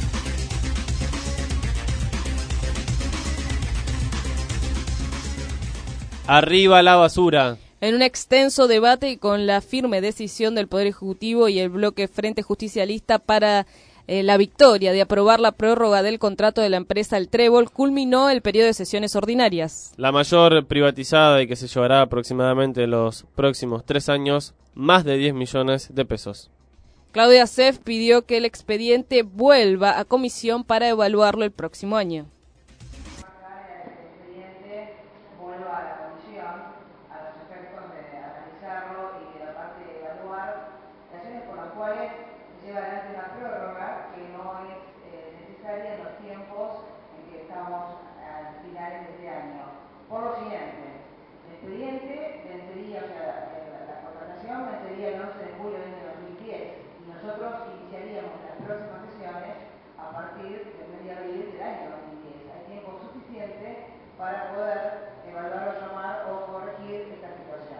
Arriba la basura. En un extenso debate y con la firme decisión del Poder Ejecutivo y el bloque Frente Justicialista para eh, la victoria de aprobar la prórroga del contrato de la empresa El Trébol, culminó el periodo de sesiones ordinarias. La mayor privatizada y que se llevará aproximadamente en los próximos tres años, más de diez millones de pesos. Claudia Seff pidió que el expediente vuelva a comisión para evaluarlo el próximo año. Por lo siguiente, el expediente vencería, o sea, la, la contratación vencería el once de julio del año dos mil diez y nosotros iniciaríamos las próximas sesiones a partir del mes de abril del año dos mil diez. Hay tiempo suficiente para poder evaluar o llamar o corregir esta situación.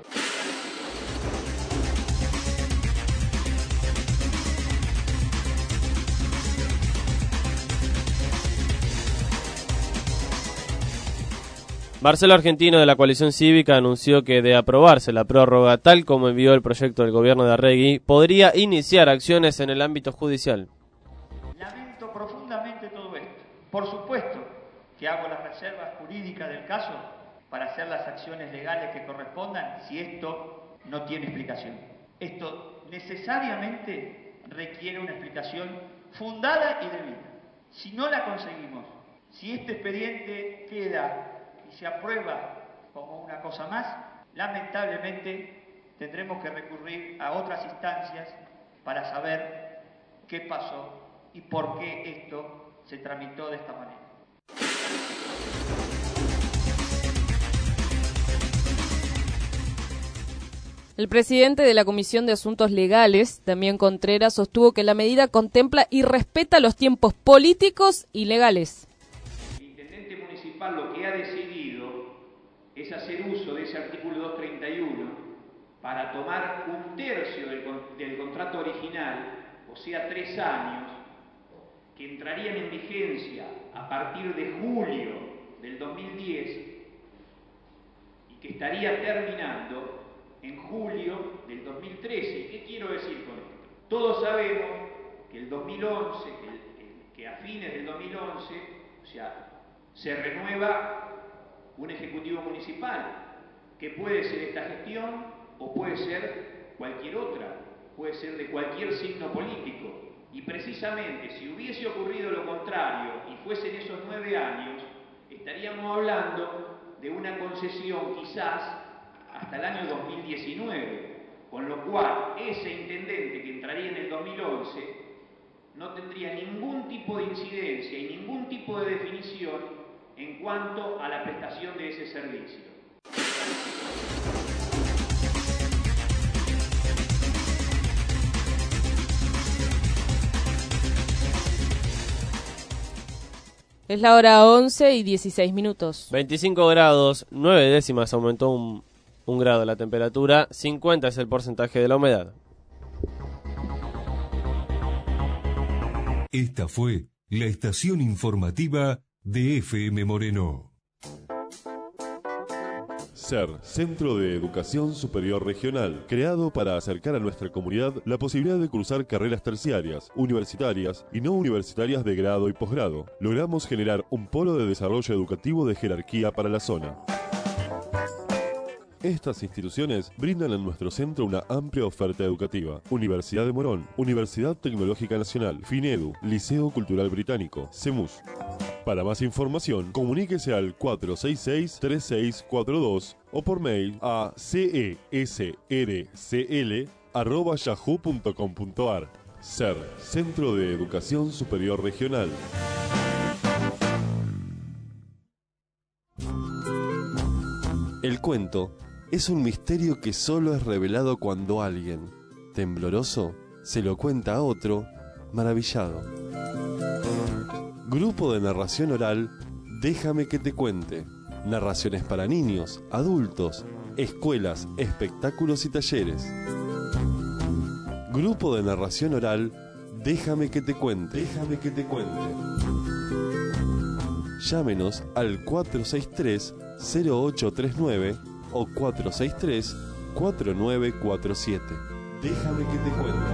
Marcelo Argentino, de la coalición cívica, anunció que de aprobarse la prórroga tal como envió el proyecto del gobierno de Arregui, podría iniciar acciones en el ámbito judicial. Lamento profundamente todo esto. Por supuesto que hago las reservas jurídicas del caso para hacer las acciones legales que correspondan si esto no tiene explicación. Esto necesariamente requiere una explicación fundada y debida. Si no la conseguimos, si este expediente queda y se aprueba como una cosa más, lamentablemente tendremos que recurrir a otras instancias para saber qué pasó y por qué esto se tramitó de esta manera. El presidente de la Comisión de Asuntos Legales, Damián Contreras, sostuvo que la medida contempla y respeta los tiempos políticos y legales. El intendente municipal lo que ha decidido es hacer uso de ese artículo doscientos treinta y uno para tomar un tercio del, del contrato original, o sea, tres años, que entrarían en vigencia a partir de julio del dos mil diez y que estaría terminando en julio del dos mil trece. ¿Qué quiero decir con esto? Todos sabemos que el dos mil once, que, que a fines del dos mil once, o sea, se renueva un ejecutivo municipal, que puede ser esta gestión o puede ser cualquier otra, puede ser de cualquier signo político. Y precisamente si hubiese ocurrido lo contrario y fuesen esos nueve años, estaríamos hablando de una concesión quizás hasta el año dos mil diecinueve, con lo cual ese intendente que entraría en el dos mil once no tendría ningún tipo de incidencia y ningún tipo de definición en cuanto a la prestación de ese servicio. Es la hora once y dieciséis minutos. veinticinco grados, nueve décimas, aumentó un, un grado la temperatura, cincuenta es el porcentaje de la humedad. Esta fue la estación informativa de F M Moreno. C E R, Centro de Educación Superior Regional, creado para acercar a nuestra comunidad la posibilidad de cursar carreras terciarias, universitarias y no universitarias de grado y posgrado. Logramos generar un polo de desarrollo educativo de jerarquía para la zona. Estas instituciones brindan en nuestro centro una amplia oferta educativa. Universidad de Morón, Universidad Tecnológica Nacional, FINEDU, Liceo Cultural Británico, CEMUS. Para más información, comuníquese al cuatro seis seis, tres seis cuatro dos o por mail a cesrcl arroba yahoo punto com punto ar. C E R, Centro de Educación Superior Regional. El cuento es un misterio que solo es revelado cuando alguien, tembloroso, se lo cuenta a otro, maravillado. Grupo de narración oral, Déjame que te cuente. Narraciones para niños, adultos, escuelas, espectáculos y talleres. Grupo de narración oral, Déjame que te cuente. Déjame que te cuente. Llámenos al cuatro seis tres, cero ocho tres nueve o cuatro seis tres, cuatro nueve cuatro siete. Déjame que te cuente.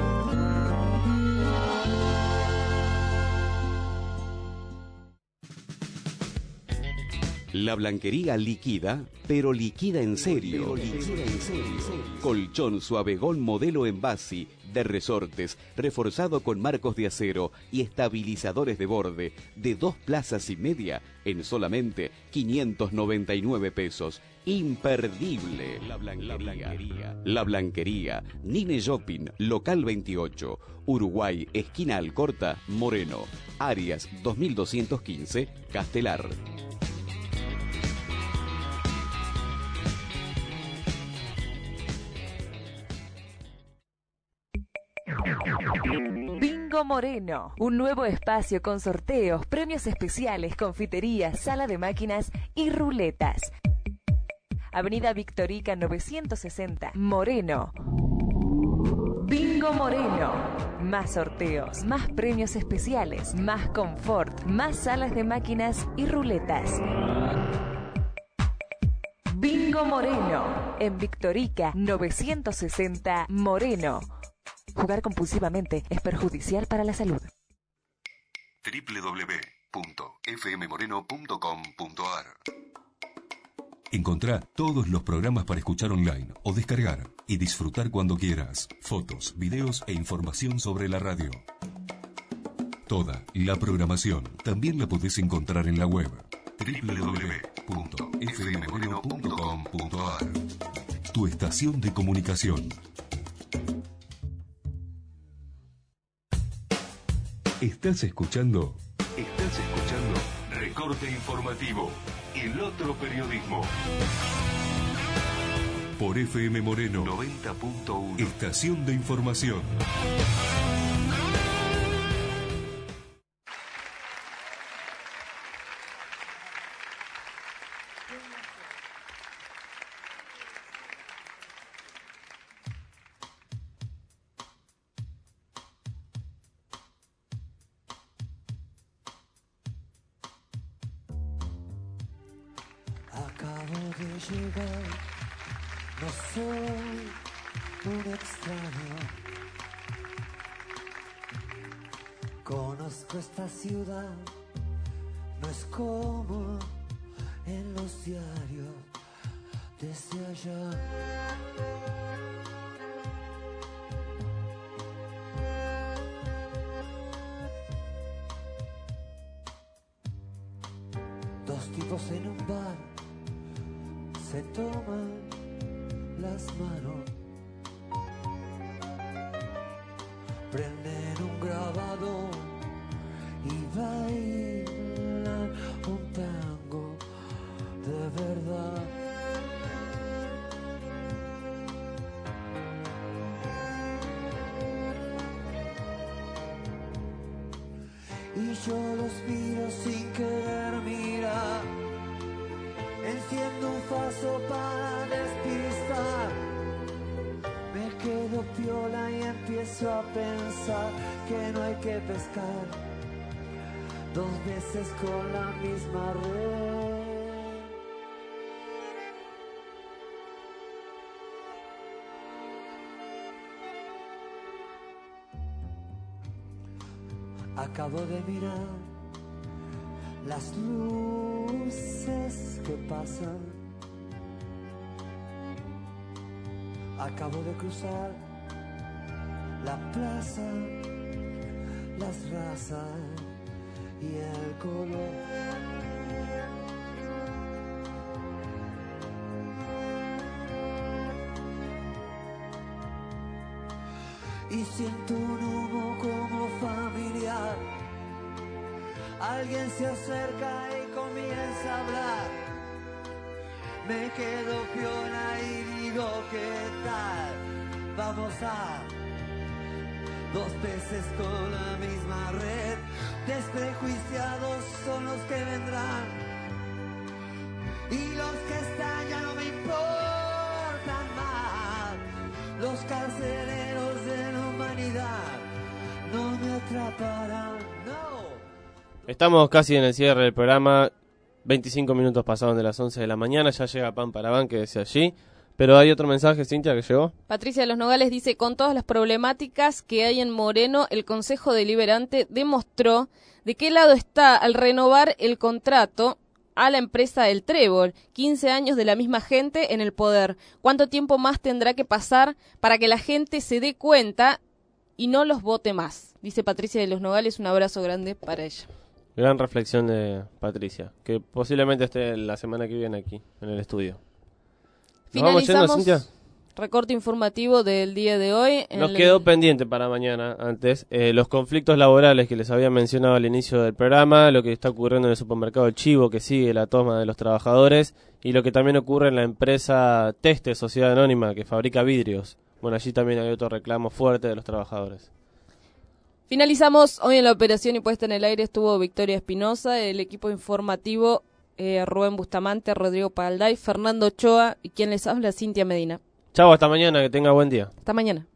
La Blanquería liquida, pero liquida en serio. Colchón Suavegón modelo Envasi de resortes, reforzado con marcos de acero y estabilizadores de borde, de dos plazas y media, en solamente quinientos noventa y nueve pesos. Imperdible. La Blanquería. La Blanquería. Nine Shopping, local veintiocho, Uruguay, esquina Alcorta, Moreno. Arias dos mil doscientos quince, Castelar. Bingo Moreno, un nuevo espacio con sorteos, premios especiales, confiterías, sala de máquinas y ruletas. Avenida Victorica novecientos sesenta, Moreno. Bingo Moreno. Más sorteos, más premios especiales, más confort, más salas de máquinas y ruletas. Bingo Moreno, en Victorica novecientos sesenta, Moreno. Jugar compulsivamente es perjudicial para la salud. doble u doble u doble u punto f m moreno punto com punto a r. Encontrá todos los programas para escuchar online o descargar y disfrutar cuando quieras. Fotos, videos e información sobre la radio. Toda la programación también la podés encontrar en la web doble u doble u doble u punto f m moreno punto com punto a r. Tu estación de comunicación. ¿Estás escuchando? Estás escuchando Recorte Informativo, el otro periodismo. Por F M Moreno noventa punto uno. Estación de información. Acabo de llegar, no soy un extraño. Conozco esta ciudad, no es como en los diarios desde allá. Dos tipos en un bar se toman las manos, prenden un grabador y bailan un tango de verdad. Y yo los miro sin querer mirar. Enciendo un faso para despistar. Me quedo piola y empiezo a pensar que no hay que pescar dos veces con la misma red. Acabo de mirar las luces que pasan. Acabo de cruzar la plaza, las razas y el color. Y siento un humo como familiar. Alguien se acerca y comienza a hablar. Me quedo piola y digo, ¿qué tal? Vamos a dos peces con la misma red. Desprejuiciados son los que vendrán. Y los que están ya no me importan más. Los carceleros de la humanidad no me atraparán, no. Estamos casi en el cierre del programa. veinticinco minutos pasaron de las once de la mañana. Ya llega Pan para Ban, que decía allí. Pero hay otro mensaje, Cintia, que llegó. Patricia de los Nogales dice, con todas las problemáticas que hay en Moreno, el Consejo Deliberante demostró de qué lado está al renovar el contrato a la empresa del Trébol. quince años de la misma gente en el poder. ¿Cuánto tiempo más tendrá que pasar para que la gente se dé cuenta y no los vote más? Dice Patricia de los Nogales, un abrazo grande para ella. Gran reflexión de Patricia, que posiblemente esté la semana que viene aquí, en el estudio. ¿Nos vamos yendo, Cintia? Recorte informativo del día de hoy. Nos quedó el... pendiente para mañana, antes, eh, los conflictos laborales que les había mencionado al inicio del programa, lo que está ocurriendo en el supermercado El Chivo, que sigue la toma de los trabajadores, y lo que también ocurre en la empresa Teste, Sociedad Anónima, que fabrica vidrios. Bueno, allí también hay otro reclamo fuerte de los trabajadores. Finalizamos hoy en la operación y puesta en el aire estuvo Victoria Espinosa, el equipo informativo eh, Rubén Bustamante, Rodrigo Palday, Fernando Ochoa y quien les habla, Cintia Medina. Chau, hasta mañana, que tenga buen día. Hasta mañana.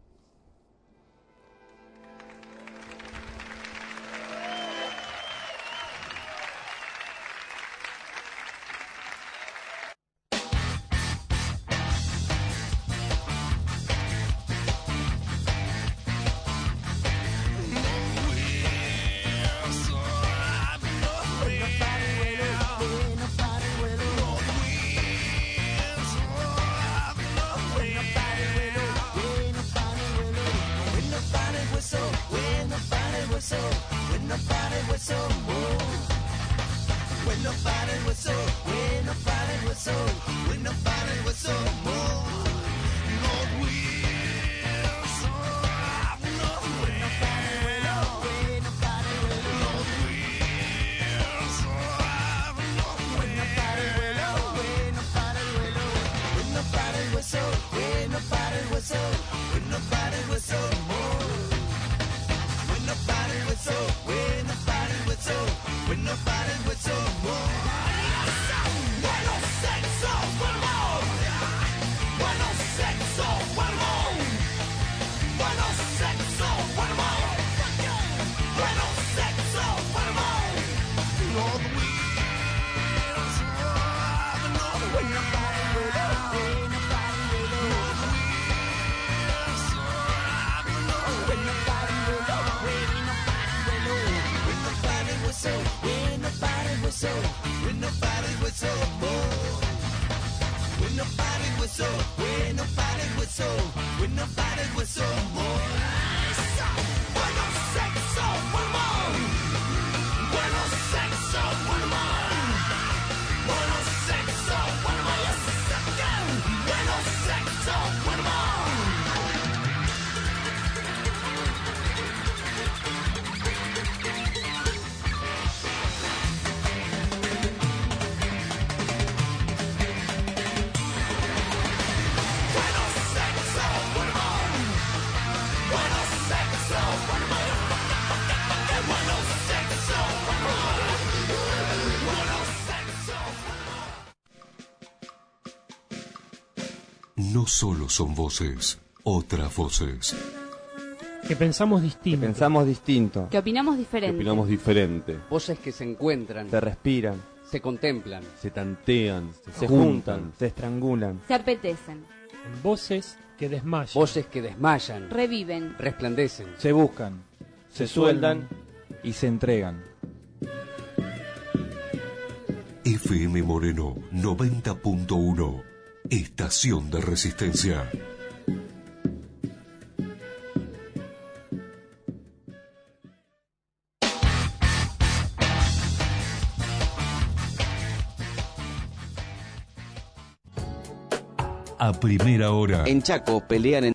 No solo son voces, otras voces. Que pensamos distinto. Que pensamos distinto. Que opinamos diferente. Que opinamos diferente. Voces que se encuentran. Se respiran. Se contemplan. Se tantean. Se, se juntan, juntan. Se estrangulan. Se apetecen. En voces que desmayan. Voces que desmayan. Reviven. Resplandecen. Se buscan. Se, se sueldan. Y se entregan. F M Moreno noventa punto uno. Estación de Resistencia. primera hora. En Chaco pelean en